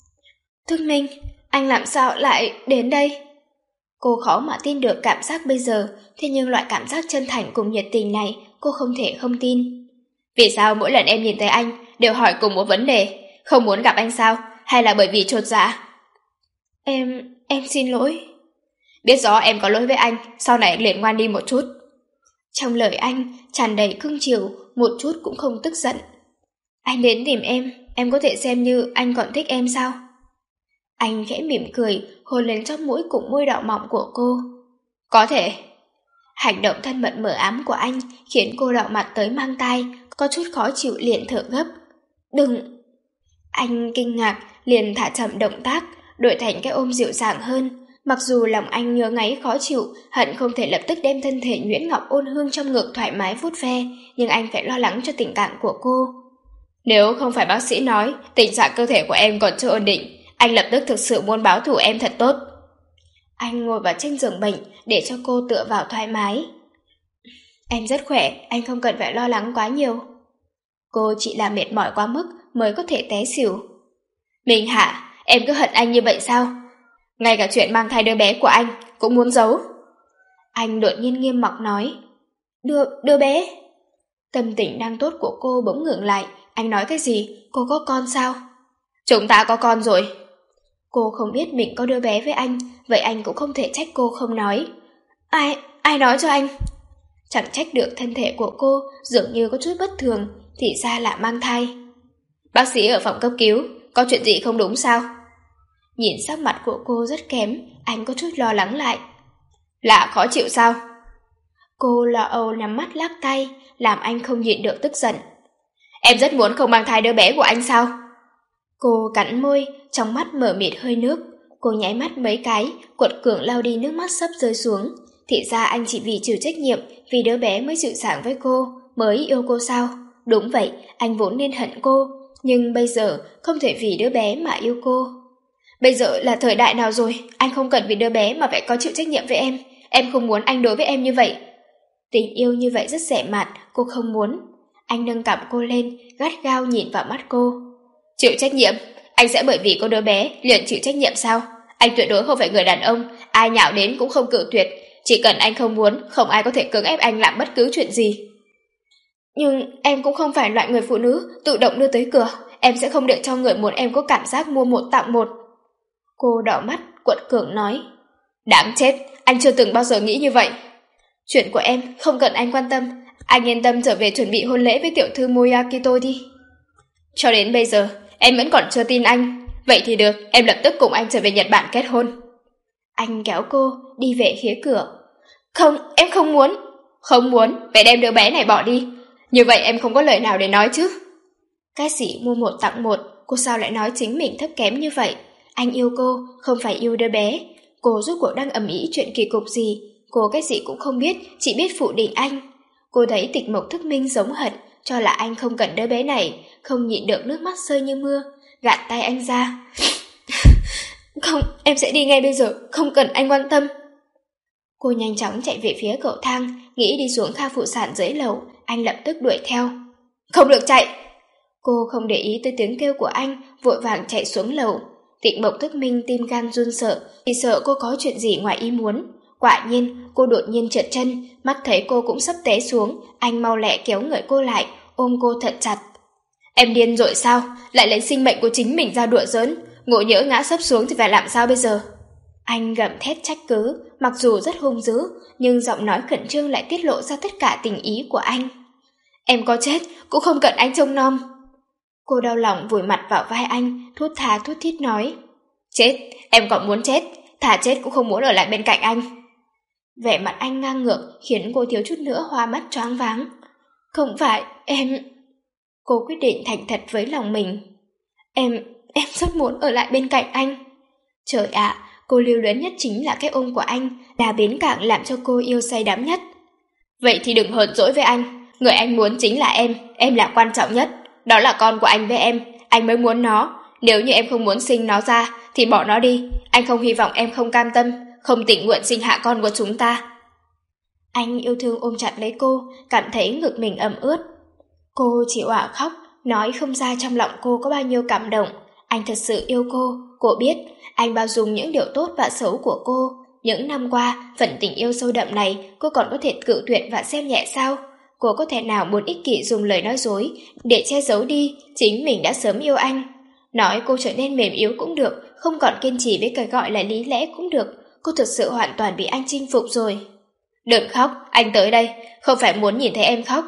Thức Minh, anh làm sao lại đến đây? Cô khó mà tin được cảm giác bây giờ, thế nhưng loại cảm giác chân thành cùng nhiệt tình này cô không thể không tin. Vì sao mỗi lần em nhìn thấy anh đều hỏi cùng một vấn đề, không muốn gặp anh sao? Hay là bởi vì chột dạ? Em, em xin lỗi. Biết rõ em có lỗi với anh, sau này liền ngoan đi một chút. Trong lời anh tràn đầy cưng chiều, một chút cũng không tức giận. Anh đến tìm em, em có thể xem như anh còn thích em sao? Anh khẽ mỉm cười, hôn lên chóp mũi cùng môi đỏ mọng của cô. Có thể. Hành động thân mật mờ ám của anh khiến cô đỏ mặt tới mang tai, có chút khó chịu liền thở gấp. Đừng! Anh kinh ngạc, liền thả chậm động tác, đổi thành cái ôm dịu dàng hơn. Mặc dù lòng anh ngứa ngáy khó chịu, hận không thể lập tức đem thân thể nhuyễn ngọc ôn hương trong ngực thoải mái vuốt ve, nhưng anh phải lo lắng cho tình cảm của cô. Nếu không phải bác sĩ nói tình trạng cơ thể của em còn chưa ổn định, anh lập tức thực sự muốn báo thù em thật tốt. Anh ngồi vào trên giường bệnh để cho cô tựa vào thoải mái. Em rất khỏe, anh không cần phải lo lắng quá nhiều. Cô chỉ là mệt mỏi quá mức mới có thể té xỉu. Minh Hạ, em cứ hận anh như vậy sao? Ngay cả chuyện mang thai đứa bé của anh cũng muốn giấu. Anh đột nhiên nghiêm mặt nói. Đưa, đưa bé? Tâm tình đang tốt của cô bỗng ngừng lại. Anh nói cái gì? Cô có con sao? Chúng ta có con rồi. Cô không biết mình có đứa bé với anh, vậy anh cũng không thể trách cô không nói. Ai, ai nói cho anh? Chẳng trách được thân thể của cô dường như có chút bất thường, thì ra là mang thai. Bác sĩ ở phòng cấp cứu, có chuyện gì không đúng sao? Nhìn sắc mặt của cô rất kém, anh có chút lo lắng lại. Là khó chịu sao? Cô lo âu nắm mắt lắc tay, làm anh không nhịn được tức giận. Em rất muốn không mang thai đứa bé của anh sao? Cô cắn môi, trong mắt mở mịt hơi nước. Cô nháy mắt mấy cái, cuột cường lau đi nước mắt sắp rơi xuống. Thì ra anh chỉ vì chịu trách nhiệm, vì đứa bé mới dịu dàng với cô, mới yêu cô sao? Đúng vậy, anh vốn nên hận cô, nhưng bây giờ không thể vì đứa bé mà yêu cô. Bây giờ là thời đại nào rồi, anh không cần vì đứa bé mà phải có chịu trách nhiệm với em. Em không muốn anh đối với em như vậy. Tình yêu như vậy rất rẻ mạt, cô không muốn. Anh nâng cằm cô lên, gắt gao nhìn vào mắt cô. Chịu trách nhiệm? Anh sẽ bởi vì có đứa bé liền chịu trách nhiệm sao? Anh tuyệt đối không phải người đàn ông, ai nhạo đến cũng không cự tuyệt. Chỉ cần anh không muốn, không ai có thể cưỡng ép anh làm bất cứ chuyện gì. Nhưng em cũng không phải loại người phụ nữ tự động đưa tới cửa. Em sẽ không để cho người muốn em có cảm giác mua một tặng một. Cô đỏ mắt, quật cường nói. Đáng chết, anh chưa từng bao giờ nghĩ như vậy. Chuyện của em không cần anh quan tâm. Anh yên tâm trở về chuẩn bị hôn lễ với tiểu thư Moyakito đi. Cho đến bây giờ, em vẫn còn chưa tin anh. Vậy thì được, em lập tức cùng anh trở về Nhật Bản kết hôn. Anh kéo cô, đi về phía cửa. Không, em không muốn. Không muốn, phải đem đứa bé này bỏ đi. Như vậy em không có lời nào để nói chứ. Cái gì mua một tặng một, cô sao lại nói chính mình thấp kém như vậy? Anh yêu cô, không phải yêu đứa bé. Cô rốt cuộc đang ầm ĩ chuyện kỳ cục gì? Cô cái gì cũng không biết, chỉ biết phủ định anh. Cô thấy Tịch Mộc Thức Minh giống hận, cho là anh không cần đứa bé này, không nhịn được nước mắt rơi như mưa, gạt tay anh ra. Không, em sẽ đi ngay bây giờ, không cần anh quan tâm. Cô nhanh chóng chạy về phía cầu thang, nghĩ đi xuống kha phụ sản dưới lầu, anh lập tức đuổi theo. Không được chạy! Cô không để ý tới tiếng kêu của anh, vội vàng chạy xuống lầu. Tịch Mộc Thức Minh tim gan run sợ, vì sợ cô có chuyện gì ngoài ý muốn. Quả nhiên, cô đột nhiên trượt chân, mắt thấy cô cũng sắp té xuống, anh mau lẹ kéo người cô lại, ôm cô thật chặt. Em điên rồi sao? Lại lấy sinh mệnh của chính mình ra đùa giỡn, ngộ nhỡ ngã sấp xuống thì phải làm sao bây giờ? Anh gầm thét trách cứ, mặc dù rất hung dữ, nhưng giọng nói khẩn trương lại tiết lộ ra tất cả tình ý của anh. Em có chết, cũng không cần anh trông nom. Cô đau lòng vùi mặt vào vai anh, thút thà thút thít nói. Chết, em còn muốn chết, thà chết cũng không muốn ở lại bên cạnh anh. Vẻ mặt anh ngang ngược khiến cô thiếu chút nữa hoa mắt choáng váng. Không phải, em... Cô quyết định thành thật với lòng mình. Em, em rất muốn ở lại bên cạnh anh. Trời ạ, à, cô lưu luyến nhất chính là cái ôm của anh, là bến cảng làm cho cô yêu say đắm nhất. Vậy thì đừng hờn dỗi với anh, người anh muốn chính là em, em là quan trọng nhất. Đó là con của anh với em, anh mới muốn nó. Nếu như em không muốn sinh nó ra, thì bỏ nó đi. Anh không hy vọng em không cam tâm, không tình nguyện sinh hạ con của chúng ta. Anh yêu thương ôm chặt lấy cô, cảm thấy ngực mình ẩm ướt. Cô chỉ òa khóc, nói không ra trong lòng cô có bao nhiêu cảm động. Anh thật sự yêu cô, cô biết, anh bao dung những điều tốt và xấu của cô. Những năm qua, phần tình yêu sâu đậm này, cô còn có thể cự tuyệt và xem nhẹ sao? Cô có thể nào muốn ích kỷ dùng lời nói dối để che giấu đi chính mình đã sớm yêu anh? Nói cô trở nên mềm yếu cũng được, không còn kiên trì với cái gọi là lý lẽ cũng được. Cô thực sự hoàn toàn bị anh chinh phục rồi. Đừng khóc, anh tới đây, không phải muốn nhìn thấy em khóc.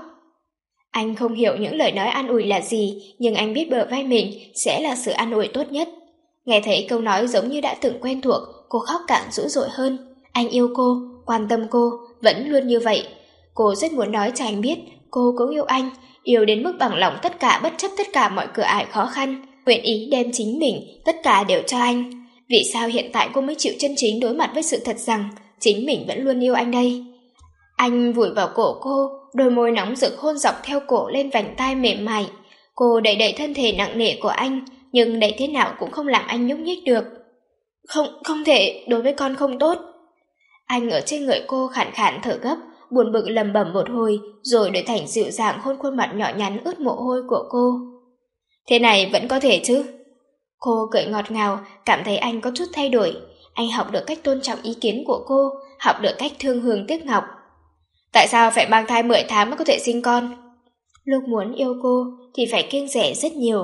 Anh không hiểu những lời nói an ủi là gì, nhưng anh biết bờ vai mình sẽ là sự an ủi tốt nhất. Nghe thấy câu nói giống như đã từng quen thuộc, cô khóc càng dữ dội hơn. Anh yêu cô, quan tâm cô, vẫn luôn như vậy. Cô rất muốn nói cho anh biết, cô cũng yêu anh, yêu đến mức bằng lòng tất cả bất chấp tất cả mọi cửa ải khó khăn, nguyện ý đem chính mình, tất cả đều cho anh. Vì sao hiện tại cô mới chịu chân chính đối mặt với sự thật rằng chính mình vẫn luôn yêu anh đây? Anh vùi vào cổ cô, đôi môi nóng rực hôn dọc theo cổ lên vành tai mềm mại. Cô đẩy đẩy thân thể nặng nề của anh, nhưng đẩy thế nào cũng không làm anh nhúc nhích được. Không, không thể, đối với con không tốt. Anh ở trên người cô khản khản thở gấp, buồn bực lầm bẩm một hồi, rồi đổi thành dịu dàng hôn khuôn mặt nhỏ nhắn ướt mồ hôi của cô. Thế này vẫn có thể chứ? Cô cười ngọt ngào, cảm thấy anh có chút thay đổi. Anh học được cách tôn trọng ý kiến của cô, học được cách thương hương tiếc ngọc. Tại sao phải mang thai mười tháng mới có thể sinh con? Lúc muốn yêu cô thì phải kiêng dè rất nhiều.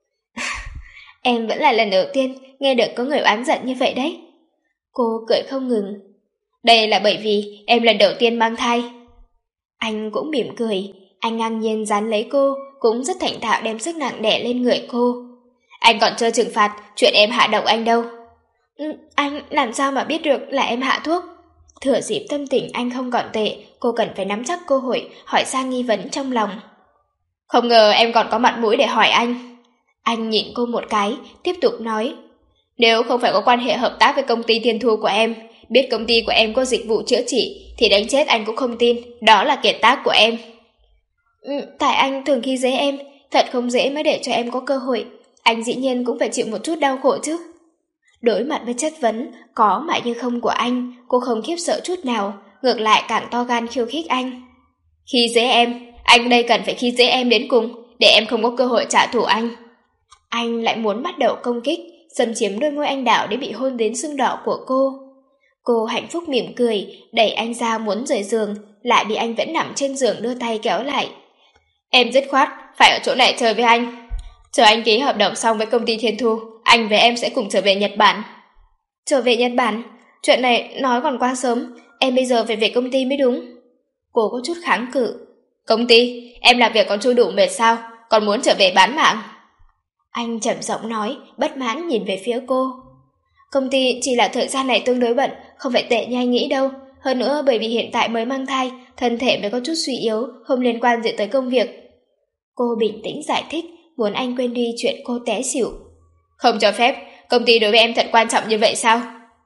Em vẫn là lần đầu tiên nghe được có người oán giận như vậy đấy. Cô cười không ngừng. Đây là bởi vì em lần đầu tiên mang thai. Anh cũng mỉm cười, anh ngang nhiên dán lấy cô, cũng rất thành thạo đem sức nặng đè lên người cô. Anh còn chưa trừng phạt chuyện em hạ độc anh đâu. Ừ, anh làm sao mà biết được là em hạ thuốc? Thừa dịp tâm tình anh không còn tệ, cô cần phải nắm chắc cơ hội hỏi ra nghi vấn trong lòng. Không ngờ em còn có mặt mũi để hỏi anh. Anh nhìn cô một cái, tiếp tục nói. Nếu không phải có quan hệ hợp tác với công ty Thiên Thu của em, biết công ty của em có dịch vụ chữa trị, thì đánh chết anh cũng không tin, đó là kiệt tác của em. Ừ, tại anh thường khi dễ em, thật không dễ mới để cho em có cơ hội. Anh dĩ nhiên cũng phải chịu một chút đau khổ chứ. Đối mặt với chất vấn, có mà như không của anh, cô không khiếp sợ chút nào, ngược lại càng to gan khiêu khích anh. Khi dễ em, anh đây cần phải khi dễ em đến cùng, để em không có cơ hội trả thù anh. Anh lại muốn bắt đầu công kích, xâm chiếm đôi môi anh đào để bị hôn đến sưng đỏ của cô. Cô hạnh phúc mỉm cười, đẩy anh ra muốn rời giường, lại bị anh vẫn nằm trên giường đưa tay kéo lại. Em dứt khoát, phải ở chỗ này chơi với anh. Chờ anh ký hợp đồng xong với công ty Thiên Thu, anh và em sẽ cùng trở về Nhật Bản. Trở về Nhật Bản? Chuyện này nói còn quá sớm, em bây giờ phải về công ty mới đúng. Cô có chút kháng cự. Công ty? Em làm việc còn chưa đủ mệt sao? Còn muốn trở về bán mạng? Anh trầm giọng nói, bất mãn nhìn về phía cô. Công ty chỉ là thời gian này tương đối bận, không phải tệ như anh nghĩ đâu. Hơn nữa bởi vì hiện tại mới mang thai, thân thể mới có chút suy yếu, không liên quan gì tới công việc. Cô bình tĩnh giải thích, muốn anh quên đi chuyện cô té xỉu. Không cho phép, công ty đối với em thật quan trọng như vậy sao?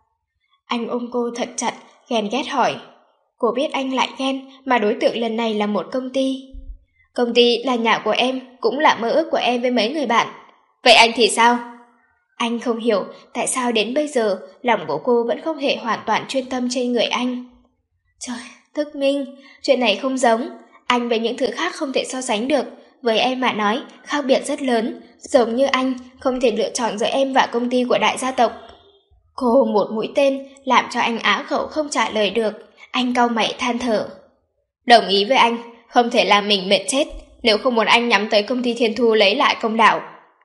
Anh ôm cô thật chặt, ghen ghét hỏi. Cô biết anh lại ghen, mà đối tượng lần này là một công ty. Công ty là nhà của em, cũng là mơ ước của em với mấy người bạn. Vậy anh thì sao? Anh không hiểu tại sao đến bây giờ lòng của cô vẫn không hề hoàn toàn chuyên tâm trên người anh. Trời, Thức Minh, chuyện này không giống. Anh với những thứ khác không thể so sánh được. Với em mà nói, khác biệt rất lớn. Giống như anh, không thể lựa chọn giữa em và công ty của đại gia tộc. Cô một mũi tên, làm cho anh á khẩu không trả lời được. Anh cau mày than thở. Đồng ý với anh, không thể làm mình mệt chết, nếu không muốn anh nhắm tới công ty Thiên Thu lấy lại công đạo.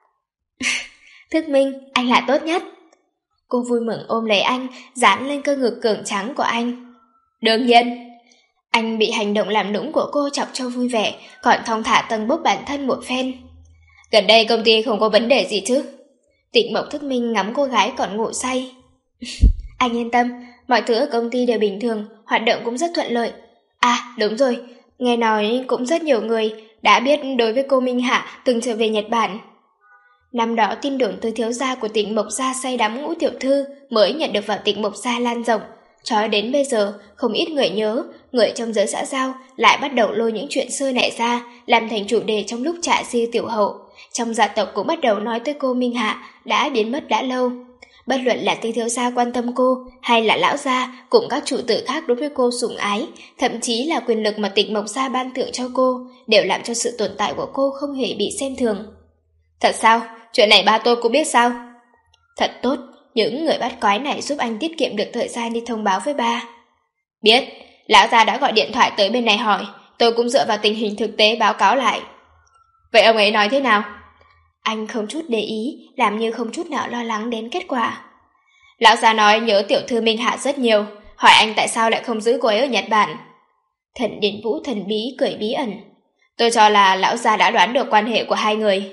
Thức Minh, anh là tốt nhất. Cô vui mừng ôm lấy anh, dán lên cơ ngực cường trắng của anh. Đương nhiên. Anh bị hành động làm nũng của cô chọc cho vui vẻ, còn thong thả tầng bốc bản thân một phen. Gần đây công ty không có vấn đề gì chứ? Tịnh Mộc Thức Minh ngắm cô gái còn ngủ say. Anh yên tâm, mọi thứ ở công ty đều bình thường, hoạt động cũng rất thuận lợi. À, đúng rồi, nghe nói cũng rất nhiều người đã biết đối với cô Minh Hạ từng trở về Nhật Bản. Năm đó tin đồn từ thiếu gia của Tịnh Mộc gia say đắm Ngũ tiểu thư mới nhận được vào Tịnh Mộc gia lan rộng. Cho đến bây giờ, không ít người nhớ, người trong giới xã giao lại bắt đầu lôi những chuyện xưa này ra, làm thành chủ đề trong lúc trả di tiểu hậu. Trong gia tộc cũng bắt đầu nói tới cô Minh Hạ đã biến mất đã lâu. Bất luận là Tây thiếu gia quan tâm cô, hay là lão gia cùng các chủ tử khác đối với cô sủng ái, thậm chí là quyền lực mà Tịnh Mộc gia ban thưởng cho cô, đều làm cho sự tồn tại của cô không hề bị xem thường. Thật sao? Chuyện này ba tôi cũng biết sao? Thật tốt, những người bắt quái này giúp anh tiết kiệm được thời gian đi thông báo với ba. Biết, lão gia đã gọi điện thoại tới bên này hỏi, tôi cũng dựa vào tình hình thực tế báo cáo lại. Vậy ông ấy nói thế nào? Anh không chút để ý, làm như không chút nào lo lắng đến kết quả. Lão gia nói nhớ tiểu thư Minh Hạ rất nhiều, hỏi anh tại sao lại không giữ cô ấy ở Nhật Bản. Thần Điền Vũ thần bí cười bí ẩn. Tôi cho là lão gia đã đoán được quan hệ của hai người.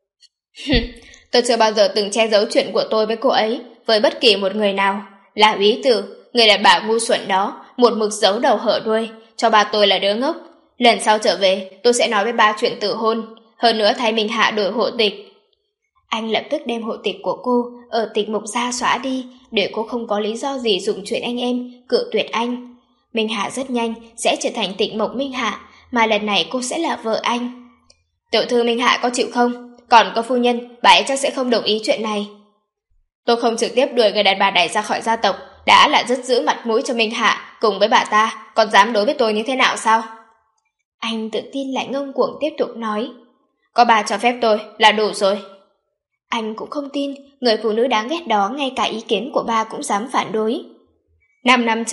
Tôi chưa bao giờ từng che giấu chuyện của tôi với cô ấy, với bất kỳ một người nào. Là Úy Tử, người đàn bà ngu xuẩn đó, một mực giấu đầu hở đuôi, cho ba tôi là đứa ngốc. Lần sau trở về, tôi sẽ nói với ba chuyện tử hôn, hơn nữa thay Minh Hạ đổi hộ tịch. Anh lập tức đem hộ tịch của cô ở Tịnh Mộc gia xóa đi, để cô không có lý do gì dùng chuyện anh em cự tuyệt anh. Minh Hạ rất nhanh sẽ trở thành Tịnh Mộc Minh Hạ, mà lần này cô sẽ là vợ anh. Tiểu thư Minh Hạ có chịu không? Còn có phu nhân, bà ấy chắc sẽ không đồng ý chuyện này. Tôi không trực tiếp đuổi người đàn bà này ra khỏi gia tộc, đã là rất giữ mặt mũi cho Minh Hạ cùng với bà ta, còn dám đối với tôi như thế nào sao? Anh tự tin lại ngông cuồng tiếp tục nói. Có bà cho phép tôi là đủ rồi. Anh cũng không tin, người phụ nữ đáng ghét đó ngay cả ý kiến của ba cũng dám phản đối. Năm năm trước,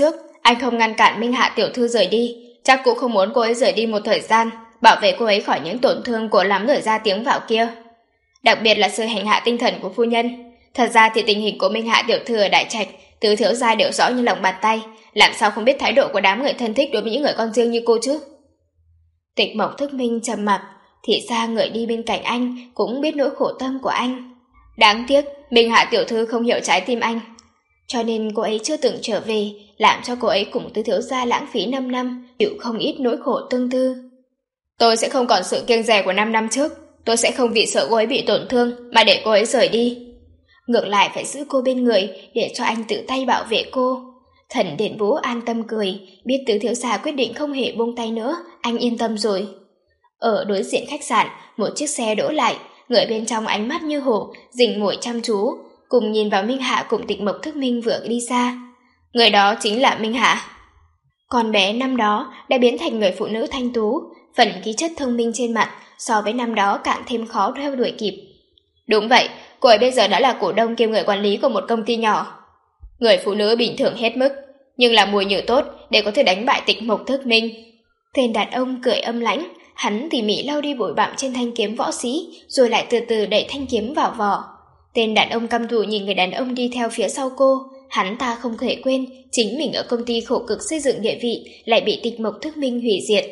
anh không ngăn cản Minh Hạ tiểu thư rời đi, chắc cũng không muốn cô ấy rời đi một thời gian, bảo vệ cô ấy khỏi những tổn thương của lắm lời ra tiếng vào kia. Đặc biệt là sự hành hạ tinh thần của phu nhân. Thật ra thì tình hình của Minh Hạ tiểu thư ở Đại Trạch, tứ thiếu gia đều rõ như lòng bàn tay, làm sao không biết thái độ của đám người thân thích đối với những người con riêng như cô chứ? Tịch Mộc Thức Minh trầm mặc, thì ra người đi bên cạnh anh cũng biết nỗi khổ tâm của anh. Đáng tiếc, Minh Hạ tiểu thư không hiểu trái tim anh, cho nên cô ấy chưa từng trở về, làm cho cô ấy cùng tứ thiếu gia lãng phí năm năm, chịu không ít nỗi khổ tương tư. Tôi sẽ không còn sự kiêng dè của năm năm trước, tôi sẽ không vì sợ cô ấy bị tổn thương mà để cô ấy rời đi. Ngược lại phải giữ cô bên người để cho anh tự tay bảo vệ cô. Thần Điện Vũ an tâm cười, biết tứ thiếu gia quyết định không hề buông tay nữa, anh yên tâm rồi. Ở đối diện khách sạn, một chiếc xe đỗ lại, người bên trong ánh mắt như hổ, rình mồi chăm chú, cùng nhìn vào Minh Hạ cùng Tịch Mộc Thức Minh vừa đi xa. Người đó chính là Minh Hạ. Con bé năm đó đã biến thành người phụ nữ thanh tú, phần khí chất thông minh trên mặt so với năm đó càng thêm khó theo đuổi kịp. Đúng vậy, cô ấy bây giờ đã là cổ đông kiêm người quản lý của một công ty nhỏ. Người phụ nữ bình thường hết mức, nhưng là mùi nhử tốt để có thể đánh bại Tịch Mộc Thức Minh. Tên đàn ông cười âm lãnh, hắn tỉ mỉ lau đi bụi bặm trên thanh kiếm võ sĩ, rồi lại từ từ đẩy thanh kiếm vào vỏ. Tên đàn ông căm thù nhìn người đàn ông đi theo phía sau cô, hắn ta không thể quên chính mình ở công ty khổ cực xây dựng địa vị lại bị Tịch Mộc Thức Minh hủy diệt.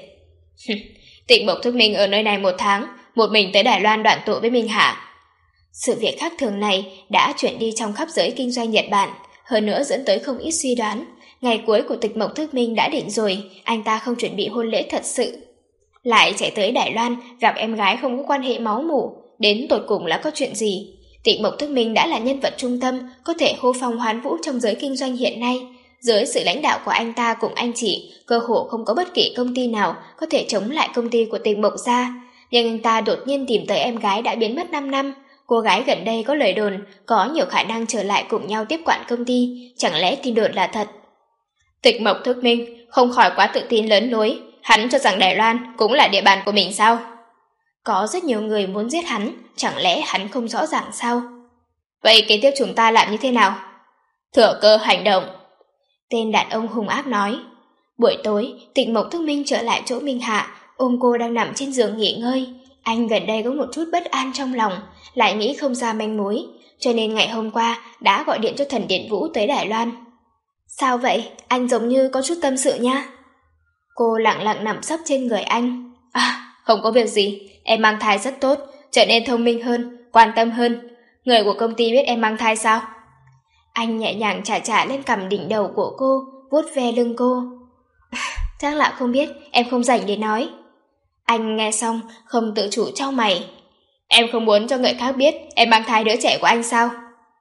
Tịch Mộc Thức Minh ở nơi này một tháng, một mình tới Đài Loan đoàn tụ với Minh Hạ. Sự việc khác thường này đã chuyển đi trong khắp giới kinh doanh Nhật Bản, hơn nữa dẫn tới không ít suy đoán. Ngày cuối của Tịch Mộc Thức Minh đã định rồi, anh ta không chuẩn bị hôn lễ thật sự. Lại chạy tới Đài Loan gặp em gái không có quan hệ máu mủ, đến tột cùng là có chuyện gì? Tịch Mộc Thức Minh đã là nhân vật trung tâm, có thể hô phong hoán vũ trong giới kinh doanh hiện nay. Dưới sự lãnh đạo của anh ta cùng anh chị, cơ hồ không có bất kỳ công ty nào có thể chống lại công ty của Tịch Mộc gia. Nhưng anh ta đột nhiên tìm tới em gái đã biến mất năm năm. Cô gái gần đây có lời đồn, có nhiều khả năng trở lại cùng nhau tiếp quản công ty, chẳng lẽ tin đồn là thật? Tịch Mộc Thức Minh không khỏi quá tự tin lớn lối, hắn cho rằng Đài Loan cũng là địa bàn của mình sao? Có rất nhiều người muốn giết hắn, chẳng lẽ hắn không rõ ràng sao? Vậy kế tiếp chúng ta làm như thế nào? Thừa cơ hành động. Tên đàn ông hung ác nói. Buổi tối, Tịch Mộc Thức Minh trở lại chỗ Minh Hạ, ôm cô đang nằm trên giường nghỉ ngơi. Anh gần đây có một chút bất an trong lòng, lại nghĩ không ra manh mối, cho nên ngày hôm qua đã gọi điện cho Thần Điện Vũ tới Đài Loan. Sao vậy? Anh giống như có chút tâm sự nha. Cô lặng lặng nằm sấp trên người anh. À, không có việc gì, em mang thai rất tốt, trở nên thông minh hơn, quan tâm hơn. Người của công ty biết em mang thai sao? Anh nhẹ nhàng chà chà lên cằm đỉnh đầu của cô, vuốt ve lưng cô. Chắc là không biết, em không rảnh để nói. Anh nghe xong, không tự chủ chau mày. Em không muốn cho người khác biết em mang thai đứa trẻ của anh sao?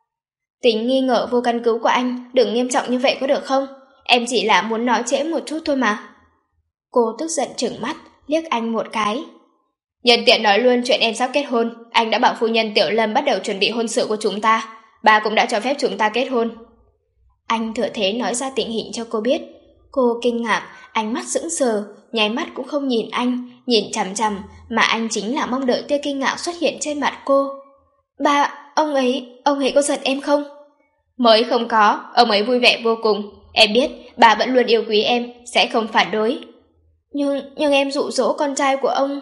Tính nghi ngờ vô căn cứ của anh đừng nghiêm trọng như vậy có được không? Em chỉ là muốn nói trễ một chút thôi mà. Cô tức giận trừng mắt, liếc anh một cái. Nhân tiện nói luôn chuyện em sắp kết hôn, anh đã bảo phu nhân Tiểu Lâm bắt đầu chuẩn bị hôn sự của chúng ta. Bà cũng đã cho phép chúng ta kết hôn. Anh thừa thế nói ra tình hình cho cô biết. Cô kinh ngạc, ánh mắt sững sờ, nháy mắt cũng không nhìn anh, nhìn chằm chằm, mà anh chính là mong đợi tia kinh ngạc xuất hiện trên mặt cô. Ba, ông ấy, ông ấy có giận em không? Mới không có, ông ấy vui vẻ vô cùng. Em biết, bà vẫn luôn yêu quý em, sẽ không phản đối. Nhưng, nhưng em dụ dỗ con trai của ông.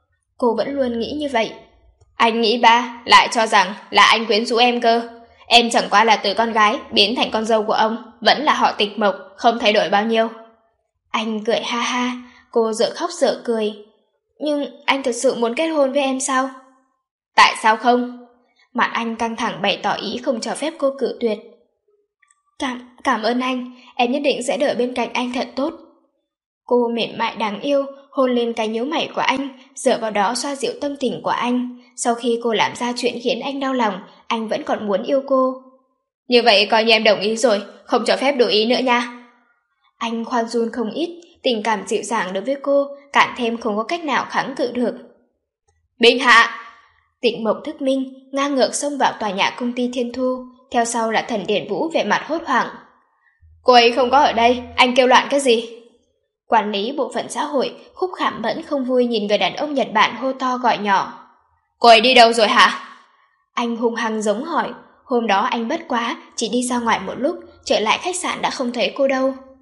Cô vẫn luôn nghĩ như vậy. Anh nghĩ ba lại cho rằng là anh quyến rũ em cơ. Em chẳng qua là từ con gái biến thành con dâu của ông, vẫn là họ Tịch Mộc, không thay đổi bao nhiêu. Anh cười ha ha, cô dở khóc dở cười. Nhưng anh thực sự muốn kết hôn với em sao? Tại sao không? Mặt anh căng thẳng bày tỏ ý không cho phép cô cự tuyệt. Cảm, cảm ơn anh, em nhất định sẽ đợi bên cạnh anh thật tốt. Cô mềm mại đáng yêu, hôn lên cái nhíu mày của anh, dựa vào đó xoa dịu tâm tình của anh. Sau khi cô làm ra chuyện khiến anh đau lòng, anh vẫn còn muốn yêu cô. Như vậy coi như em đồng ý rồi, không cho phép đổi ý nữa nha. Anh khoan dung không ít, tình cảm dịu dàng đối với cô, càng thêm không có cách nào kháng cự được. Minh Hạ! Tịch Mộc Thức Minh ngang ngược xông vào tòa nhà công ty Thiên Thu, theo sau là Thần Điện Vũ vẻ mặt hốt hoảng. Cô ấy không có ở đây, anh kêu loạn cái gì? Quản lý bộ phận xã hội, Khúc Khảm Mẫn không vui nhìn người đàn ông Nhật Bản hô to gọi nhỏ. Cô ấy đi đâu rồi hả? Anh hung hăng giống hỏi, hôm đó anh bất quá, chỉ đi ra ngoài một lúc, trở lại khách sạn đã không thấy cô đâu.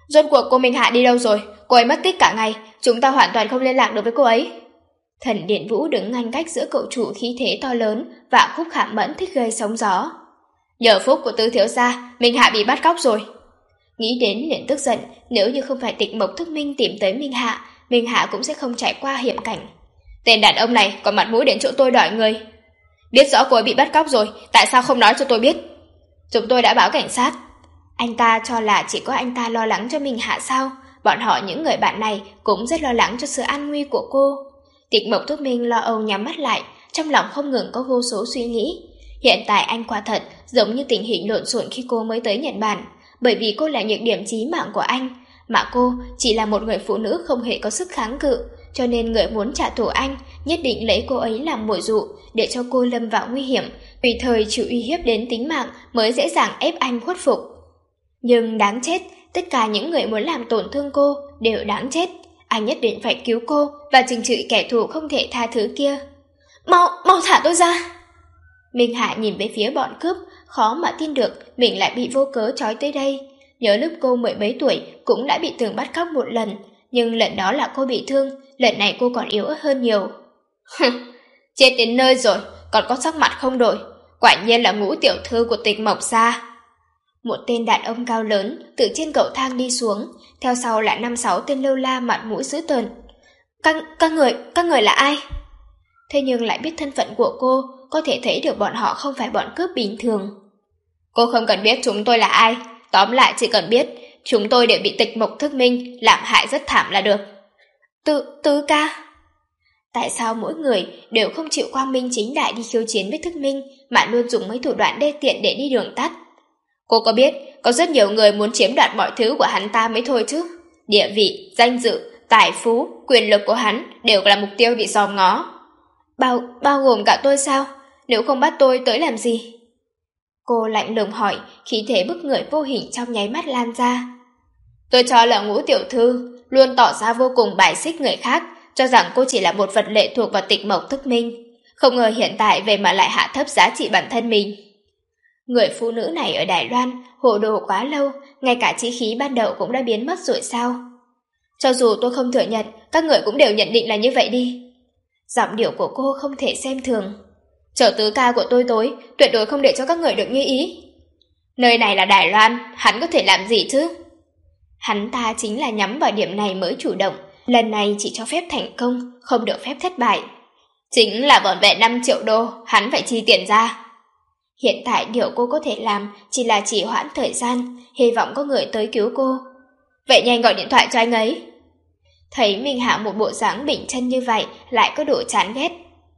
Rốt cuộc cô Minh Hạ đi đâu rồi? Cô ấy mất tích cả ngày, chúng ta hoàn toàn không liên lạc được với cô ấy. Thần Điện Vũ đứng ngăn cách giữa cậu chủ khí thế to lớn và Khúc Khả Mẫn thích gây sóng gió. Nhờ phúc của Tứ thiếu gia, Minh Hạ bị bắt cóc rồi. Nghĩ đến liền tức giận, nếu như không phải Tịch Mộc Thức Minh tìm tới Minh Hạ, Minh Hạ cũng sẽ không trải qua hiểm cảnh. Tên đàn ông này còn mặt mũi đến chỗ tôi đòi người. Biết rõ cô ấy bị bắt cóc rồi, tại sao không nói cho tôi biết? Chúng tôi đã báo cảnh sát. Anh ta cho là chỉ có anh ta lo lắng cho Minh Hạ sao? Bọn họ những người bạn này cũng rất lo lắng cho sự an nguy của cô. Tịch Mộc Thức Minh lo âu nhắm mắt lại, trong lòng không ngừng có vô số suy nghĩ. Hiện tại anh quả thật giống như tình hình lộn xộn khi cô mới tới Nhật Bản, bởi vì cô là nhược điểm chí mạng của anh, mà cô chỉ là một người phụ nữ không hề có sức kháng cự, cho nên người muốn trả thù anh nhất định lấy cô ấy làm mồi dụ để cho cô lâm vào nguy hiểm, tùy thời chịu uy hiếp đến tính mạng mới dễ dàng ép anh khuất phục. Nhưng đáng chết, tất cả những người muốn làm tổn thương cô đều đáng chết. Anh nhất định phải cứu cô và trừng trị kẻ thù không thể tha thứ kia. Mau, mau thả tôi ra! Minh Hạ nhìn về phía bọn cướp, khó mà tin được mình lại bị vô cớ trói tới đây. Nhớ lúc cô mười mấy tuổi cũng đã bị Tường bắt cóc một lần, nhưng lần đó là cô bị thương, lần này cô còn yếu hơn nhiều. Chết đến nơi rồi, còn có sắc mặt không đổi. Quả nhiên là Ngũ tiểu thư của Tịch Mộc gia. Một tên đàn ông cao lớn từ trên cầu thang đi xuống, theo sau là năm sáu tên lâu la mặt mũi dữ tợn. Các, các người, các người là ai? Thế nhưng lại biết thân phận của cô, có thể thấy được bọn họ không phải bọn cướp bình thường. Cô không cần biết chúng tôi là ai, tóm lại chỉ cần biết chúng tôi đều bị Tịch Mộc Thức Minh làm hại rất thảm là được. Tứ, tứ ca. Tại sao mỗi người đều không chịu quang minh chính đại đi khiêu chiến với Thức Minh, mà luôn dùng mấy thủ đoạn đê tiện để đi đường tắt? Cô có biết có rất nhiều người muốn chiếm đoạt mọi thứ của hắn ta mới thôi chứ. Địa vị, danh dự, tài phú, quyền lực của hắn đều là mục tiêu bị dòm ngó. Bao, bao gồm cả tôi sao? Nếu không bắt tôi tới làm gì? Cô lạnh lùng hỏi, khí thế bức người vô hình trong nháy mắt lan ra. Tôi cho là Ngũ tiểu thư luôn tỏ ra vô cùng bài xích người khác, cho rằng cô chỉ là một vật lệ thuộc vào Tịch Mộc Thức Minh. Không ngờ hiện tại về mà lại hạ thấp giá trị bản thân mình. Người phụ nữ này ở Đài Loan hồ đồ quá lâu, ngay cả chí khí ban đầu cũng đã biến mất rồi sao? Cho dù tôi không thừa nhận, các người cũng đều nhận định là như vậy đi. Giọng điệu của cô không thể xem thường. Chờ tứ ca của tôi tối, tuyệt đối không để cho các người được như ý. Nơi này là Đài Loan, hắn có thể làm gì chứ? Hắn ta chính là nhắm vào điểm này mới chủ động, lần này chỉ cho phép thành công, không được phép thất bại. Chính là vỏn vẹn năm triệu đô, hắn phải chi tiền ra. Hiện tại điều cô có thể làm chỉ là trì hoãn thời gian, hy vọng có người tới cứu cô. Vậy nhanh gọi điện thoại cho anh ấy. Thấy Minh Hạ một bộ dáng bình chân như vậy lại có độ chán ghét.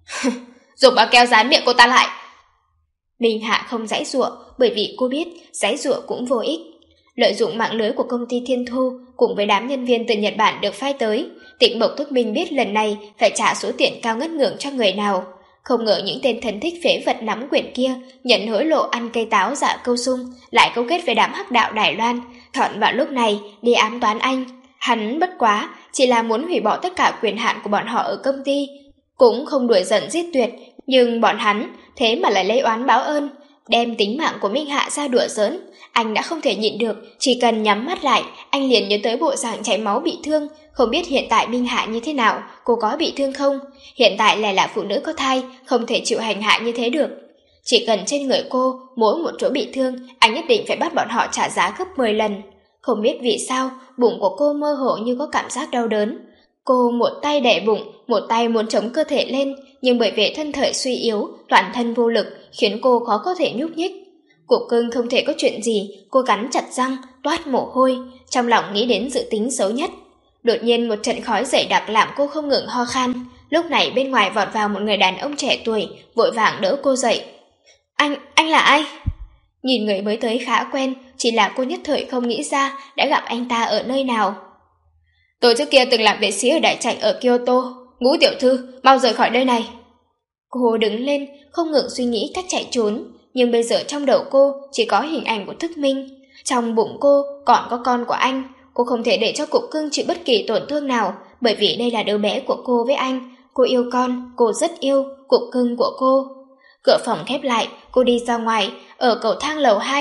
Dùng bao keo dán miệng cô ta lại. Minh Hạ không giãy giụa, bởi vì cô biết giãy giụa cũng vô ích. Lợi dụng mạng lưới của công ty Thiên Thu cùng với đám nhân viên từ Nhật Bản được phái tới, Tịch Mộc Thức Minh biết lần này phải trả số tiền cao ngất ngưỡng cho người nào. Không ngờ những tên thân thích phế vật nắm quyền kia nhận hối lộ ăn cây táo dạ câu sung, lại câu kết với đám hắc đạo Đài Loan, chọn vào lúc này đi ám toán anh. Hắn bất quá chỉ là muốn hủy bỏ tất cả quyền hạn của bọn họ ở công ty, cũng không đuổi giận giết tuyệt, nhưng bọn hắn thế mà lại lấy oán báo ơn, đem tính mạng của Minh Hạ ra đùa giỡn. Anh đã không thể nhịn được, chỉ cần nhắm mắt lại, anh liền nhớ tới bộ dạng chảy máu bị thương. Không biết hiện tại Minh Hạ như thế nào, cô có bị thương không? Hiện tại lại là phụ nữ có thai, không thể chịu hành hạ như thế được. Chỉ cần trên người cô, mỗi một chỗ bị thương, anh nhất định phải bắt bọn họ trả giá gấp mười lần. Không biết vì sao, bụng của cô mơ hồ như có cảm giác đau đớn. Cô một tay đè bụng, một tay muốn chống cơ thể lên, nhưng bởi vì thân thể suy yếu, toàn thân vô lực, khiến cô khó có thể nhúc nhích. Cục cưng không thể có chuyện gì, cô cắn chặt răng, toát mồ hôi, trong lòng nghĩ đến dự tính xấu nhất. Đột nhiên một trận khói dày đặc làm cô không ngừng ho khan. Lúc này bên ngoài vọt vào một người đàn ông trẻ tuổi, vội vàng đỡ cô dậy. Anh, anh là ai? Nhìn người mới tới khá quen, chỉ là cô nhất thời không nghĩ ra đã gặp anh ta ở nơi nào. Tôi trước kia từng làm vệ sĩ ở đại trạch ở Kyoto. Ngũ tiểu thư, mau rời khỏi nơi này. Cô đứng lên, không ngừng suy nghĩ cách chạy trốn, nhưng bây giờ trong đầu cô chỉ có hình ảnh của Thức Minh. Trong bụng cô còn có con của anh. Cô không thể để cho cục cưng chịu bất kỳ tổn thương nào, bởi vì đây là đứa bé của cô với anh. Cô yêu con, cô rất yêu cục cưng của cô. Cửa phòng khép lại, cô đi ra ngoài, ở cầu thang lầu hai,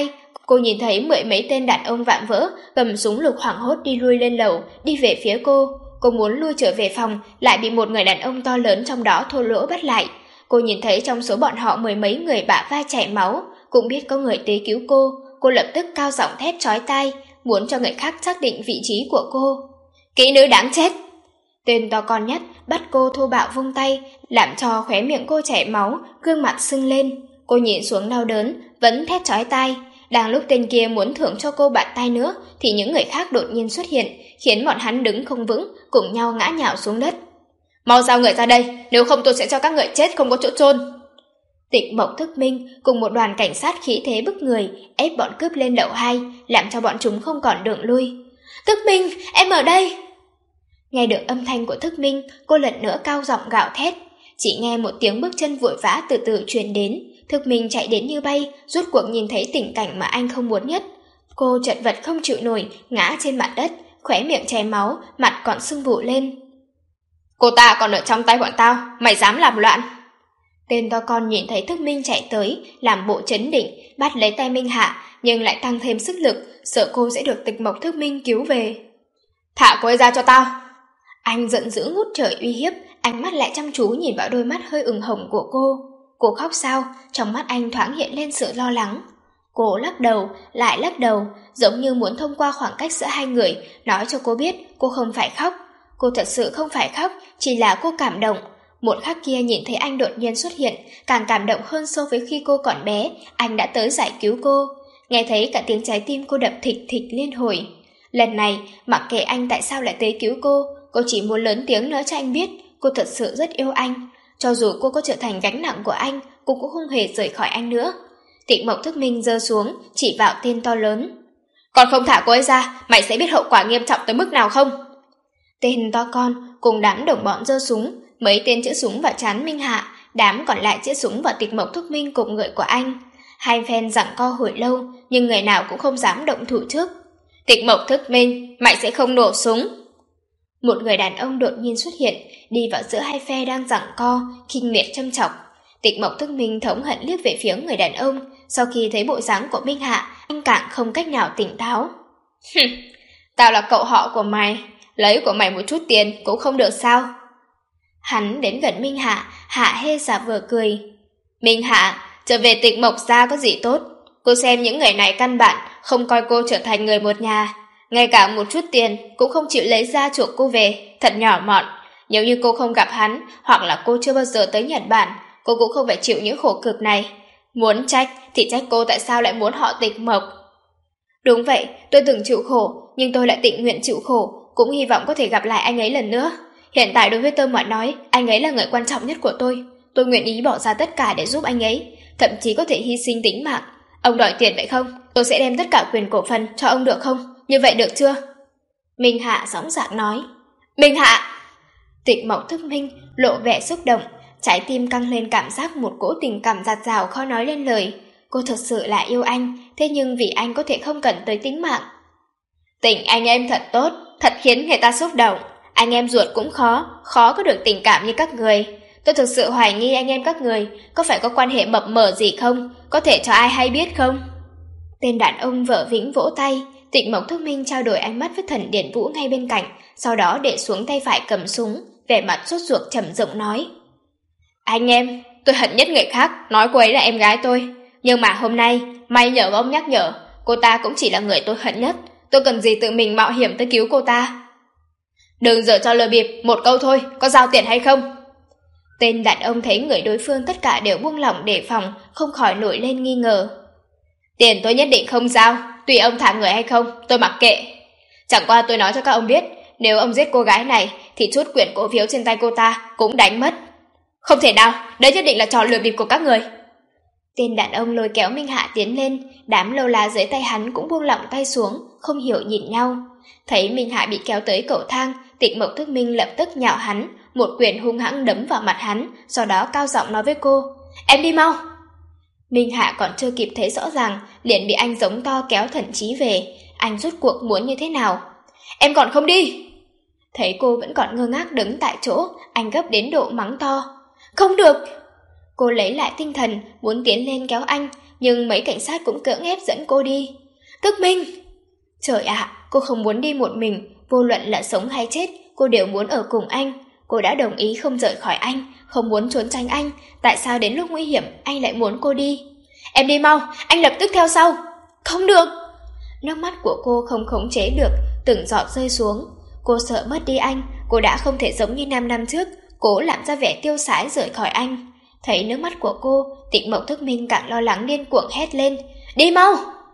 Cô nhìn thấy mười mấy tên đàn ông vạm vỡ cầm súng lục hoảng hốt đi lui lên lầu, đi về phía cô. Cô muốn lui trở về phòng, lại bị một người đàn ông to lớn trong đó thô lỗ bắt lại. Cô nhìn thấy trong số bọn họ mười mấy người bả vai chảy máu, cũng biết có người tới cứu cô. Cô lập tức cao giọng thét chói tai, muốn cho người khác xác định vị trí của cô. Kỹ nữ đáng chết! Tên to con nhất bắt cô thô bạo vung tay, làm cho khóe miệng cô chảy máu, gương mặt sưng lên. Cô nhìn xuống đau đớn, vẫn thét chói tai. Đang lúc tên kia muốn thưởng cho cô bạt tay nữa, thì những người khác đột nhiên xuất hiện, khiến bọn hắn đứng không vững, cùng nhau ngã nhào xuống đất. Mau giao người ra đây, nếu không tôi sẽ cho các người chết không có chỗ chôn. Tịch Mộc Thức Minh cùng một đoàn cảnh sát khí thế bức người ép bọn cướp lên lầu hai, làm cho bọn chúng không còn đường lui. Thức Minh, em ở đây! Nghe được âm thanh của Thức Minh, cô lần nữa cao giọng gào thét. Chỉ nghe một tiếng bước chân vội vã từ từ truyền đến. Thức Minh chạy đến như bay, rốt cuộc nhìn thấy tình cảnh mà anh không muốn nhất. Cô chật vật không chịu nổi, ngã trên mặt đất, khóe miệng chảy máu, mặt còn sưng vụ lên. Cô ta còn ở trong tay bọn tao, mày dám làm loạn? Tên to con nhìn thấy Thức Minh chạy tới, làm bộ trấn định, bắt lấy tay Minh Hạ, nhưng lại tăng thêm sức lực, sợ cô sẽ được Tịch Mộc Thức Minh cứu về. Thả cô ấy ra cho tao! Anh giận dữ ngút trời uy hiếp, ánh mắt lại chăm chú nhìn vào đôi mắt hơi ửng hồng của cô. Cô khóc sao? Trong mắt anh thoáng hiện lên sự lo lắng. Cô lắc đầu, lại lắc đầu, giống như muốn thông qua khoảng cách giữa hai người, nói cho cô biết cô không phải khóc. Cô thật sự không phải khóc, chỉ là cô cảm động. Một khắc kia nhìn thấy anh đột nhiên xuất hiện, càng cảm động hơn so với khi cô còn bé, anh đã tới giải cứu cô. Nghe thấy cả tiếng trái tim cô đập thịch thịch liên hồi. Lần này, mặc kệ anh tại sao lại tới cứu cô, cô chỉ muốn lớn tiếng nói cho anh biết cô thật sự rất yêu anh. Cho dù cô có trở thành gánh nặng của anh, cô cũng không hề rời khỏi anh nữa. Tịch Mộc Thức Minh giơ xuống, chỉ vào tên to lớn. Còn không thả cô ấy ra, mày sẽ biết hậu quả nghiêm trọng tới mức nào không? Tên to con cùng đám đồng bọn giơ súng, mấy tên chĩa súng vào trán Minh Hạ, đám còn lại chĩa súng vào Tịch Mộc Thức Minh cùng người của anh. Hai phen giằng co hồi lâu, nhưng người nào cũng không dám động thủ trước. Tịch Mộc Thức Minh, mày sẽ không nổ súng. Một người đàn ông đột nhiên xuất hiện, đi vào giữa hai phe đang giằng co, khinh miệt châm chọc. Tịch Mộc Thức Minh thống hận liếc về phía người đàn ông, sau khi thấy bộ dáng của Minh Hạ, anh càng không cách nào tỉnh táo. Tao là cậu họ của mày, lấy của mày một chút tiền cũng không được sao? Hắn đến gần Minh Hạ, Hạ hê giả vờ cười. Minh Hạ, trở về Tịch Mộc gia có gì tốt? Cô xem những người này căn bản không coi cô trở thành người một nhà, ngay cả một chút tiền cũng không chịu lấy ra chuộc cô về, thật nhỏ mọn. Nếu như cô không gặp hắn, hoặc là cô chưa bao giờ tới Nhật Bản, cô cũng không phải chịu những khổ cực này. Muốn trách thì trách cô tại sao lại muốn họ Tịch Mộc. Đúng vậy, tôi từng chịu khổ, nhưng tôi lại tình nguyện chịu khổ, cũng hy vọng có thể gặp lại anh ấy lần nữa. Hiện tại đối với tôi mà nói, anh ấy là người quan trọng nhất của tôi. Tôi nguyện ý bỏ ra tất cả để giúp anh ấy, thậm chí có thể hy sinh tính mạng. Ông đòi tiền vậy không? Tôi sẽ đem tất cả quyền cổ phần cho ông được không? Như vậy được chưa? Minh Hạ dõng dạc nói. Minh Hạ! Tịch Mộc Thức Minh lộ vẻ xúc động, trái tim căng lên cảm giác một cỗ tình cảm dạt dào khó nói lên lời. Cô thật sự là yêu anh, thế nhưng vì anh có thể không cần tới tính mạng. Tình anh em thật tốt, thật khiến người ta xúc động. Anh em ruột cũng khó, khó có được tình cảm như các người. Tôi thực sự hoài nghi anh em các người có phải có quan hệ mập mờ gì không, có thể cho ai hay biết không? Tên đàn ông vợ vĩnh vỗ tay. Tịch Mộc Thức Minh trao đổi ánh mắt với Thần Điển Vũ ngay bên cạnh, sau đó để xuống tay phải cầm súng, vẻ mặt sốt ruột trầm giọng nói. Anh em, tôi hận nhất người khác nói cô ấy là em gái tôi, nhưng mà hôm nay may nhờ ông nhắc nhở, cô ta cũng chỉ là người tôi hận nhất. Tôi cần gì tự mình mạo hiểm tới cứu cô ta? Đừng dở cho lừa bịp, một câu thôi, có giao tiền hay không? Tên đàn ông thấy người đối phương tất cả đều buông lỏng đề phòng, không khỏi nổi lên nghi ngờ. Tiền tôi nhất định không giao, tùy ông thả người hay không, tôi mặc kệ. Chẳng qua tôi nói cho các ông biết, nếu ông giết cô gái này, thì chút quyển cổ phiếu trên tay cô ta cũng đánh mất. Không thể nào, đấy nhất định là trò lừa bịp của các người. Tên đàn ông lôi kéo Minh Hạ tiến lên, đám lâu lá dưới tay hắn cũng buông lỏng tay xuống, không hiểu nhìn nhau. Thấy Minh Hạ bị kéo tới cầu thang, Tịch Mộc Thức Minh lập tức nhào hắn, một quyền hung hãng đấm vào mặt hắn, sau đó cao giọng nói với cô, em đi mau. Minh Hạ còn chưa kịp thấy rõ ràng, liền bị anh giống to kéo Thần Chí về. Anh rốt cuộc muốn như thế nào? Em còn không đi! Thấy cô vẫn còn ngơ ngác đứng tại chỗ, anh gấp đến độ mắng to. Không được! Cô lấy lại tinh thần, muốn tiến lên kéo anh, nhưng mấy cảnh sát cũng cưỡng ép dẫn cô đi. Thức Minh! Trời ạ, cô không muốn đi một mình, vô luận là sống hay chết, cô đều muốn ở cùng anh. Cô đã đồng ý không rời khỏi anh, không muốn trốn tránh anh, tại sao đến lúc nguy hiểm anh lại muốn cô đi? Em đi mau, anh lập tức theo sau. Không được! Nước mắt của cô không khống chế được, từng giọt rơi xuống. Cô sợ mất đi anh, cô đã không thể giống như năm năm trước, cố làm ra vẻ tiêu sái rời khỏi anh. Thấy nước mắt của cô, Tịnh Mộc Thức Minh càng lo lắng điên cuồng hét lên. Đi mau!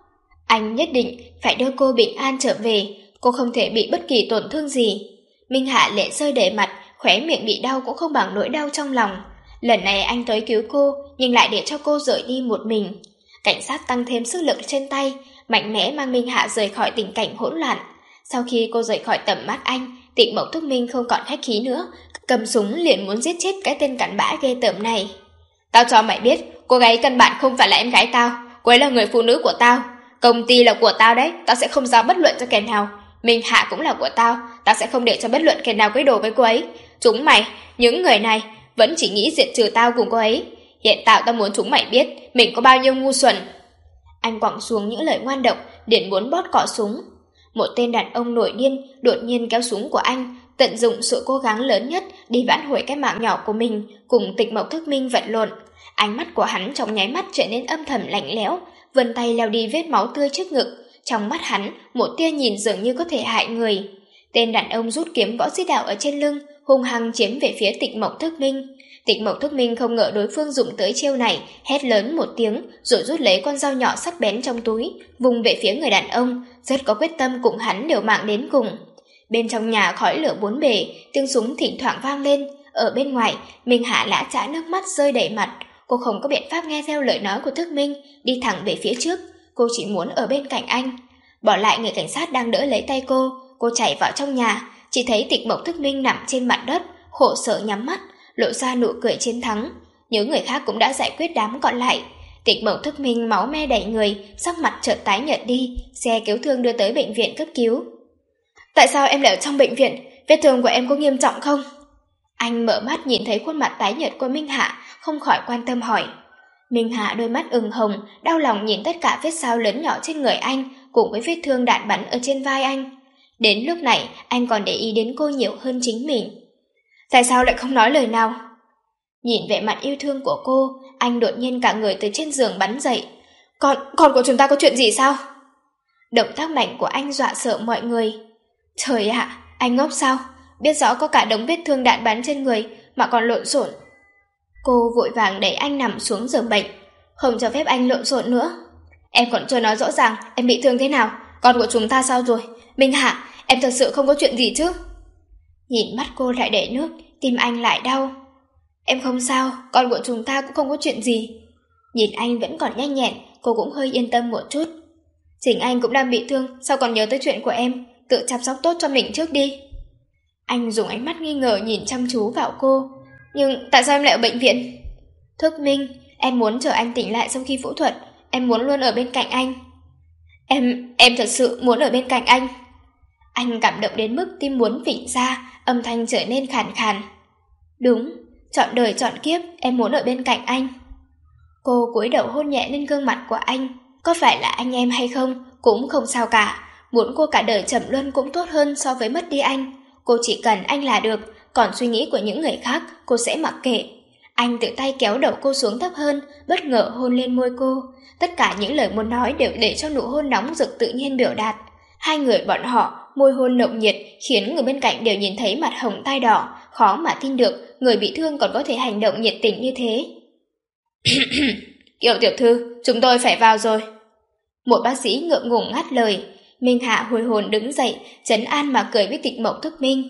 Anh nhất định phải đưa cô bình an trở về, cô không thể bị bất kỳ tổn thương gì. Minh Hạ lệ rơi đầy mặt, khóe miệng bị đau cũng không bằng nỗi đau trong lòng. Lần này anh tới cứu cô, nhưng lại để cho cô rời đi một mình. Cảnh sát tăng thêm sức lực trên tay, mạnh mẽ mang Minh Hạ rời khỏi tình cảnh hỗn loạn. Sau khi cô rời khỏi tầm mắt anh, Tịnh Mộc Thức Minh không còn khách khí nữa, cầm súng liền muốn giết chết cái tên cặn bã ghê tởm này. Tao cho mày biết, cô gái căn bản không phải là em gái tao, cô ấy là người phụ nữ của tao. Công ty là của tao đấy, tao sẽ không giao bất luận cho kẻ nào. Minh Hạ cũng là của tao, tao sẽ không để cho bất luận kẻ nào quấy đồ với cô ấy. Chúng mày, những người này, vẫn chỉ nghĩ diệt trừ tao cùng cô ấy. Hiện tại tao muốn chúng mày biết mình có bao nhiêu ngu xuẩn. Anh quẳng xuống những lời ngoan độc, liền muốn bót cỏ súng. Một tên đàn ông nổi điên đột nhiên kéo súng của anh, tận dụng sự cố gắng lớn nhất đi vãn hồi cái mạng nhỏ của mình, cùng Tịnh Mộc Thức Minh vật lộn. Ánh mắt của hắn trong nháy mắt trở nên âm thầm lạnh lẽo, vươn tay leo đi vết máu tươi trước ngực. Trong mắt hắn, một tia nhìn dường như có thể hại người. Tên đàn ông rút kiếm võ sĩ đạo ở trên lưng, hung hăng chiếm về phía Tịnh Mộc Thức Minh. Tịnh Mộc Thức Minh không ngờ đối phương dùng tới chiêu này, hét lớn một tiếng, rồi rút lấy con dao nhỏ sắc bén trong túi, vùng về phía người đàn ông, rất có quyết tâm cùng hắn liều mạng đến cùng. Bên trong nhà khói lửa bốn bề, tiếng súng thỉnh thoảng vang lên. Ở bên ngoài, Minh Hạ lã chã nước mắt rơi đầy mặt. Cô không có biện pháp nghe theo lời nói của Thức Minh, đi thẳng về phía trước. Cô chỉ muốn ở bên cạnh anh. Bỏ lại người cảnh sát đang đỡ lấy tay cô, cô chạy vào trong nhà, chỉ thấy Tịnh Mộc Thức Minh nằm trên mặt đất, khổ sở nhắm mắt, lộ ra nụ cười chiến thắng. Những người khác cũng đã giải quyết đám còn lại. Tịnh Mộc Thức Minh máu me đầy người, sắc mặt chợt tái nhợt đi, xe cứu thương đưa tới bệnh viện cấp cứu. Tại sao em lại ở trong bệnh viện? Vết thương của em có nghiêm trọng không? Anh mở mắt nhìn thấy khuôn mặt tái nhợt của Minh Hạ, không khỏi quan tâm hỏi. Minh Hạ đôi mắt ửng hồng, đau lòng nhìn tất cả vết xao lớn nhỏ trên người anh, cùng với vết thương đạn bắn ở trên vai anh. Đến lúc này, anh còn để ý đến cô nhiều hơn chính mình. Tại sao lại không nói lời nào? Nhìn vẻ mặt yêu thương của cô, anh đột nhiên cả người từ trên giường bắn dậy. Con, con của chúng ta có chuyện gì sao? Động tác mạnh của anh dọa sợ mọi người. Trời ạ, anh ngốc sao? Biết rõ có cả đống vết thương đạn bắn trên người mà còn lộn xộn. Cô vội vàng đẩy anh nằm xuống giường bệnh, không cho phép anh lộn xộn nữa. Em còn chưa nói rõ ràng em bị thương thế nào, con của chúng ta sao rồi? Minh Hạ, em thật sự không có chuyện gì chứ? Nhìn mắt cô lại đầy nước, tim anh lại đau. Em không sao, con của chúng ta cũng không có chuyện gì. Nhìn anh vẫn còn nhanh nhẹn, cô cũng hơi yên tâm một chút. Chính anh cũng đang bị thương, sao còn nhớ tới chuyện của em? Tự chăm sóc tốt cho mình trước đi. Anh dùng ánh mắt nghi ngờ nhìn chăm chú vào cô. Nhưng tại sao em lại ở bệnh viện? Thức Minh, em muốn chờ anh tỉnh lại sau khi phẫu thuật. Em muốn luôn ở bên cạnh anh. Em, em thật sự muốn ở bên cạnh anh. Anh cảm động đến mức tim muốn vịn ra, âm thanh trở nên khàn khàn. Đúng, chọn đời chọn kiếp, em muốn ở bên cạnh anh. Cô cúi đầu hôn nhẹ lên gương mặt của anh. Có phải là anh em hay không, cũng không sao cả. Muốn cô cả đời trầm luân cũng tốt hơn so với mất đi anh. Cô chỉ cần anh là được, còn suy nghĩ của những người khác cô sẽ mặc kệ. Anh tự tay kéo đầu cô xuống thấp hơn, bất ngờ hôn lên môi cô. Tất cả những lời muốn nói đều để cho nụ hôn nóng rực tự nhiên biểu đạt. Hai người bọn họ, môi hôn nồng nhiệt, khiến người bên cạnh đều nhìn thấy mặt hồng tai đỏ, khó mà tin được người bị thương còn có thể hành động nhiệt tình như thế. Kiều tiểu thư, chúng tôi phải vào rồi. Một bác sĩ ngượng ngùng ngắt lời. Minh Hạ hồi hồn đứng dậy, trấn an mà cười với Tịnh Mộc Thức Minh.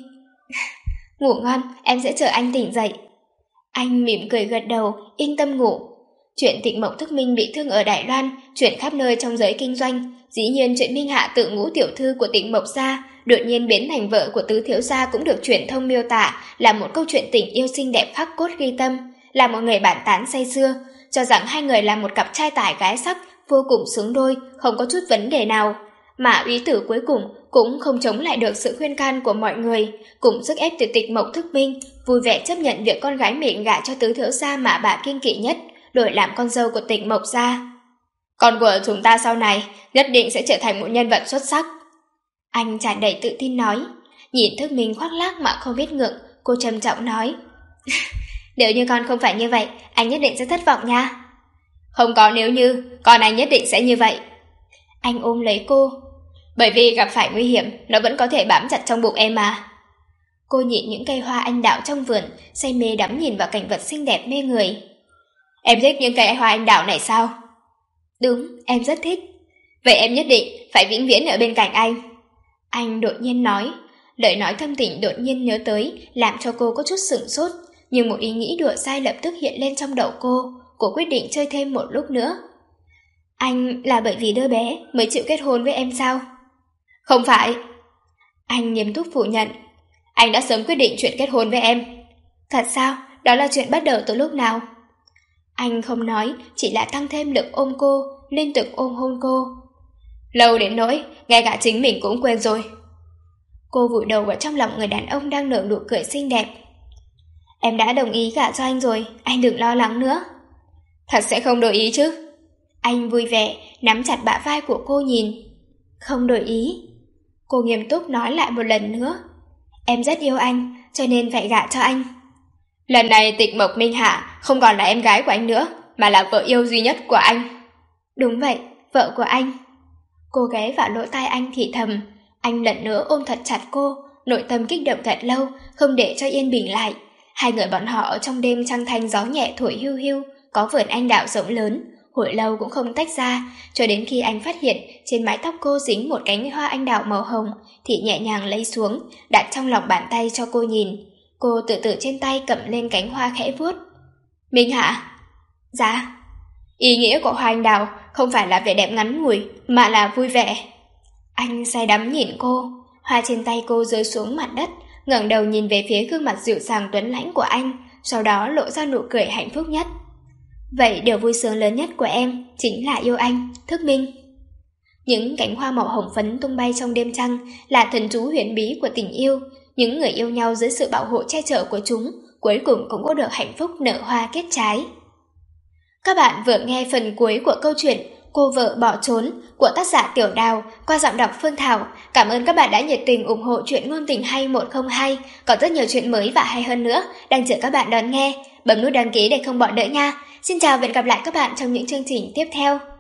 Ngủ ngon, em sẽ chờ anh tỉnh dậy. Anh mỉm cười gật đầu, yên tâm ngủ. Chuyện Tịnh Mộc Thức Minh bị thương ở Đài Loan chuyển khắp nơi trong giới kinh doanh. Dĩ nhiên chuyện Minh Hạ tự ngũ tiểu thư của Tịnh Mộc gia đột nhiên biến thành vợ của tứ thiếu gia cũng được truyền thông miêu tả là một câu chuyện tình yêu xinh đẹp khắc cốt ghi tâm, là một người bản tán say sưa, cho rằng hai người là một cặp trai tài gái sắc vô cùng xứng đôi, không có chút vấn đề nào. mà úy tử cuối cùng cũng không chống lại được sự khuyên can của mọi người, cùng sức ép từ Tịch Mộc Thức Minh, vui vẻ chấp nhận việc con gái mình gả cho tứ thiếu gia mà bà kiêng kỵ nhất, đổi làm con dâu của Tịch Mộc gia. Con của chúng ta sau này nhất định sẽ trở thành một nhân vật xuất sắc. Anh tràn đầy tự tin nói. Nhìn Thức Minh khoác lác mà không biết ngượng, cô trầm trọng nói. Nếu như con không phải như vậy, anh nhất định sẽ thất vọng nha. Không có nếu như, con anh nhất định sẽ như vậy. Anh ôm lấy cô. Bởi vì gặp phải nguy hiểm, nó vẫn có thể bám chặt trong bụng em mà. Cô nhìn những cây hoa anh đào trong vườn, say mê đắm nhìn vào cảnh vật xinh đẹp mê người. Em thích những cây hoa anh đào này sao? Đúng, em rất thích. Vậy em nhất định phải vĩnh viễn ở bên cạnh anh. Anh đột nhiên nói. Lời nói thâm tình đột nhiên nhớ tới, làm cho cô có chút sửng sốt. Nhưng một ý nghĩ đùa sai lập tức hiện lên trong đầu cô. Cô quyết định chơi thêm một lúc nữa. Anh là bởi vì đứa bé mới chịu kết hôn với em sao? Không phải. Anh nghiêm túc phủ nhận. Anh đã sớm quyết định chuyện kết hôn với em. Thật sao? Đó là chuyện bắt đầu từ lúc nào? Anh không nói, chỉ là tăng thêm lực ôm cô, liên tục ôm hôn cô. Lâu đến nỗi, ngay cả chính mình cũng quên rồi. Cô vùi đầu vào trong lòng người đàn ông đang nở nụ cười xinh đẹp. Em đã đồng ý gả cho anh rồi, anh đừng lo lắng nữa. Thật sẽ không đổi ý chứ? Anh vui vẻ, nắm chặt bả vai của cô nhìn. Không đổi ý. Cô nghiêm túc nói lại một lần nữa. Em rất yêu anh, cho nên phải gả cho anh. Lần này Tịch Mộc Minh Hạ không còn là em gái của anh nữa, mà là vợ yêu duy nhất của anh. Đúng vậy, vợ của anh. Cô ghé vào lỗ tai anh thì thầm. Anh lần nữa ôm thật chặt cô, nội tâm kích động thật lâu, không để cho yên bình lại. Hai người bọn họ ở trong đêm trăng thanh gió nhẹ thổi hiu hiu, có vườn anh đào rộng lớn, hồi lâu cũng không tách ra, cho đến khi anh phát hiện trên mái tóc cô dính một cánh hoa anh đào màu hồng, thì nhẹ nhàng lấy xuống, đặt trong lòng bàn tay cho cô nhìn. Cô từ từ trên tay cầm lên cánh hoa khẽ vuốt. Minh Hạ. Dạ. Ý nghĩa của hoa anh đào không phải là vẻ đẹp ngắn ngủi, mà là vui vẻ. Anh say đắm nhìn cô, hoa trên tay cô rơi xuống mặt đất, ngẩng đầu nhìn về phía gương mặt dịu dàng tuấn lãnh của anh, sau đó lộ ra nụ cười hạnh phúc nhất. Vậy điều vui sướng lớn nhất của em chính là yêu anh, Thức Minh. Những cánh hoa màu hồng phấn tung bay trong đêm trăng là thần chú huyền bí của tình yêu. Những người yêu nhau dưới sự bảo hộ che chở của chúng cuối cùng cũng có được hạnh phúc nở hoa kết trái. Các bạn vừa nghe phần cuối của câu chuyện Cô Vợ Bỏ Trốn của tác giả Tiểu Đào qua giọng đọc Phương Thảo. Cảm ơn các bạn đã nhiệt tình ủng hộ truyện ngôn tình hay một không hai. Còn rất nhiều chuyện mới và hay hơn nữa đang chờ các bạn đón nghe. Bấm nút đăng ký để không bỏ lỡ nha. Xin chào và hẹn gặp lại các bạn trong những chương trình tiếp theo.